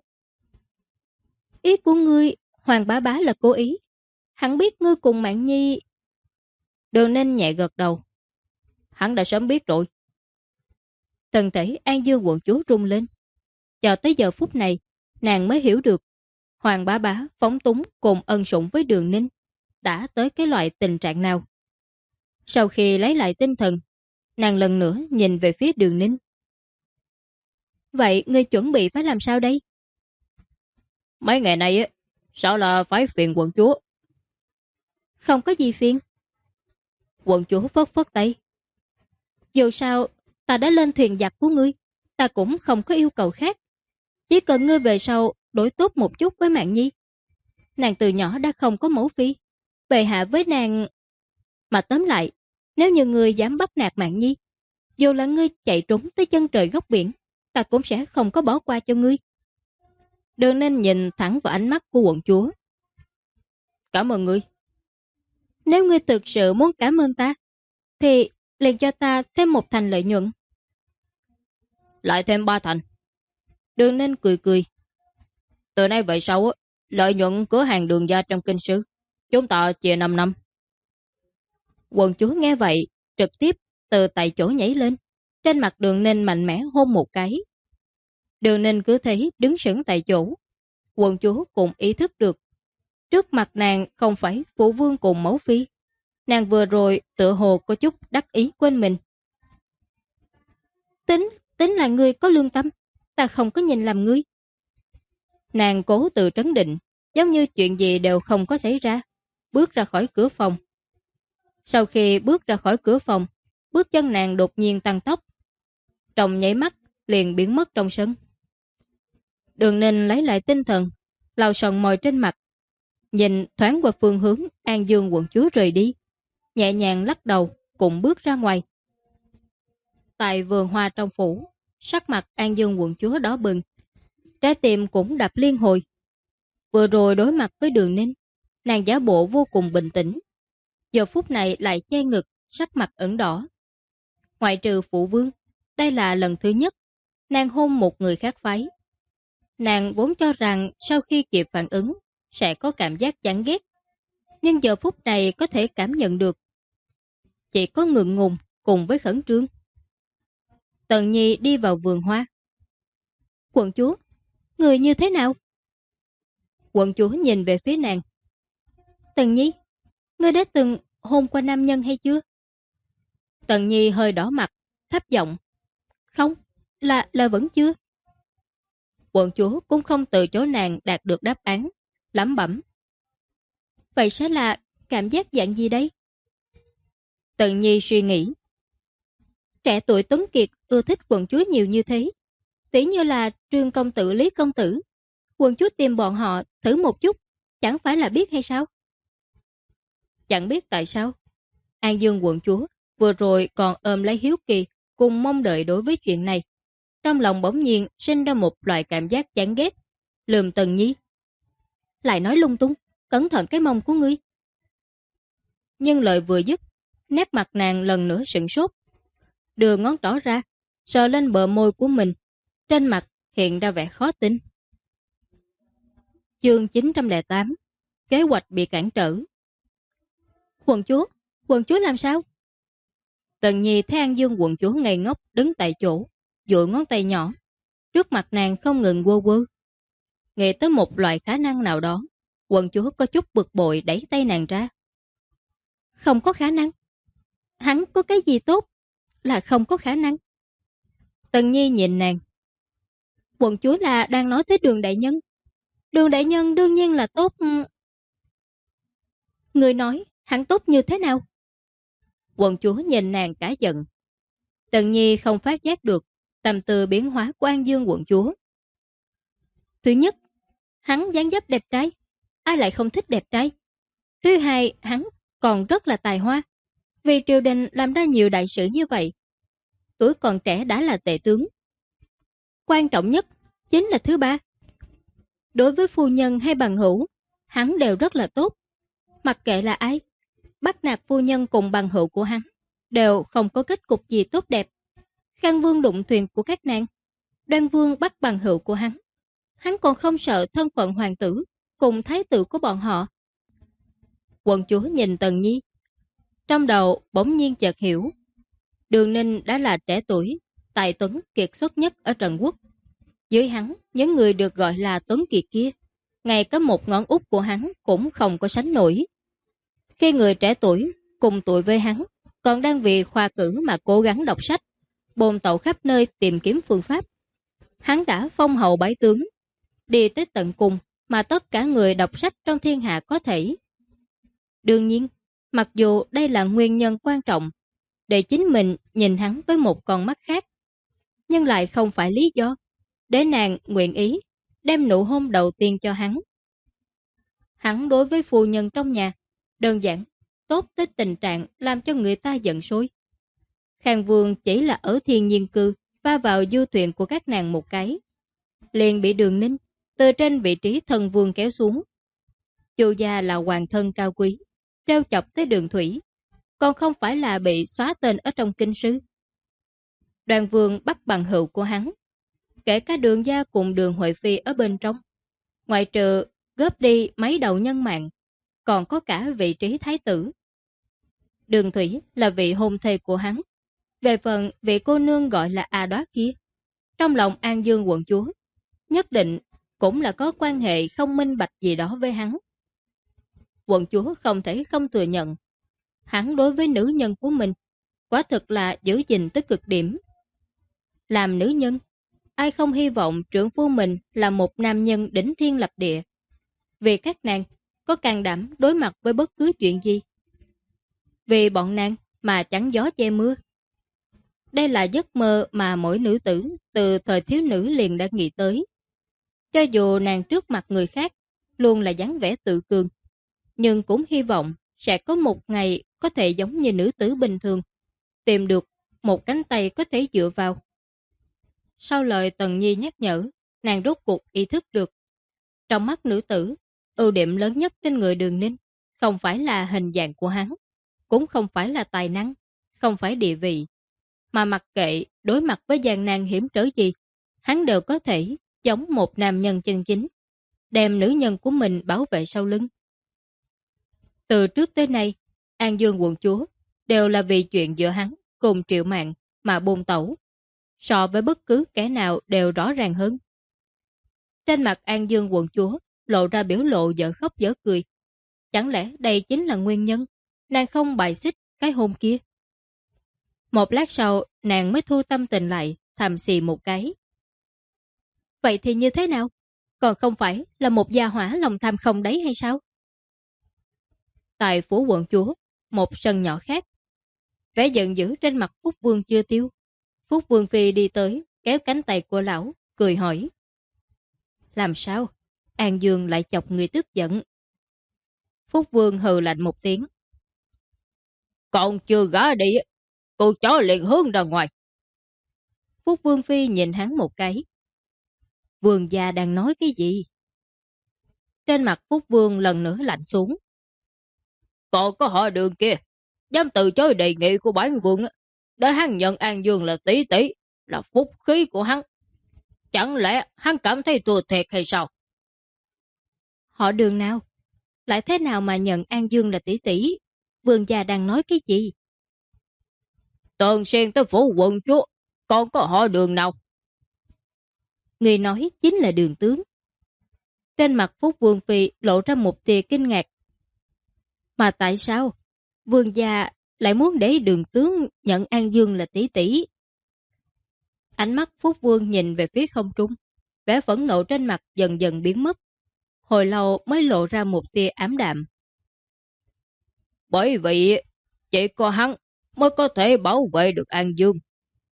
Ý của ngươi, Hoàng bá bá là cố ý. Hắn biết ngươi cùng Mạn Nhi. Đường Ninh nhẹ gật đầu. Hắn đã sớm biết rồi. Thân thể An Dương quận chúa rung lên. Cho tới giờ phút này, nàng mới hiểu được Hoàng bá bá phóng túng cùng ân sủng với Đường Ninh đã tới cái loại tình trạng nào. Sau khi lấy lại tinh thần, nàng lần nữa nhìn về phía Đường Ninh. Vậy ngươi chuẩn bị phải làm sao đây? Mấy ngày này sợ là phải phiền quận chúa. Không có gì phiền. Quận chúa phất phất tay. Dù sao, ta đã lên thuyền giặc của ngươi, ta cũng không có yêu cầu khác. Chỉ cần ngươi về sau đối tốt một chút với Mạn Nhi. Nàng từ nhỏ đã không có mẫu phi, bệ hạ với nàng. Mà tóm lại, nếu như ngươi dám bắt nạt Mạn Nhi, dù là ngươi chạy trốn tới chân trời góc biển, ta cũng sẽ không có bỏ qua cho ngươi. Đường Ninh nhìn thẳng vào ánh mắt của quận chúa. Cảm ơn ngươi. Nếu ngươi thực sự muốn cảm ơn ta, thì liền cho ta thêm 1 thành lợi nhuận. Lại thêm 3 thành. Đường Ninh cười cười. Từ nay về sau, lợi nhuận cửa hàng Đường gia trong kinh sư, chúng ta chia 5 năm. Quận chúa nghe vậy, trực tiếp từ tại chỗ nhảy lên. Trên mặt Đường Ninh mạnh mẽ hôn một cái. Đường Ninh cứ thế đứng sững tại chỗ. Quận chúa cũng ý thức được. Trước mặt nàng không phải phụ vương cùng mẫu phi. Nàng vừa rồi tựa hồ có chút đắc ý quên mình. Tính là ngươi có lương tâm. Ta không có nhìn lầm ngươi. Nàng cố tự trấn định, giống như chuyện gì đều không có xảy ra. Bước ra khỏi cửa phòng. Sau khi bước ra khỏi cửa phòng, bước chân nàng đột nhiên tăng tốc. Trong nháy mắt liền biến mất trong sân. Đường Ninh lấy lại tinh thần, lau sần mồi trên mặt, nhìn thoáng qua phương hướng An Dương quận chúa rời đi, nhẹ nhàng lắc đầu cùng bước ra ngoài. Tại vườn hoa trong phủ, sắc mặt An Dương quận chúa đỏ bừng, trái tim cũng đập liên hồi. Vừa rồi đối mặt với Đường Ninh, nàng giả bộ vô cùng bình tĩnh, giờ phút này lại che ngực, sắc mặt ửng đỏ. Ngoại trừ phụ vương, đây là lần thứ nhất nàng hôn một người khác phái. Nàng vốn cho rằng sau khi kịp phản ứng sẽ có cảm giác chán ghét, nhưng giờ phút này có thể cảm nhận được. Chỉ có ngượng ngùng cùng với khẩn trương. Tần Nhi đi vào vườn hoa. Quận chúa, người như thế nào? Quận chúa nhìn về phía nàng. Tần Nhi, ngươi đã từng hôn qua nam nhân hay chưa? Tần Nhi hơi đỏ mặt, thấp giọng. Không, là vẫn chưa. Quận chúa cũng không từ chối nàng đạt được đáp án, lẩm bẩm. Vậy sẽ là cảm giác dạng gì đây? Tần Nhi suy nghĩ. Trẻ tuổi tuấn kiệt ưa thích quận chúa nhiều như thế. Tỷ như là Trương công tử, Lý công tử. Quận chúa tìm bọn họ thử một chút, chẳng phải là biết hay sao? Chẳng biết tại sao. An Dương quận chúa vừa rồi còn ôm lấy hiếu kỳ cùng mong đợi đối với chuyện này. Trong lòng bỗng nhiên sinh ra một loại cảm giác chán ghét. Lườm Tần Nhi. Lại nói lung tung, cẩn thận cái mông của ngươi. Nhưng lời vừa dứt, nét mặt nàng lần nữa sửng sốt. Đưa ngón trỏ ra, sờ lên bờ môi của mình. Trên mặt hiện ra vẻ khó tin. Chương 908. Kế hoạch bị cản trở. Quận chúa làm sao? Tần Nhi thấy An Dương quận chúa ngây ngốc đứng tại chỗ, duỗi ngón tay nhỏ. Trước mặt nàng không ngừng quơ quơ. Nghĩ tới một loại khả năng nào đó, quận chúa có chút bực bội đẩy tay nàng ra. Không có khả năng. Hắn có cái gì tốt là không có khả năng. Tần Nhi nhìn nàng. Quận chúa là đang nói tới Đường đại nhân. Đường đại nhân đương nhiên là tốt. Người nói hắn tốt như thế nào? Quận chúa nhìn nàng cả giận. Tần Nhi không phát giác được tâm tư biến hóa của An Dương quận chúa. Thứ nhất, hắn dáng dấp đẹp trai, ai lại không thích đẹp trai. Thứ hai, hắn còn rất là tài hoa, vì triều đình làm ra nhiều đại sự như vậy. Tuổi còn trẻ đã là tể tướng. Quan trọng nhất chính là thứ ba. Đối với phu nhân hay bằng hữu, hắn đều rất là tốt. Mặc kệ là ai, bắt nạt phu nhân cùng bằng hữu của hắn đều không có kết cục gì tốt đẹp. Khang Vương đụng thuyền của các nàng, Đoan Vương bắt bằng hữu của hắn còn không sợ thân phận hoàng tử cùng thái tử của bọn họ. Quận chúa nhìn Tần Nhi, trong đầu bỗng nhiên chợt hiểu, Đường Ninh đã là trẻ tuổi, tài tuấn kiệt xuất nhất ở Trần Quốc. Dưới hắn, những người được gọi là tuấn kiệt kia, ngay cả một ngón út của hắn cũng không có sánh nổi. Khi người trẻ tuổi cùng tuổi với hắn còn đang vì khoa cử mà cố gắng đọc sách, bồn tẩu khắp nơi tìm kiếm phương pháp, hắn đã phong hậu bái tướng, đi tới tận cùng mà tất cả người đọc sách trong thiên hạ có thể. Đương nhiên, mặc dù đây là nguyên nhân quan trọng để chính mình nhìn hắn với một con mắt khác, nhưng lại không phải lý do để nàng nguyện ý đem nụ hôn đầu tiên cho hắn. Hắn đối với phu nhân trong nhà đơn giản tốt tới tình trạng làm cho người ta giận sôi. Khang Vương chỉ là ở thiên nhiên cư va vào du thuyền của các nàng một cái, liền bị Đường Ninh từ trên vị trí thần vương kéo xuống. Chu gia là hoàng thân cao quý, treo chọc tới Đường thủy, còn không phải là bị xóa tên ở trong kinh sư. Đoàn Vương bắt bằng hữu của hắn, kể cả Đường gia cùng Đường Huệ Phi ở bên trong, ngoại trừ góp đi mấy đầu nhân mạng, còn có cả vị trí thái tử. Đường thủy là vị hôn thê của hắn. Về phần vị cô nương gọi là A Đoá kia, trong lòng An Dương quận chúa nhất định cũng là có quan hệ không minh bạch gì đó với hắn. Quận chúa không thể không thừa nhận, hắn đối với nữ nhân của mình quả thực là giữ gìn tới cực điểm. Làm nữ nhân, ai không hy vọng trưởng phu mình là một nam nhân đỉnh thiên lập địa, vì các nàng có can đảm đối mặt với bất cứ chuyện gì. Vì bọn nàng mà chắn gió che mưa. Đây là giấc mơ mà mỗi nữ tử từ thời thiếu nữ liền đã nghĩ tới. Cho dù nàng trước mặt người khác luôn là dáng vẻ tự cường, nhưng cũng hy vọng sẽ có một ngày có thể giống như nữ tử bình thường, tìm được một cánh tay có thể dựa vào. Sau lời Tần Nhi nhắc nhở, nàng rốt cuộc ý thức được. Trong mắt nữ tử, ưu điểm lớn nhất trên người Đường Ninh không phải là hình dạng của hắn, cũng không phải là tài năng, không phải địa vị, mà mặc kệ đối mặt với gian nan hiểm trở gì, hắn đều có thể giống một nam nhân chân chính, đem nữ nhân của mình bảo vệ sau lưng. Từ trước tới nay, An Dương quận chúa đều là vì chuyện giữa hắn cùng Triệu Mạn mà buông tẩu, so với bất cứ kẻ nào đều rõ ràng hơn. Trên mặt An Dương quận chúa lộ ra biểu lộ dở khóc dở cười. Chẳng lẽ đây chính là nguyên nhân nàng không bài xích cái hôn kia? Một lát sau, nàng mới thu tâm tình lại, thầm xì một cái. Vậy thì như thế nào? Còn không phải là một gia hỏa lòng tham không đấy hay sao? Tại phủ quận chúa, một sân nhỏ khác. Vẻ giận dữ trên mặt Phúc Vương chưa tiêu. Phúc Vương Phi đi tới, kéo cánh tay của lão, cười hỏi. Làm sao? An Dương lại chọc người tức giận. Phúc Vương hừ lạnh một tiếng. Còn chưa gã đi, cô chó liền hướng ra ngoài. Phúc Vương Phi nhìn hắn một cái. Vương gia đang nói cái gì? Trên mặt Phúc Vương lần nữa lạnh xuống. Còn có họ Đường kia, dám từ chối đề nghị của bản vương, để hắn nhận An Dương là tỷ tỷ, là phúc khí của hắn. Chẳng lẽ hắn cảm thấy thua thiệt hay sao? Họ Đường nào? Lại thế nào mà nhận An Dương là tỷ tỷ? Vương gia đang nói cái gì? Tần xuyên tới phủ quận chúa, còn có họ Đường nào? Người nói chính là Đường tướng. Trên mặt Phúc Vương Phi lộ ra một tia kinh ngạc. Mà tại sao vương gia lại muốn để Đường tướng nhận An Dương là tỷ tỷ? Ánh mắt Phúc Vương nhìn về phía không trung, vẻ phẫn nộ trên mặt dần dần biến mất. Hồi lâu mới lộ ra một tia ám đạm. Bởi vì chỉ có hắn mới có thể bảo vệ được An Dương.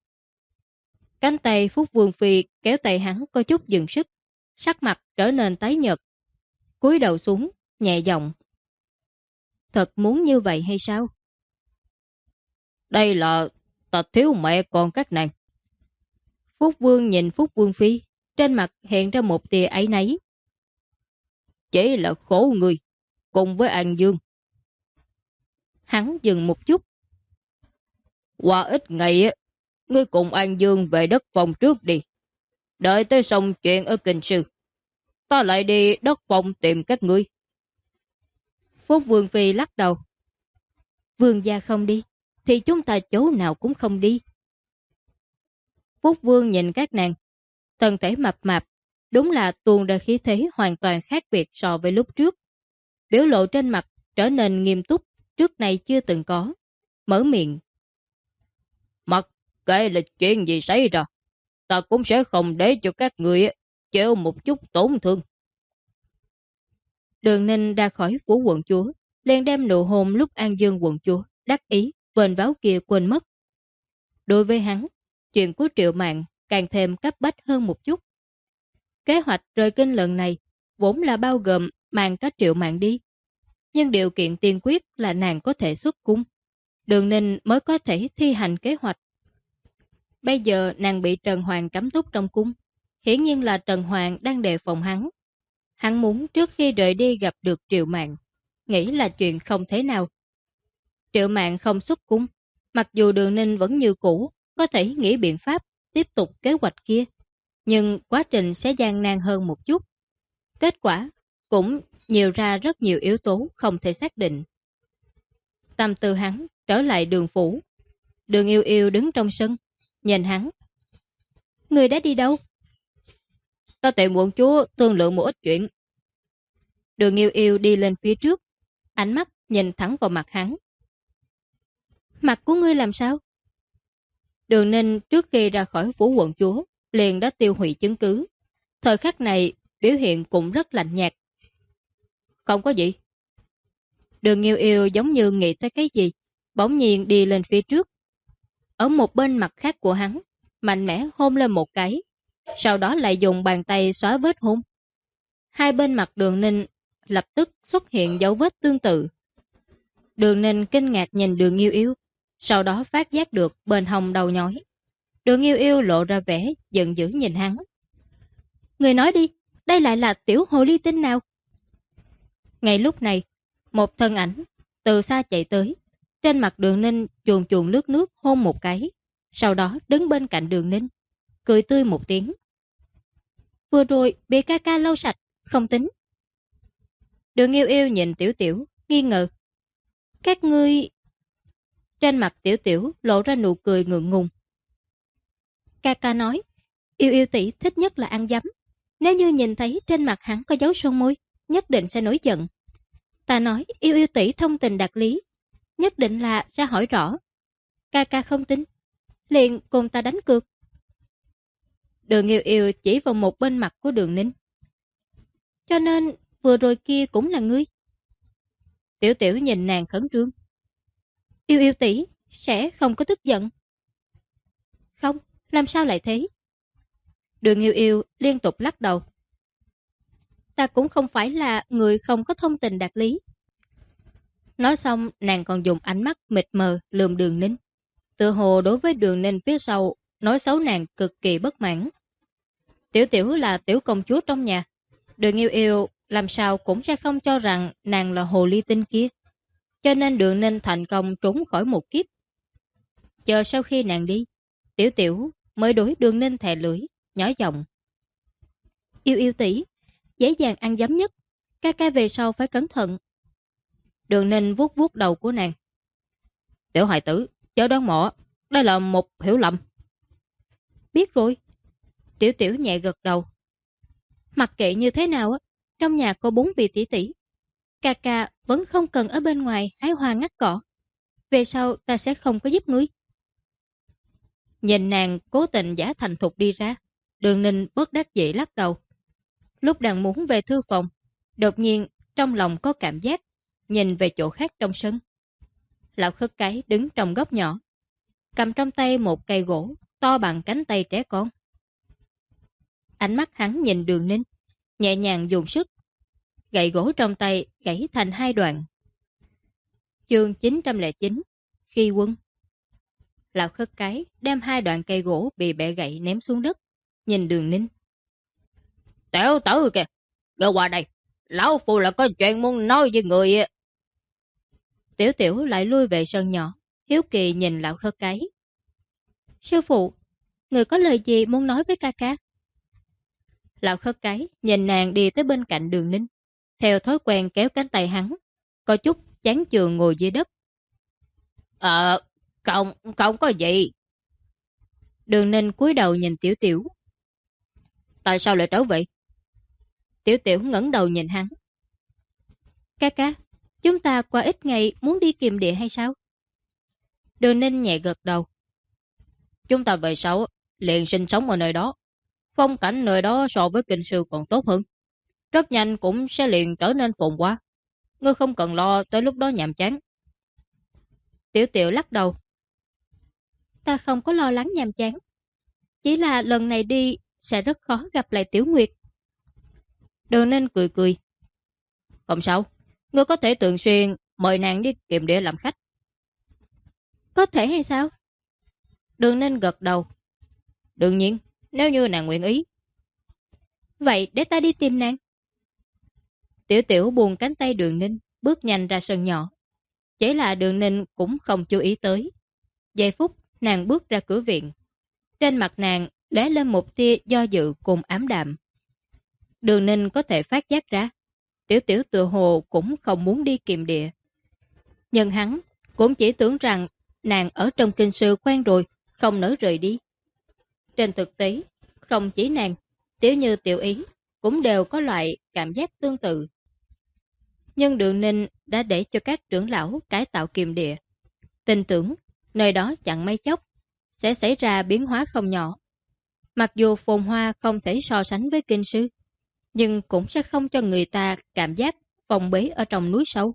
Cánh tay Phúc Vương Phi kéo tay hắn có chút dừng sức, sắc mặt trở nên tái nhợt. Cúi đầu xuống, nhẹ giọng. Thật muốn như vậy hay sao? Đây là ta thiếu mẹ con các nàng. Phúc Vương nhìn Phúc Vương Phi, trên mặt hiện ra một tia áy náy. Chỉ là khổ người, cùng với An Dương. Hắn dừng một chút. Qua ít ngày, ngươi cùng An Dương về đất phòng trước đi. Đợi tới xong chuyện ở Kinh Sư, ta lại đi đất phòng tìm các ngươi. Phúc Vương Phi lắc đầu. Vương gia không đi, thì chúng ta chỗ nào cũng không đi. Phúc Vương nhìn các nàng, thân thể mập mạp, đúng là tuôn ra khí thế hoàn toàn khác biệt so với lúc trước. Biểu lộ trên mặt trở nên nghiêm túc, trước này chưa từng có. Mở miệng. Mặc kệ là chuyện gì xảy ra, ta cũng sẽ không để cho các người chịu một chút tổn thương. Đường Ninh ra khỏi phủ quận chúa, liền đem nụ hôn lúc An Dương quận chúa, đắc ý, vền váo kia quên mất. Đối với hắn, chuyện của Triệu Mạn càng thêm cấp bách hơn một chút. Kế hoạch rời kinh lần này vốn là bao gồm mang các Triệu Mạn đi. Nhưng điều kiện tiên quyết là nàng có thể xuất cung. Đường Ninh mới có thể thi hành kế hoạch. Bây giờ nàng bị Trần Hoàng cấm túc trong cung. Hiển nhiên là Trần Hoàng đang đề phòng hắn. Hắn muốn trước khi rời đi gặp được Triệu Mạn, nghĩ là chuyện không thế nào. Triệu Mạn không xuất cung, mặc dù Đường Ninh vẫn như cũ, có thể nghĩ biện pháp tiếp tục kế hoạch kia, nhưng quá trình sẽ gian nan hơn một chút. Kết quả cũng nhiều ra rất nhiều yếu tố không thể xác định. Tâm tư hắn trở lại Đường phủ. Đường Yêu Yêu đứng trong sân, nhìn hắn. Người đã đi đâu? Ta tìm quận chúa thương lượng một ít chuyện. Đường Yêu Yêu đi lên phía trước, ánh mắt nhìn thẳng vào mặt hắn. Mặt của ngươi làm sao? Đường Ninh trước khi ra khỏi phủ quận chúa liền đã tiêu hủy chứng cứ. Thời khắc này biểu hiện cũng rất lạnh nhạt. Không có gì. Đường Yêu Yêu giống như nghĩ tới cái gì, bỗng nhiên đi lên phía trước. Ở một bên mặt khác của hắn, mạnh mẽ hôn lên một cái, sau đó lại dùng bàn tay xóa vết hôn. Hai bên mặt Đường Ninh lập tức xuất hiện dấu vết tương tự. Đường Ninh kinh ngạc nhìn Đường Yêu Yêu, sau đó phát giác được bên hông đầu nhói. Đường Yêu Yêu lộ ra vẻ giận dữ nhìn hắn. Người nói đi, đây lại là tiểu hồ ly tinh nào? Ngay lúc này, một thân ảnh từ xa chạy tới, trên mặt Đường Ninh chuồn chuồn lướt nước hôn một cái, sau đó đứng bên cạnh Đường Ninh, cười tươi một tiếng. Vừa rồi bị ca ca lau sạch, không tính. Đường Yêu Yêu nhìn Tiểu Tiểu, nghi ngờ. Các ngươi... Trên mặt Tiểu Tiểu lộ ra nụ cười ngượng ngùng. Ca ca nói, Yêu Yêu tỷ thích nhất là ăn giấm. Nếu như nhìn thấy trên mặt hắn có dấu son môi, nhất định sẽ nổi giận. Ta nói Yêu Yêu tỷ thông tình đạt lý, nhất định là sẽ hỏi rõ. Ca ca không tin, liền cùng ta đánh cược. Đường Yêu Yêu chỉ vào một bên mặt của Đường Ninh. Cho nên vừa rồi kia cũng là ngươi. Tiểu Tiểu nhìn nàng khẩn trương. Yêu Yêu tỷ sẽ không có tức giận. Không, làm sao lại thế? Đường Yêu Yêu liên tục lắc đầu. Ta cũng không phải là người không có thông tình đạt lý. Nói xong nàng còn dùng ánh mắt mịt mờ lườm Đường Ninh. Tựa hồ đối với Đường Ninh phía sau nói xấu nàng cực kỳ bất mãn. Tiểu Tiểu là tiểu công chúa trong nhà. Đường Yêu Yêu làm sao cũng sẽ không cho rằng nàng là hồ ly tinh kia. Cho nên Đường Ninh thành công trốn khỏi một kiếp. Chờ sau khi nàng đi, Tiểu Tiểu mới đối Đường Ninh thè lưỡi, nhỏ giọng. Yêu Yêu tỷ dễ dàng ăn giấm nhất, ca ca về sau phải cẩn thận. Đường Ninh vuốt vuốt đầu của nàng. Tiểu hài tử, chớ đoán mọ, đây là một hiểu lầm. Biết rồi. Tiểu Tiểu nhẹ gật đầu. Mặc kệ như thế nào á, trong nhà có 4 vị tỷ tỷ, ca ca vẫn không cần ở bên ngoài hái hoa ngắt cỏ. Về sau ta sẽ không có giúp ngươi. Nhìn nàng cố tình giả thành thục đi ra, Đường Ninh bất đắc dĩ lắc đầu. Lúc đang muốn về thư phòng, đột nhiên trong lòng có cảm giác, nhìn về chỗ khác trong sân. Lão Khất Cái đứng trong góc nhỏ, cầm trong tay một cây gỗ, to bằng cánh tay trẻ con. Ánh mắt hắn nhìn Đường Ninh, nhẹ nhàng dùng sức, gậy gỗ trong tay gãy thành 2 đoạn. Chương 909: Khi quân. Lão Khất Cái đem 2 đoạn cây gỗ bị bẻ gãy ném xuống đất, nhìn Đường Ninh. Tiểu tử kìa, gọi qua đây, lão phu là có chuyện muốn nói với người. Tiểu Tiểu lại lui về sân nhỏ, hiếu kỳ nhìn Lão Khất Cái. Sư phụ, người có lời gì muốn nói với ca ca? Lão Khất Cái nhìn nàng đi tới bên cạnh Đường Ninh, theo thói quen kéo cánh tay hắn, có chút chán chường ngồi dưới đất. Không có gì. Đường Ninh cúi đầu nhìn Tiểu Tiểu. Tại sao lại trở vậy? Tiểu Tiểu ngẩng đầu nhìn hắn. Ca ca, chúng ta qua ít ngày muốn đi Kiềm Địa hay sao? Đường Ninh nhẹ gật đầu. Chúng ta về sau liền sinh sống ở nơi đó. Phong cảnh nơi đó so với Kinh Sư còn tốt hơn. Rất nhanh cũng sẽ liền trở nên phồn hoa. Ngươi không cần lo tới lúc đó nhàm chán. Tiểu Tiểu lắc đầu. Ta không có lo lắng nhàm chán. Chỉ là lần này đi sẽ rất khó gặp lại Tiểu Nguyệt. Đường Ninh cười cười. Không sao, ngươi có thể thường xuyên mời nàng đi Kiềm Địa làm khách. Có thể hay sao? Đường Ninh gật đầu. Đương nhiên, nếu như nàng nguyện ý. Vậy để ta đi tìm nàng. Tiểu Tiểu buông cánh tay Đường Ninh, bước nhanh ra sân nhỏ. Chỉ là Đường Ninh cũng không chú ý tới. Giây phút nàng bước ra cửa viện, trên mặt nàng lóe lên một tia do dự cùng ám đạm. Đường Ninh có thể phát giác ra, Tiểu Tiểu tựa hồ cũng không muốn đi Kiềm Địa. Nhưng hắn cũng chỉ tưởng rằng nàng ở trong Kinh Sư quen rồi, không nỡ rời đi. Trên thực tế, không chỉ nàng, Tiểu Như Tiểu Ý cũng đều có loại cảm giác tương tự. Nhưng Đường Ninh đã để cho các trưởng lão cải tạo Kiềm Địa. Tin tưởng, nơi đó chẳng mấy chốc sẽ xảy ra biến hóa không nhỏ. Mặc dù phồn hoa không thể so sánh với Kinh Sư, nhưng cũng sẽ không cho người ta cảm giác phòng bế ở trong núi sâu.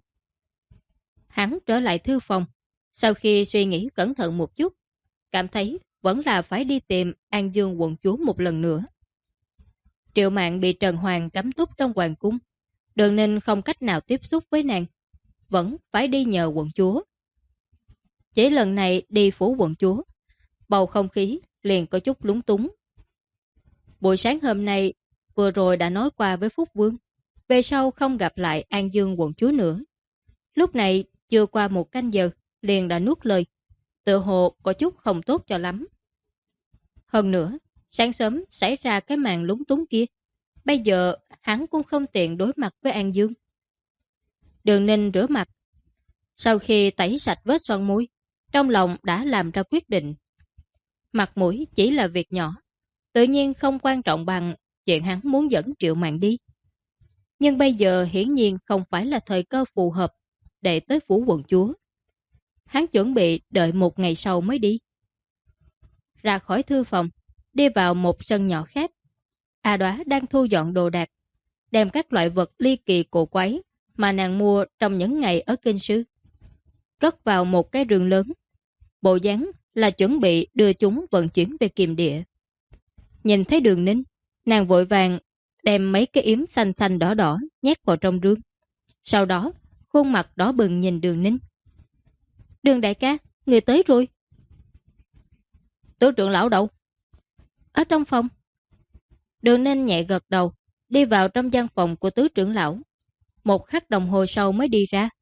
Hắn trở lại thư phòng, sau khi suy nghĩ cẩn thận một chút, cảm thấy vẫn là phải đi tìm An Dương quận chúa một lần nữa. Triệu Mạn bị Trần Hoàng cấm túc trong hoàng cung, Đường Ninh không cách nào tiếp xúc với nàng, vẫn phải đi nhờ quận chúa. Chỉ lần này đi phủ quận chúa, bầu không khí liền có chút lúng túng. Buổi sáng hôm nay, vừa rồi đã nói qua với Phúc Vương, về sau không gặp lại An Dương quận chúa nữa. Lúc này chưa qua 1 canh giờ, liền đã nuốt lời, tựa hồ có chút không tốt cho lắm. Hơn nữa, sáng sớm xảy ra cái màn lúng túng kia, bây giờ hắn cũng không tiện đối mặt với An Dương. Đường Ninh rửa mặt, sau khi tẩy sạch vết son môi, trong lòng đã làm ra quyết định. Mặt mũi chỉ là việc nhỏ, tự nhiên không quan trọng bằng chuyện hắn muốn dẫn Triệu Mạn đi. Nhưng bây giờ hiển nhiên không phải là thời cơ phù hợp để tới phủ quận chúa. Hắn chuẩn bị đợi 1 ngày sau mới đi. Ra khỏi thư phòng, đi vào một sân nhỏ khác. A Đóa đang thu dọn đồ đạc, đem các loại vật ly kỳ cổ quái mà nàng mua trong những ngày ở Kinh Sư cất vào một cái rương lớn. Bộ dáng là chuẩn bị đưa chúng vận chuyển về Kiềm Địa. Nhìn thấy Đường Ninh, nàng vội vàng đem mấy cái yếm xanh xanh đỏ đỏ nhét vào trong rương. Sau đó, khuôn mặt đỏ bừng nhìn Đường Ninh. Đường đại ca, người tới rồi. Tứ trưởng lão đâu? Ở trong phòng. Đường Ninh nhẹ gật đầu, đi vào trong gian phòng của tứ trưởng lão. 1 khắc đồng hồ sau mới đi ra.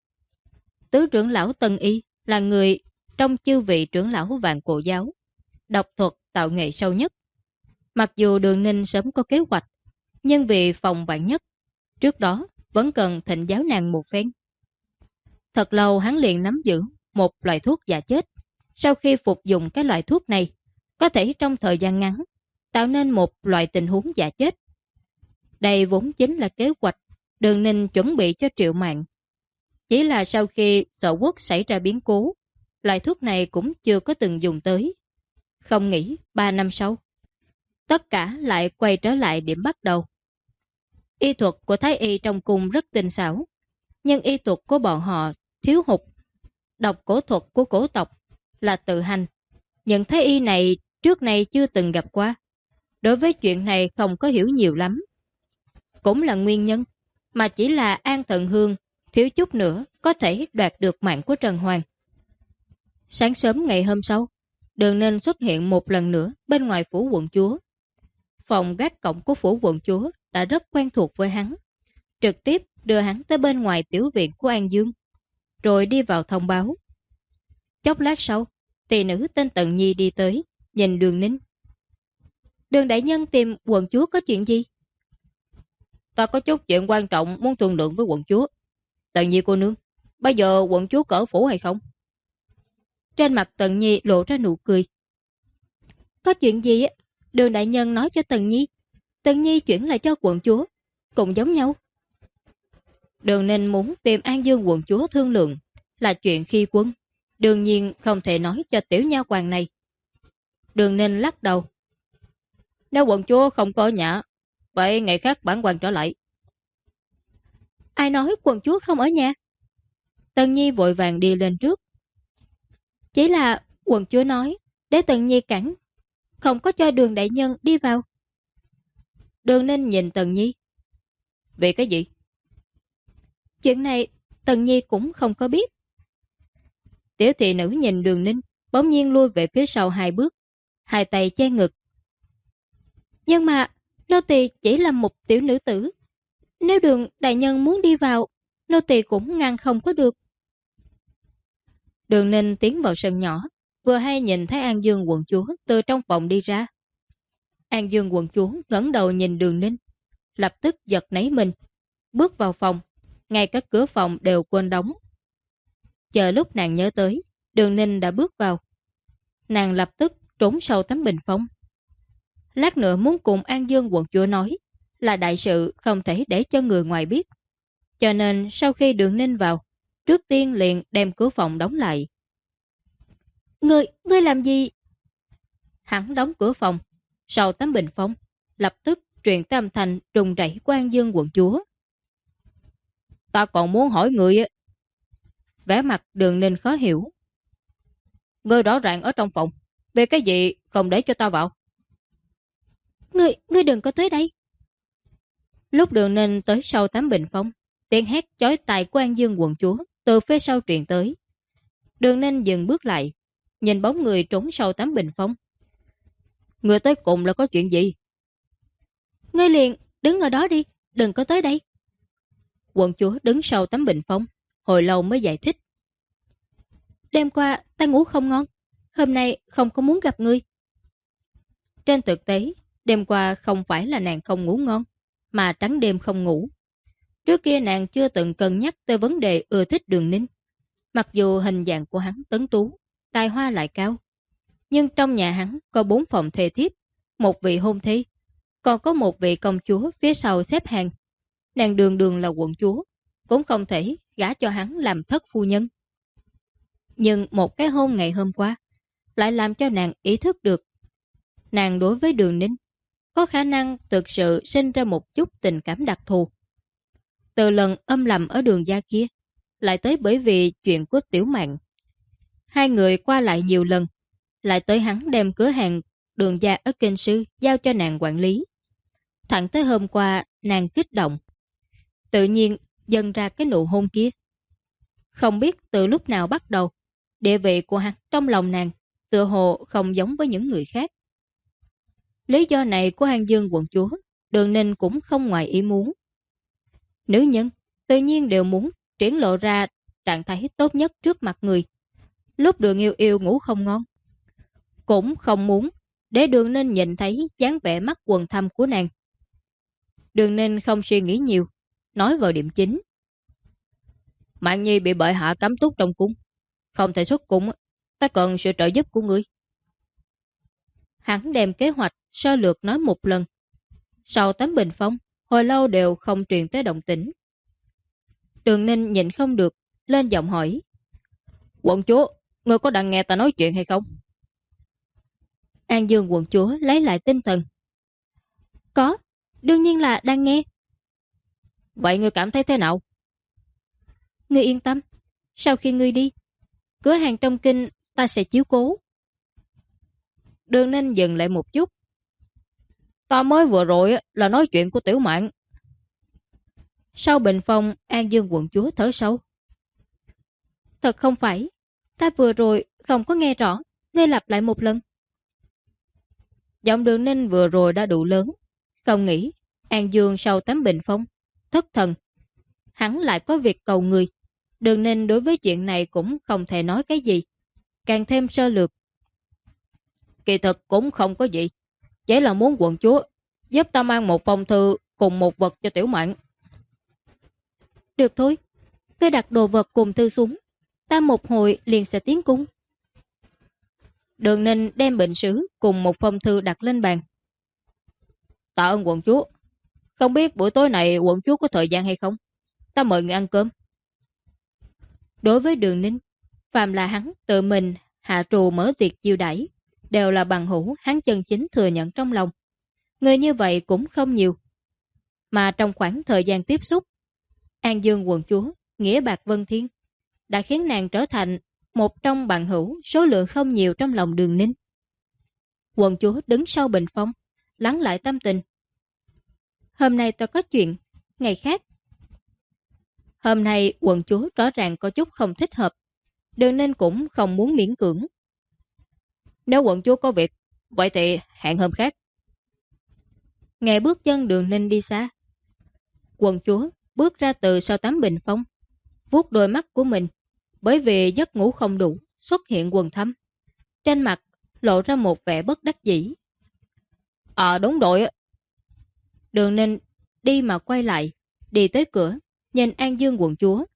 Tứ trưởng lão Tân Y là người trong chư vị trưởng lão Vạn Cổ giáo, độc thuật tạo nghệ sâu nhất. Mặc dù Đường Ninh sớm có kế hoạch, nhưng vì phòng vạn nhất, trước đó vẫn cần thịnh giáo nàng một phen. Thật lâu hắn liền nắm giữ một loại thuốc giả chết. Sau khi phục dụng cái loại thuốc này, có thể trong thời gian ngắn tạo nên một loại tình huống giả chết. Đây vốn chính là kế hoạch Đường Ninh chuẩn bị cho Triệu Mạn. Chỉ là sau khi Sở Quốc xảy ra biến cố, loại thuốc này cũng chưa có từng dùng tới. Không nghĩ 3 năm sau, tất cả lại quay trở lại điểm bắt đầu. Y thuật của Thái Y trong cung rất tinh xảo, nhưng y thuật của bọn họ thiếu hụt. Độc cổ thuật của cổ tộc là tự hành. Những Thái Y này trước này chưa từng gặp qua. Đối với chuyện này không có hiểu nhiều lắm. Cũng là nguyên nhân mà chỉ là An Thần Hương thiếu chút nữa có thể đoạt được mạng của Trần Hoàng. Sáng sớm ngày hôm sau, Đường Ninh xuất hiện một lần nữa bên ngoài phủ quận chúa. Phòng gác cổng của phủ quận chúa đã rất quen thuộc với hắn, trực tiếp đưa hắn tới bên ngoài tiểu viện của An Dương, rồi đi vào thông báo. Chốc lát sau, tỳ nữ tên Tần Nhi đi tới, nhìn Đường Ninh. Đường đại nhân tìm quận chúa có chuyện gì? Ta có chút chuyện quan trọng muốn thương lượng với quận chúa. Tần Nhi cô nương, bây giờ quận chúa cỡ phủ hay không? Trên mặt Tần Nhi lộ ra nụ cười. Có chuyện gì? Đường đại nhân nói cho Tần Nhi. Tần Nhi chuyển lại cho quận chúa. Cũng giống nhau. Đường Ninh muốn tìm An Dương quận chúa thương lượng là chuyện khi quân. Đương nhiên không thể nói cho tiểu nha hoàng này. Đường Ninh lắc đầu. Nếu quận chúa không có ở nhà, vậy ngày khác bản quan trở lại. Ai nói quận chúa không ở nhà? Tần Nhi vội vàng đi lên trước. Chỉ là quận chúa nói để Tần Nhi cản, không có cho Đường đại nhân đi vào. Đường Ninh nhìn Tần Nhi. Vì cái gì? Chuyện này Tần Nhi cũng không có biết. Tiểu thị nữ nhìn Đường Ninh, bỗng nhiên lui về phía sau 2 bước, hai tay che ngực. Nhưng mà nô tỳ chỉ là một tiểu nữ tử. Nếu Đường đại nhân muốn đi vào, nô tỳ cũng ngăn không có được. Đường Ninh tiến vào sân nhỏ, vừa hay nhìn thấy An Dương quận chúa từ trong phòng đi ra. An Dương quận chúa ngẩng đầu nhìn Đường Ninh, lập tức giật nảy mình, bước vào phòng, ngay cả cửa phòng đều quên đóng. Chờ lúc nàng nhớ tới, Đường Ninh đã bước vào. Nàng lập tức trốn sau tấm bình phong. Lát nữa muốn cùng An Dương quận chúa nói là đại sự không thể để cho người ngoài biết. Cho nên sau khi Đường Ninh vào, trước tiên liền đem cửa phòng đóng lại. Ngươi làm gì? Hắn đóng cửa phòng, sau tấm bình phong, lập tức truyền tới âm thanh trùng rẩy của An Dương quận chúa. Ta còn muốn hỏi người. Vẻ mặt Đường Ninh khó hiểu. Ngươi rõ ràng ở trong phòng, về cái gì không để cho ta vào? Ngươi đừng có tới đây. Lúc Đường Ninh tới sau tấm bình phong, tiếng hét chói tai của An Dương quận chúa từ phía sau truyền tới. Đường Ninh dừng bước lại, nhìn bóng người trốn sau tấm bình phong. Người tới cùng là có chuyện gì? Ngươi liền đứng ở đó đi, đừng có tới đây. Quận chúa đứng sau tấm bình phong, hồi lâu mới giải thích. Đêm qua ta ngủ không ngon, hôm nay không có muốn gặp ngươi. Trên thực tế, đêm qua không phải là nàng không ngủ ngon, mà trắng đêm không ngủ. Trước kia nàng chưa từng cân nhắc tới vấn đề ưa thích Đường Ninh. Mặc dù hình dạng của hắn tuấn tú, tài hoa lại cao, nhưng trong nhà hắn có 4 phòng thê thiếp, một vị hôn thê, còn có một vị công chúa phía sau xếp hàng. Nàng đường đường là quận chúa, cũng không thể gả cho hắn làm thất phu nhân. Nhưng một cái hôn ngày hôm qua lại làm cho nàng ý thức được nàng đối với Đường Ninh có khả năng thực sự sinh ra một chút tình cảm đặc thù. Từ lần âm lầm ở Đường gia kia, lại tới bởi vì chuyện của Tiểu Mạn. Hai người qua lại nhiều lần, lại tới hắn đem cửa hàng Đường gia ở Kinh Sư giao cho nàng quản lý. Thẳng tới hôm qua nàng kích động, tự nhiên dần ra cái nụ hôn kia. Không biết từ lúc nào bắt đầu, địa vị của hắn trong lòng nàng tựa hồ không giống với những người khác. Lý do này của An Dương quận chúa, Đường Ninh cũng không ngoài ý muốn. Nữ nhân tự nhiên đều muốn triển lộ ra trạng thái tốt nhất trước mặt người. Lúc Đường Yêu Yêu ngủ không ngon, cũng không muốn để Đường Ninh nhìn thấy dáng vẻ mắt quần thâm của nàng. Đường Ninh không suy nghĩ nhiều, nói vào điểm chính. Mạn Nhi bị bệ hạ cấm túc trong cung, không thể xuất cung, ta cần sự trợ giúp của ngươi. Hắn đem kế hoạch sơ lược nói một lần. Sau tấm bình phong, hồi lâu đều không truyền tới động tĩnh. Đường Ninh nhịn không được, lên giọng hỏi. Quận chúa, ngươi có đang nghe ta nói chuyện hay không? An Dương quận chúa lấy lại tinh thần. Có, đương nhiên là đang nghe. Vậy ngươi cảm thấy thế nào? Ngươi yên tâm, sau khi ngươi đi, cửa hàng trong kinh ta sẽ chiếu cố. Đường Ninh dừng lại một chút. Ta mới vừa rồi là nói chuyện của Tiểu Mạn. Sau bình phong, An Dương quận chúa thở sâu. Thật không phải, ta vừa rồi không có nghe rõ, ngươi lặp lại một lần. Giọng Đường Ninh vừa rồi đã đủ lớn, không nghĩ An Dương sau tấm bình phong thất thần, hắn lại có việc cầu người. Đường Ninh đối với chuyện này cũng không thể nói cái gì, càng thêm sơ lược. Kỳ thực cũng không có gì, chỉ là muốn quận chúa giúp ta mang một phong thư cùng một vật cho Tiểu Mạn. Được thôi, ngươi đặt đồ vật cùng thư xuống, ta một hồi liền sẽ tiến cung. Đường Ninh đem bệnh sứ cùng một phong thư đặt lên bàn. Tạ ơn quận chúa. Không biết buổi tối này quận chúa có thời gian hay không? Ta mời người ăn cơm. Đối với Đường Ninh, phàm là hắn tự mình hạ trù mở tiệc chiêu đãi, đều là bằng hữu hắn chân chính thừa nhận trong lòng. Người như vậy cũng không nhiều. Mà trong khoảng thời gian tiếp xúc, An Dương quận chúa, nghĩa bạc vân thiên, đã khiến nàng trở thành một trong bằng hữu số lượng không nhiều trong lòng Đường Ninh. Quận chúa đứng sau bình phong, lắng lại tâm tình. Hôm nay ta có chuyện, ngày khác. Hôm nay quận chúa rõ ràng có chút không thích hợp, Đường Ninh cũng không muốn miễn cưỡng. Nếu quận chúa có việc, vậy thì hẹn hôm khác. Nghe bước chân Đường Ninh đi xa, quận chúa bước ra từ sau tấm bình phong, vuốt đôi mắt của mình, bởi vì giấc ngủ không đủ, xuất hiện quầng thâm. Trên mặt lộ ra một vẻ bất đắc dĩ. Đúng rồi. Đường Ninh đi mà quay lại, đi tới cửa, nhìn An Dương quận chúa.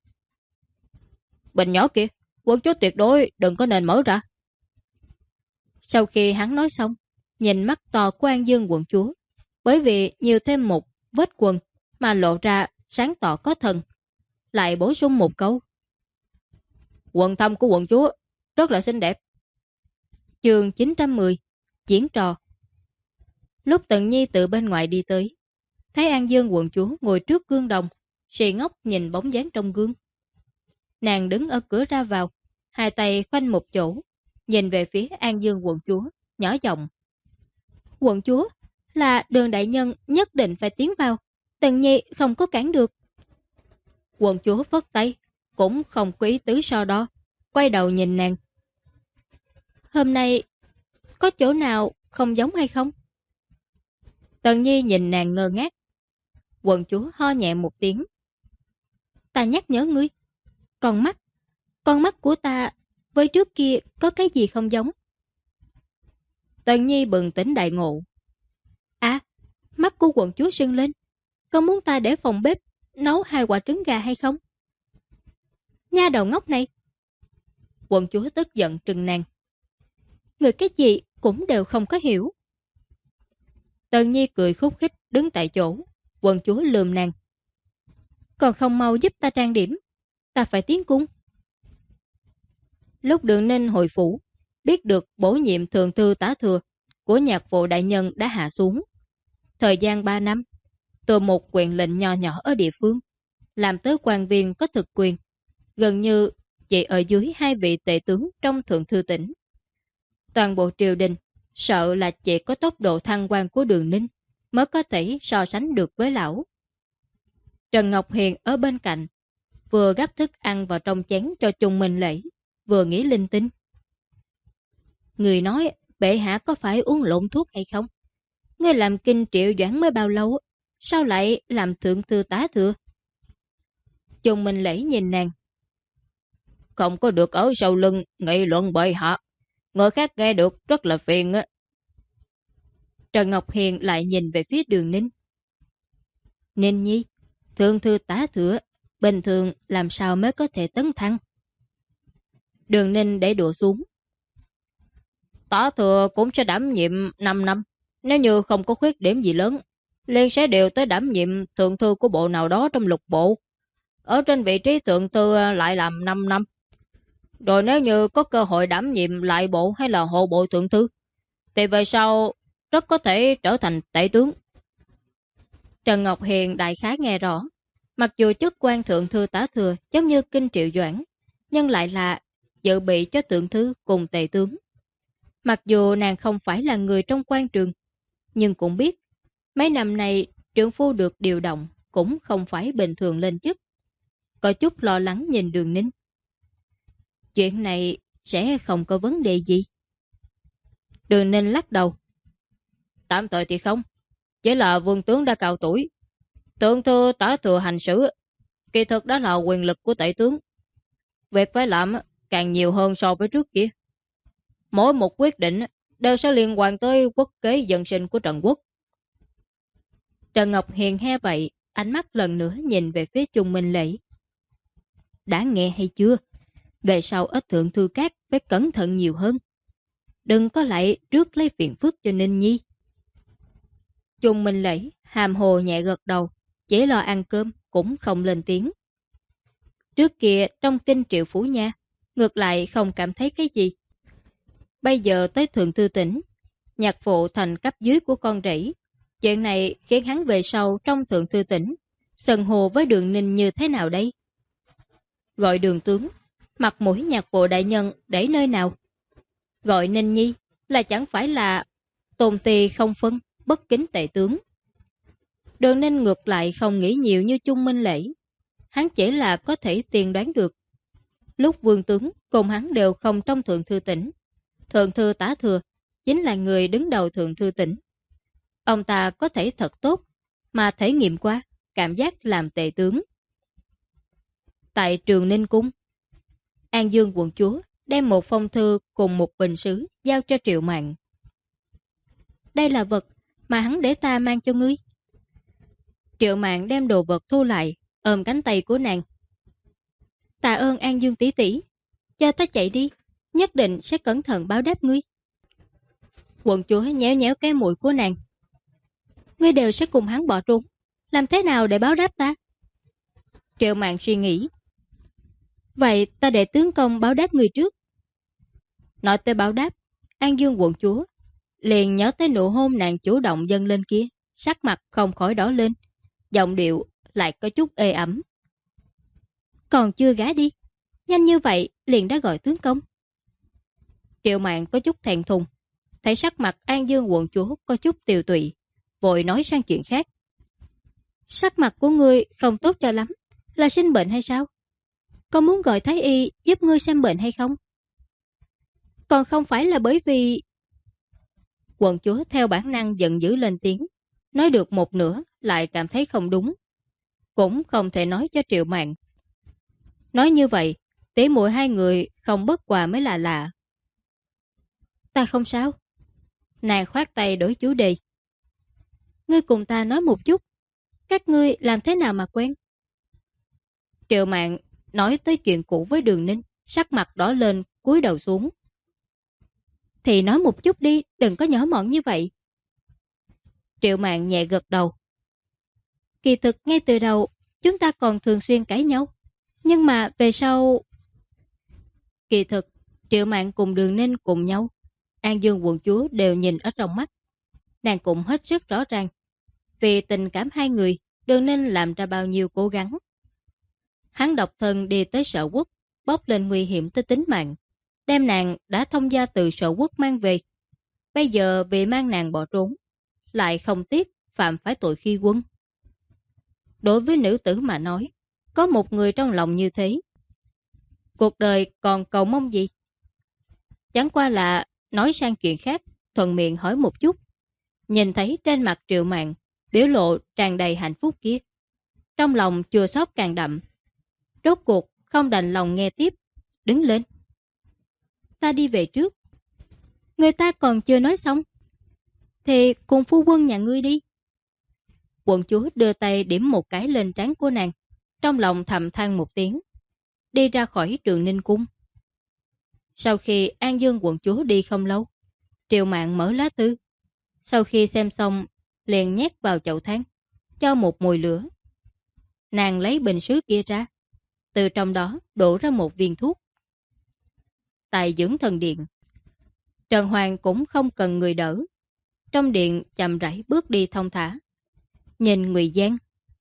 Bình nhỏ kìa, quận chúa tuyệt đối đừng có nên mở ra. Sau khi hắn nói xong, nhìn mắt to của An Dương quận chúa, bởi vì nhiều thêm một vết quần mà lộ ra sáng tỏ có thần, lại bổ sung một câu. Quần thâm của quận chúa rất là xinh đẹp. Chương 910, diễn trò. Lúc Tần Nhi từ bên ngoài đi tới, thấy An Dương quận chúa ngồi trước gương đồng, xì ngốc nhìn bóng dáng trong gương. Nàng đứng ở cửa ra vào, hai tay khoanh một chỗ, nhìn về phía An Dương quận chúa, nhỏ giọng. Quận chúa, là Đường đại nhân nhất định phải tiến vào, Tần Nhi không có cản được. Quận chúa phất tay, cũng không có ý tứ so đo, quay đầu nhìn nàng. Hôm nay có chỗ nào không giống hay không? Tần Nhi nhìn nàng ngơ ngác. Quận chúa ho nhẹ một tiếng. Ta nhắc nhở ngươi, con mắt của ta với trước kia có cái gì không giống? Tần Nhi bừng tỉnh đại ngộ. Mắt của quận chúa sưng lên, có muốn ta để phòng bếp nấu 2 quả trứng gà hay không? Nha đầu ngốc này! Quận chúa tức giận trừng nàng. Người cái gì cũng đều không có hiểu. Tần Nhi cười khúc khích đứng tại chỗ. Quận chúa lườm nàng. Còn không mau giúp ta trang điểm, ta phải tiến cung. Lúc Đường Ninh hồi phủ, biết được bổ nhiệm thượng thư tá thừa của nhạc phụ đại nhân đã hạ xuống. Thời gian 3 năm, từ một quyền lệnh nhỏ nhỏ ở địa phương, làm tới quan viên có thực quyền, gần như chỉ ở dưới 2 vị tể tướng trong thượng thư tỉnh. Toàn bộ triều đình sợ là chỉ có tốc độ thăng quan của Đường Ninh mới có thể so sánh được với lão. Trần Ngọc Hiền ở bên cạnh, vừa gắp thức ăn vào trong chén cho Trung Minh Lễ, vừa nghĩ linh tinh. Người nói bệ hạ có phải uống lộn thuốc hay không? Ngươi làm kinh Triệu Doãn mới bao lâu, sao lại làm thượng thư tá thừa? Trung Minh Lễ nhìn nàng. Không có được ở sau lưng nghị luận bệ hạ, người khác nghe được rất là phiền á. Trần Ngọc Hiền lại nhìn về phía Đường Ninh. Ninh nhi, thượng thư tá thừa, bình thường làm sao mới có thể tấn thăng? Đường Ninh để đũa xuống. Tá thừa cũng sẽ đảm nhiệm 5 năm, nếu như không có khuyết điểm gì lớn, liền sẽ đều tới đảm nhiệm thượng thư của bộ nào đó trong lục bộ. Ở trên vị trí thượng thư lại làm 5 năm. Rồi nếu như có cơ hội đảm nhiệm lại bộ hay là hộ bộ thượng thư, thì về sau rất có thể trở thành tể tướng. Trần Ngọc Hiền đại khái nghe rõ, mặc dù chức quan thượng thư tá thừa giống như kinh Triệu Doãn, nhưng lại là dự bị cho thượng thư cùng tể tướng. Mặc dù nàng không phải là người trong quan trường, nhưng cũng biết mấy năm nay trưởng phu được điều động cũng không phải bình thường lên chức. Có chút lo lắng nhìn Đường Ninh. Chuyện này sẽ không có vấn đề gì. Đường Ninh lắc đầu. Tạm thời thì không. Chỉ là vương tướng đã cao tuổi. Thượng thư tả thừa hành xử, kỳ thực đó là quyền lực của tể tướng. Việc phải làm càng nhiều hơn so với trước kia. Mỗi một quyết định đều sẽ liên quan tới quốc kế dân sinh của Trần Quốc. Trần Ngọc Hiền nghe vậy, ánh mắt lần nữa nhìn về phía Trung Minh Lễ. Đã nghe hay chưa? Về sau ít thượng thư các phải cẩn thận nhiều hơn. Đừng có lại trước lấy phiền phức cho Ninh Nhi. Trung Minh Lễ hàm hồ nhẹ gật đầu, chỉ lo ăn cơm cũng không lên tiếng. Trước kia trong kinh Triệu Phủ Nha, ngược lại không cảm thấy cái gì. Bây giờ tới thượng thư tỉnh, nhạc phụ thành cấp dưới của con rể. Chuyện này khiến hắn về sau trong thượng thư tỉnh, sần hồ với Đường Ninh như thế nào đây? Gọi Đường tướng, mặt mũi nhạc phụ đại nhân để nơi nào? Gọi Ninh Nhi là chẳng phải là tôn tì không phân, bất kính tệ tướng. Đường Ninh ngược lại không nghĩ nhiều như Trung Minh Lễ. Hắn chỉ là có thể tiên đoán được. Lúc vương tướng cùng hắn đều không trong thượng thư tỉnh. Thượng thư Tả Thừa chính là người đứng đầu thượng thư tỉnh. Ông ta có thể thật tốt, mà thể nghiệm qua cảm giác làm tệ tướng. Tại Trường Ninh Cung, An Dương quận chúa đem một phong thư cùng một bình sứ giao cho Triệu Mạn. Đây là vật mà hắn để ta mang cho ngươi. Triệu Mạn đem đồ vật thu lại, ôm cánh tay của nàng. Tạ ơn An Dương tỷ tỷ, cho ta chạy đi, nhất định sẽ cẩn thận báo đáp ngươi. Quận chúa nhéo nhéo cái mũi của nàng. Ngươi đều sẽ cùng hắn bỏ trốn, làm thế nào để báo đáp ta? Triệu Mạn suy nghĩ. Vậy ta để tướng công báo đáp người trước. Nói tới báo đáp, An Dương quận chúa liền nhớ tới nụ hôn nàng chủ động dâng lên kia, sắc mặt không khỏi đỏ lên, giọng điệu lại có chút ê ẩm. Còn chưa gả đi, nhanh như vậy liền đã gọi tướng công. Triệu Mạn có chút thẹn thùng, thấy sắc mặt An Dương quận chúa có chút tiều tụy, vội nói sang chuyện khác. Sắc mặt của ngươi không tốt cho lắm, là sinh bệnh hay sao? Con muốn gọi thái y giúp ngươi xem bệnh hay không? Còn không phải là bởi vì... Quận chúa theo bản năng giận dữ lên tiếng, nói được một nửa lại cảm thấy không đúng. Cũng không thể nói cho Triệu Mạn. Nói như vậy, tỉ muội hai người không bất hòa mới là lạ. Ta không sao. Nàng khoát tay đổi chủ đề. Ngươi cùng ta nói một chút, các ngươi làm thế nào mà quen? Triệu Mạn nói tới chuyện cũ với Đường Ninh, sắc mặt đỏ lên, cúi đầu xuống. Thì nói một chút đi, đừng có nhỏ mọn như vậy. Triệu Mạn nhẹ gật đầu. Kỳ thực ngay từ đầu, chúng ta còn thường xuyên cãi nhau. Nhưng mà về sau... Kỳ thực, Triệu Mạn cùng Đường Ninh cùng nhau, An Dương quận chúa đều nhìn ở trong mắt. Nàng cũng hết sức rõ ràng. Vì tình cảm hai người, Đường Ninh làm ra bao nhiêu cố gắng. Hắn độc thân đi tới Sở Quốc, bốc lên nguy hiểm tới tính mạng, đem nàng đã thông gia từ Sở Quốc mang về. Bây giờ vì mang nàng bỏ trốn, lại không tiếc phạm phải tội khi quân. Đối với nữ tử mà nói, có một người trong lòng như thế, cuộc đời còn cầu mong gì? Chẳng qua là nói sang chuyện khác, thuận miệng hỏi một chút. Nhìn thấy trên mặt Triệu Mạn biểu lộ tràn đầy hạnh phúc kia, trong lòng chua xót càng đậm. Rốt cuộc không đành lòng nghe tiếp, đứng lên. Ta đi về trước. Người ta còn chưa nói xong. Thì cùng phu quân nhà ngươi đi. Quận chúa đưa tay điểm một cái lên trán của nàng, trong lòng thầm than một tiếng, đi ra khỏi Trường Ninh Cung. Sau khi An Dương quận chúa đi không lâu, Triệu Mạn mở lá thư. Sau khi xem xong, liền nhét vào chậu than, cho một mùi lửa. Nàng lấy bình sứ kia ra, từ trong đó đổ ra một viên thuốc. Tại dưỡng thần điện, Trần Hoàng cũng không cần người đỡ. Trong điện chậm rãi bước đi thông thả. Nhìn Ngụy Giang.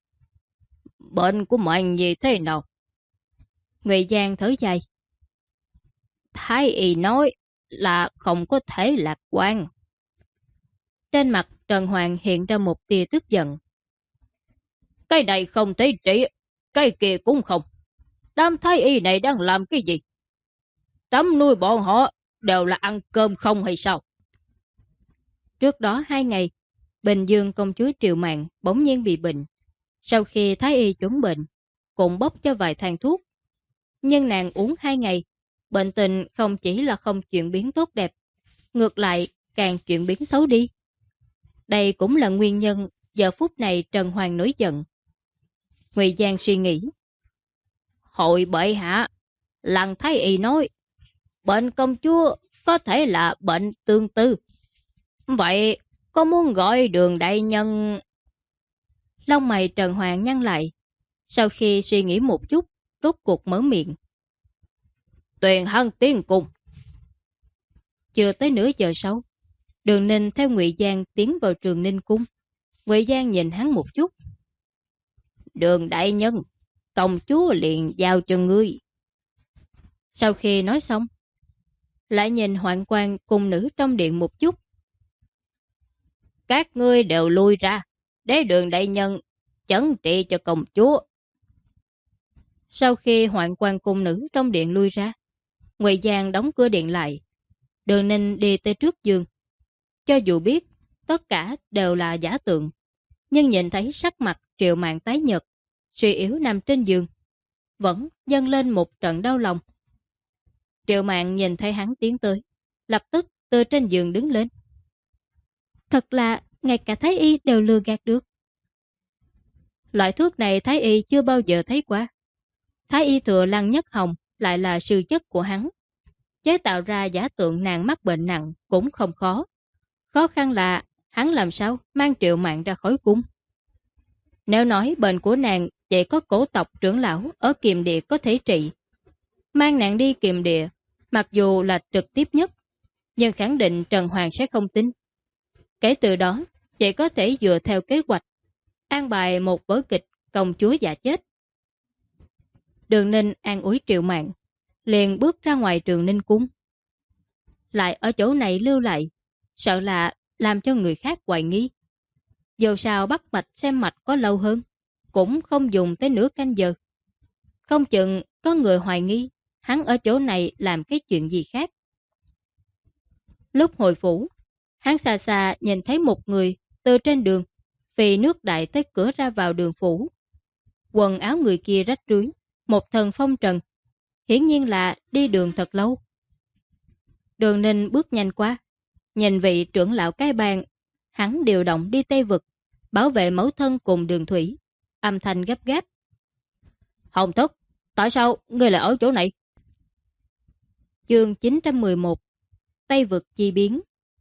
Bệnh của mọi gì thế nào? Ngụy Giang thở dài. Thái y nói là không có thể lạc quan. Trên mặt Trần Hoàng hiện ra một tia tức giận. Cái này không thể trị, cái kia cũng không. Đám thái y này đang làm cái gì? Trẫm nuôi bọn họ đều là ăn cơm không hay sao? Trước đó 2 ngày, Bình Dương công chúa Triệu Mạn bỗng nhiên bị bệnh. Sau khi thái y chuẩn bệnh, cũng bốc cho vài thang thuốc. Nhưng nàng uống 2 ngày, bệnh tình không chỉ là không chuyển biến tốt đẹp, ngược lại càng chuyển biến xấu đi. Đây cũng là nguyên nhân giờ phút này Trần Hoàng nổi giận. Ngụy Giang suy nghĩ. Hội bệ hạ, Lăng thái y nói, bệnh công chúa có thể là bệnh tương tư. Vậy có muốn gọi Đường đại nhân? Lông mày Trần Hoàng nhăn lại. Sau khi suy nghĩ một chút, rốt cuộc mở miệng. Tuyền Hân tiến cùng. Chưa tới nửa giờ sau, Đường Ninh theo Ngụy Giang tiến vào Trường Ninh cung. Ngụy Giang nhìn hắn một chút. Đường đại nhân, công chúa liền giao cho ngươi. Sau khi nói xong, lại nhìn hoạn quan cung nữ trong điện một chút. Các ngươi đều lui ra, để Đường đại nhân chẩn trị cho công chúa. Sau khi hoạn quan cung nữ trong điện lui ra, Ngụy Giang đóng cửa điện lại. Đường Ninh đi tới trước giường. Cho dù biết tất cả đều là giả tượng, nhưng nhìn thấy sắc mặt Triệu Mạn tái nhợt, suy yếu nằm trên giường, vẫn dâng lên một trận đau lòng. Triệu Mạn nhìn thấy hắn tiến tới, lập tức từ trên giường đứng lên. Thật là ngay cả Thái y đều lừa gạt được. Loại thuốc này Thái y chưa bao giờ thấy qua. Thái y thừa Lăng Nhất Hồng lại là sư chất của hắn. Chế tạo ra giả tượng nàng mắc bệnh nặng cũng không khó. Khó khăn là hắn làm sao mang Triệu Mạn ra khỏi cung. Nếu nói bệnh của nàng chỉ có cổ tộc trưởng lão ở Kiềm Địa có thể trị, mang nàng đi Kiềm Địa, mặc dù là trực tiếp nhất, nhưng khẳng định Trần Hoàng sẽ không tin. Kể từ đó, chỉ có thể dựa theo kế hoạch, an bài một vở kịch công chúa giả chết. Đường Ninh an ủi Triệu Mạn, liền bước ra ngoài Trường Ninh cung. Lại ở chỗ này lưu lại, sợ là làm cho người khác hoài nghi. Dù sao bắt mạch xem mạch có lâu hơn, cũng không dùng tới nửa canh giờ. Không chừng có người hoài nghi hắn ở chỗ này làm cái chuyện gì khác. Lúc hồi phủ, hắn xa xa nhìn thấy một người từ trên đường vì nước đại tới cửa ra vào đường phủ. Quần áo người kia rách rưới, một thân phong trần, hiển nhiên là đi đường thật lâu. Đường Ninh bước nhanh qua, nhìn vị trưởng lão cái bang, hắn điều động đi Tây Vực, bảo vệ mẫu thân cùng Đường Thủy, âm thanh gấp gáp. Hồng Thất, tại sao ngươi lại ở chỗ này? Chương 911, Tây Vực chi biến.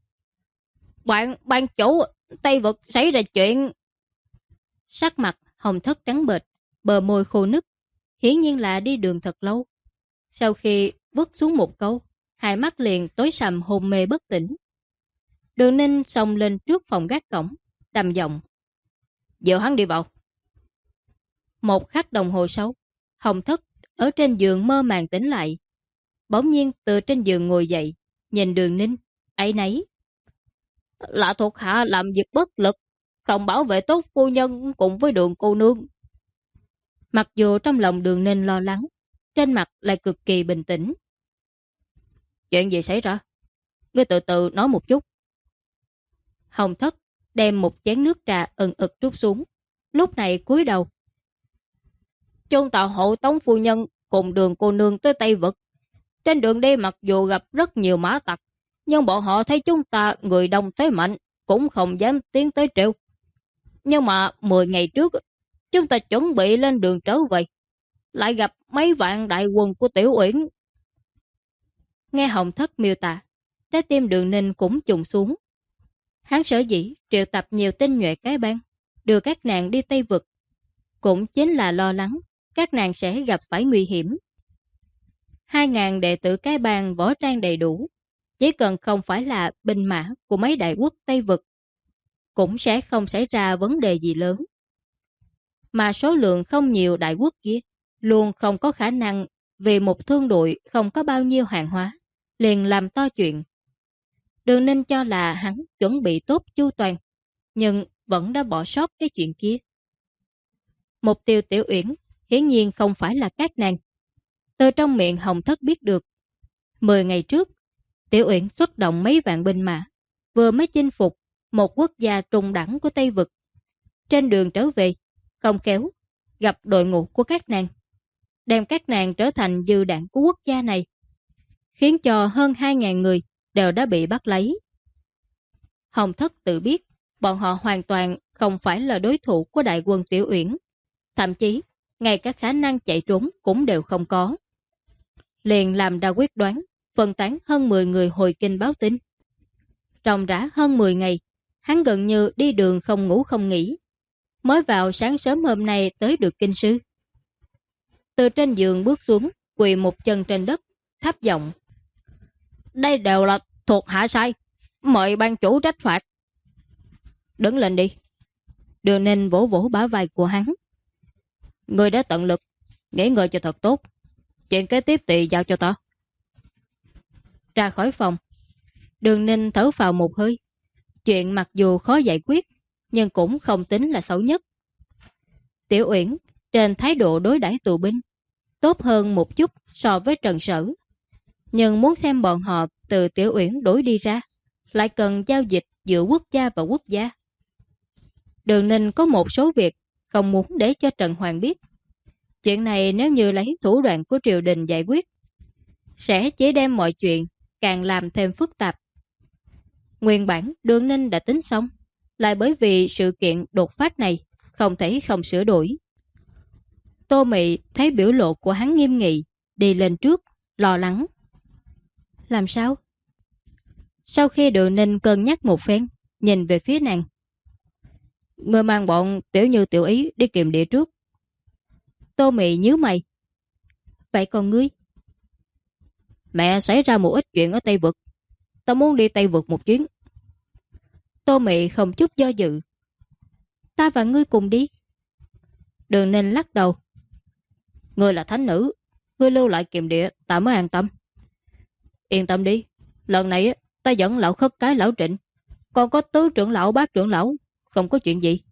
Ban chủ, Tây Vực xảy ra chuyện. Sắc mặt Hồng Thất trắng bệch, bờ môi khô nứt, hiển nhiên là đi đường thật lâu. Sau khi vứt xuống một câu, hai mắt liền tối sầm hôn mê bất tỉnh. Đường Ninh xông lên trước phòng gác cổng, trầm giọng. Dìu hắn đi vào. Một khắc đồng hồ sau, Hồng Thất ở trên giường mơ màng tỉnh lại. Bỗng nhiên từ trên giường ngồi dậy, nhìn Đường Ninh, áy náy. Là thuộc hạ làm việc bất lực, không bảo vệ tốt phu nhân cùng với Đường cô nương. Mặc dù trong lòng Đường Ninh lo lắng, trên mặt lại cực kỳ bình tĩnh. Chuyện gì xảy ra? Ngươi từ từ nói một chút. Hồng Thất đem một chén nước trà ừng ực trút xuống, lúc này cúi đầu. Chúng ta hộ tống phu nhân cùng Đường cô nương tới Tây Vực. Trên đường đi mặc dù gặp rất nhiều mã tặc, nhưng bọn họ thấy chúng ta người đông thế mạnh, cũng không dám tiến tới trêu. Nhưng mà 10 ngày trước, chúng ta chuẩn bị lên đường trở về, lại gặp mấy vạn đại quân của Tiểu Uyển. Nghe Hồng Thất miêu tả, trái tim Đường Ninh cũng trùng xuống. Hắn sở dĩ triệu tập nhiều tinh nhuệ cái bang, đưa các nàng đi Tây Vực, cũng chính là lo lắng các nàng sẽ gặp phải nguy hiểm. 2.000 đệ tử cái bang võ trang đầy đủ, chỉ cần không phải là binh mã của mấy đại quốc Tây Vực, cũng sẽ không xảy ra vấn đề gì lớn. Mà số lượng không nhiều đại quốc kia luôn không có khả năng vì một thương đội không có bao nhiêu hàng hóa liền làm to chuyện. Đường Ninh cho là hắn chuẩn bị tốt chu toàn, nhưng vẫn đã bỏ sót cái chuyện kia. Mục tiêu Tiểu Uyển hiển nhiên không phải là các nàng. Từ trong miệng Hồng Thất biết được, 10 ngày trước, Tiểu Uyển xuất động mấy vạn binh mã, vừa mới chinh phục một quốc gia trung đẳng của Tây Vực. Trên đường trở về, không khéo, gặp đội ngũ của các nàng, đem các nàng trở thành dư đảng của quốc gia này, khiến cho hơn 2.000 người đều đã bị bắt lấy. Hồng Thất tự biết, bọn họ hoàn toàn không phải là đối thủ của đại quân Tiểu Uyển, thậm chí ngay cả khả năng chạy trốn cũng đều không có. Liền làm ra quyết đoán, phân tán hơn 10 người hồi kinh báo tin. Trong rã hơn 10 ngày, hắn gần như đi đường không ngủ không nghỉ. Mới vào sáng sớm hôm nay tới được kinh sư. Từ trên giường bước xuống, quỳ một chân trên đất, thấp giọng: "Đây đều là thuộc hạ sai, mời ban chủ trách phạt." "Đứng lên đi." Đường Ninh vỗ vỗ bả vai của hắn. "Ngươi đã tận lực, nghỉ ngơi cho thật tốt. Chuyện kế tiếp thì giao cho ta." Ra khỏi phòng, Đường Ninh thở phào một hơi. Chuyện mặc dù khó giải quyết, nhưng cũng không tính là xấu nhất. Tiểu Uyển trên thái độ đối đãi tù binh tốt hơn một chút so với Trần Sở. Nhưng muốn xem bọn họ từ Tiểu Uyển đổi đi ra, lại cần giao dịch giữa quốc gia và quốc gia. Đường Ninh có một số việc không muốn để cho Trần Hoàng biết. Chuyện này nếu như lấy thủ đoạn của triều đình giải quyết, sẽ chỉ đem mọi chuyện càng làm thêm phức tạp. Nguyên bản Đường Ninh đã tính xong, lại bởi vì sự kiện đột phát này không thể không sửa đổi. Tô Mị thấy biểu lộ của hắn nghiêm nghị, đi lên trước, lo lắng. "Làm sao?" Sau khi Đường Ninh cân nhắc một phen, nhìn về phía nàng. "Người mang bọn Tiểu Như Tiểu Ý đi kiềm địa trước." Tô Mị nhíu mày. "Vậy còn ngươi?" "Mẹ xảy ra một ít chuyện ở Tây Vực, ta muốn đi Tây Vực một chuyến." Tô Mị không chút do dự. "Ta và ngươi cùng đi." Đường Ninh lắc đầu. "Ngươi là thánh nữ, ngươi lưu lại kiềm địa ta mới an tâm." "Yên tâm đi, lần này ta dẫn lão Khất Cái, lão Trịnh, còn có tứ trưởng lão, bát trưởng lão, không có chuyện gì."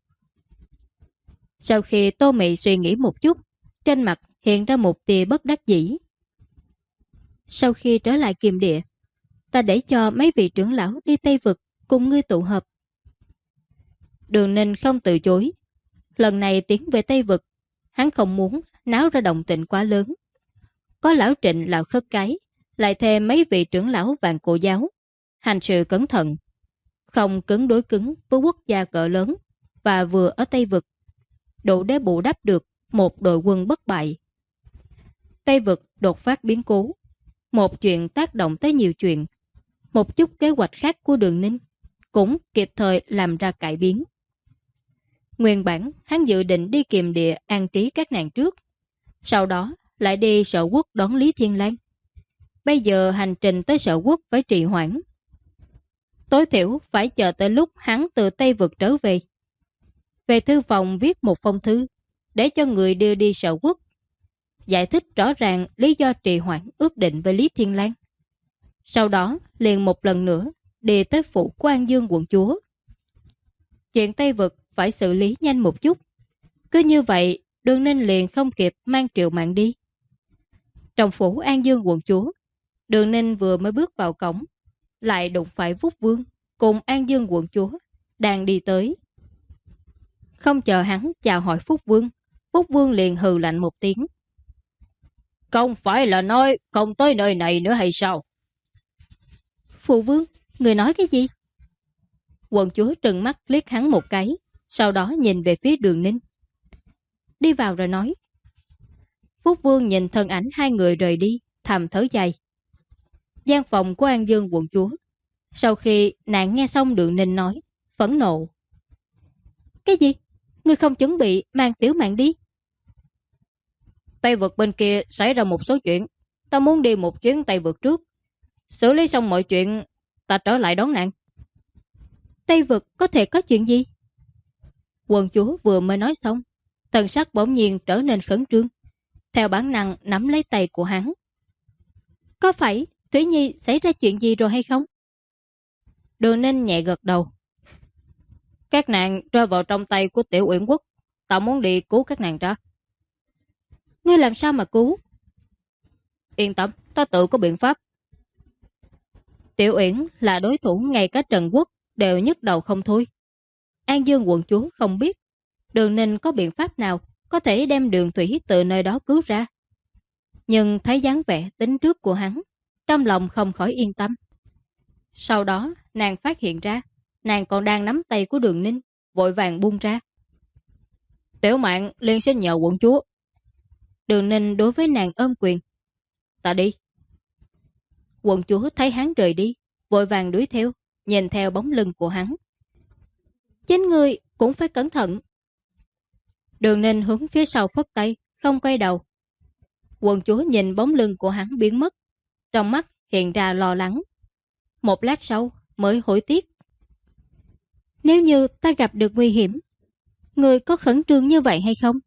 Sau khi Tô Mị suy nghĩ một chút, trên mặt hiện ra một tia bất đắc dĩ. "Sau khi trở lại kiềm địa, ta để cho mấy vị trưởng lão đi Tây Vực cùng ngươi tụ hợp." Đường Ninh không từ chối. Lần này tiến về Tây Vực, hắn không muốn náo ra động tĩnh quá lớn. Có lão Trịnh, lão Khất Cái, lại thêm mấy vị trưởng lão Vạn Cổ Giáo, hành sự cẩn thận, không cứng đối cứng với quốc gia cỡ lớn và vừa ở Tây Vực, đủ để bù đắp được một đội quân bất bại. Tây Vực đột phát biến cố, một chuyện tác động tới nhiều chuyện. Một chút kế hoạch khác của Đường Ninh cũng kịp thời làm ra cải biến. Nguyên bản hắn dự định đi kiềm địa an trí các nàng trước, sau đó lại đi Sở Quốc đón Lý Thiên Lang. Bây giờ hành trình tới Sở Quốc phải trì hoãn. Tối thiểu phải chờ tới lúc hắn từ Tây Vực trở về. Về thư phòng viết một phong thư để cho người đưa đi Sở Quốc, giải thích rõ ràng lý do trì hoãn ước định với Lý Thiên Lang. Sau đó liền một lần nữa đi tới phủ của An Dương quận chúa. Chuyện Tây Vực phải xử lý nhanh một chút. Cứ như vậy, Đường Ninh liền không kịp mang Triệu Mạn đi. Trong phủ An Dương quận chúa, Đường Ninh vừa mới bước vào cổng, lại đụng phải Phúc Vương cùng An Dương quận chúa đang đi tới. Không chờ hắn chào hỏi Phúc Vương liền hừ lạnh một tiếng. "Không phải là nói không tới nơi này nữa hay sao?" "Phụ vương, người nói cái gì?" Quận chúa trừng mắt liếc hắn một cái, sau đó nhìn về phía Đường Ninh. "Đi vào rồi nói." Phúc Vương nhìn thân ảnh hai người rời đi, thầm thở dài. Gian phòng của An Dương quận chúa, sau khi nàng nghe xong Đường Ninh nói, phẫn nộ. "Cái gì? Ngươi không chuẩn bị mang Tiểu Mạn đi?" "Tây Vực bên kia xảy ra một số chuyện, ta muốn đi một chuyến Tây Vực trước. Xử lý xong mọi chuyện, ta trở lại đón nàng." "Tây Vực có thể có chuyện gì?" Quận chúa vừa mới nói xong, thần sắc bỗng nhiên trở nên khẩn trương, theo bản năng nắm lấy tay của hắn. "Có phải Thủy Nhi xảy ra chuyện gì rồi hay không? Đường Ninh nhẹ gật đầu. Các nàng rơi vào trong tay của Tiểu Uyển Quốc. Ta muốn đi cứu các nàng ra. Ngươi làm sao mà cứu? Yên tâm, ta tự có biện pháp. Tiểu Uyển là đối thủ ngay cả Trần Quốc đều nhức đầu không thôi. An Dương quận chúa không biết Đường Ninh có biện pháp nào có thể đem Đường Thủy từ nơi đó cứu ra. Nhưng thấy dáng vẻ tính trước của hắn, trong lòng không khỏi yên tâm. Sau đó nàng phát hiện ra nàng còn đang nắm tay của Đường Ninh, vội vàng buông ra. Tiểu Mạn liền xin nhờ quận chúa. Đường Ninh đối với nàng ôm quyền. Ta đi. Quận chúa thấy hắn rời đi, vội vàng đuổi theo, nhìn theo bóng lưng của hắn. Chính ngươi cũng phải cẩn thận. Đường Ninh hướng phía sau phất tay, không quay đầu. Quận chúa nhìn bóng lưng của hắn biến mất, trong mắt hiện ra lo lắng. Một lát sau mới hối tiếc. Nếu như ta gặp được nguy hiểm, ngươi có khẩn trương như vậy hay không?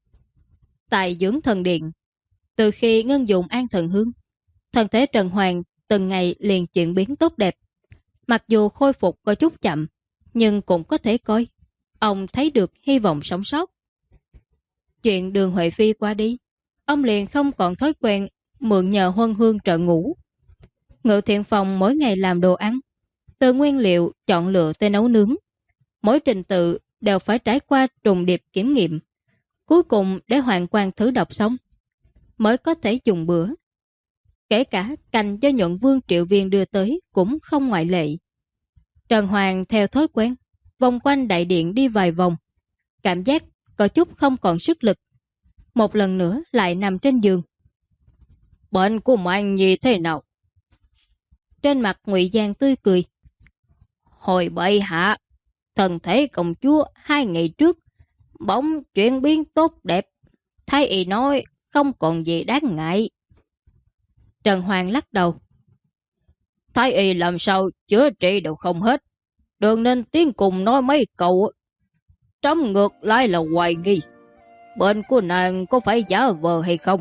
Tại dưỡng thần điện, từ khi ngân dụng an thần hương, thân thể Trần Hoàng từng ngày liền chuyển biến tốt đẹp. Mặc dù khôi phục có chút chậm, nhưng cũng có thể coi ông thấy được hy vọng sống sót. Chuyện Đường Huệ Phi qua đi, ông liền không còn thói quen mượn nhờ huân hương trợ ngủ. Ngự thiện phòng mỗi ngày làm đồ ăn, từ nguyên liệu chọn lựa tới nấu nướng. Mỗi trình tự đều phải trải qua trùng điệp kiểm nghiệm. Cuối cùng để hoàng quan thử đọc xong, mới có thể dùng bữa. Kể cả canh do nhuận vương Triệu Viên đưa tới cũng không ngoại lệ. Trần Hoàng theo thói quen, vòng quanh đại điện đi vài vòng. Cảm giác có chút không còn sức lực. Một lần nữa lại nằm trên giường. Bệnh của Mạnh Nhi thế nào? Trên mặt Ngụy Giang tươi cười. Hồi bệ hạ, thần thể công chúa 2 ngày trước bỗng chuyển biến tốt đẹp. Thái y nói không còn gì đáng ngại. Trần Hoàng lắc đầu. Thái y làm sao chữa trị đều không hết. Đừng nên tiến cùng nói mấy câu. Trong ngược lại là hoài nghi. Bệnh của nàng có phải giả vờ hay không?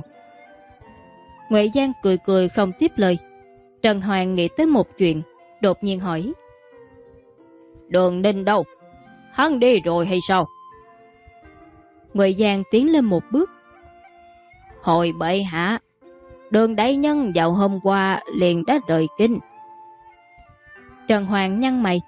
Ngụy Giang cười cười không tiếp lời. Trần Hoàng nghĩ tới một chuyện, đột nhiên hỏi. Đường Ninh đâu? Hắn đi rồi hay sao? Ngụy Giang tiến lên một bước. Hồi bệ hạ, Đường đại nhân vào hôm qua liền đã rời kinh. Trần Hoàng nhăn mày.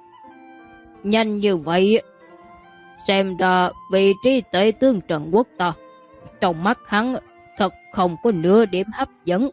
Nhanh như vậy, xem ra vị trí tể tướng Trần Quốc ta, trong mắt hắn thật không có nửa điểm hấp dẫn.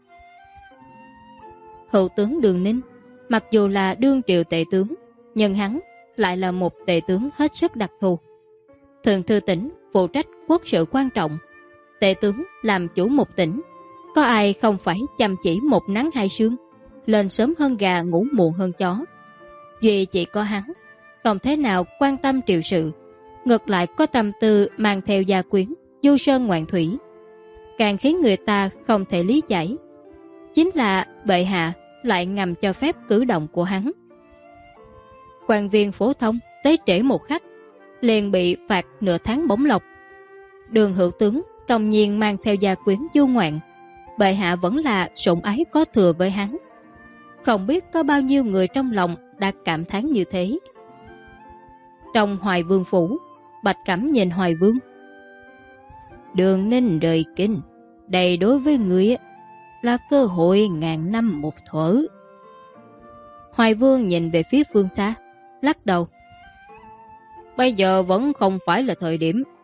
Hữu tướng Đường Ninh, mặc dù là đương triều tể tướng, nhưng hắn lại là một tể tướng hết sức đặc thù. Thượng thư tỉnh phụ trách quốc sự quan trọng, tể tướng làm chủ một tỉnh. Có ai không phải chăm chỉ một nắng hai sương, lên sớm hơn gà ngủ muộn hơn chó. Duy chỉ có hắn không thế nào quan tâm triều sự, ngược lại có tâm tư mang theo gia quyến du sơn ngoạn thủy. Càng khiến người ta không thể lý giải chính là bệ hạ lại ngầm cho phép cử động của hắn. Quan viên phổ thông tới trễ một khắc liền bị phạt nửa tháng bổng lộc. Đường hữu tướng công nhiên mang theo gia quyến du ngoạn, bệ hạ vẫn là sủng ái có thừa với hắn. Không biết có bao nhiêu người trong lòng đã cảm thán như thế. Trong Hoài Vương phủ, Bạch Cẩm nhìn Hoài Vương. Đường Ninh rời kinh, đây đối với người là cơ hội ngàn năm một thuở. Hoài Vương nhìn về phía phương xa, lắc đầu. Bây giờ vẫn không phải là thời điểm.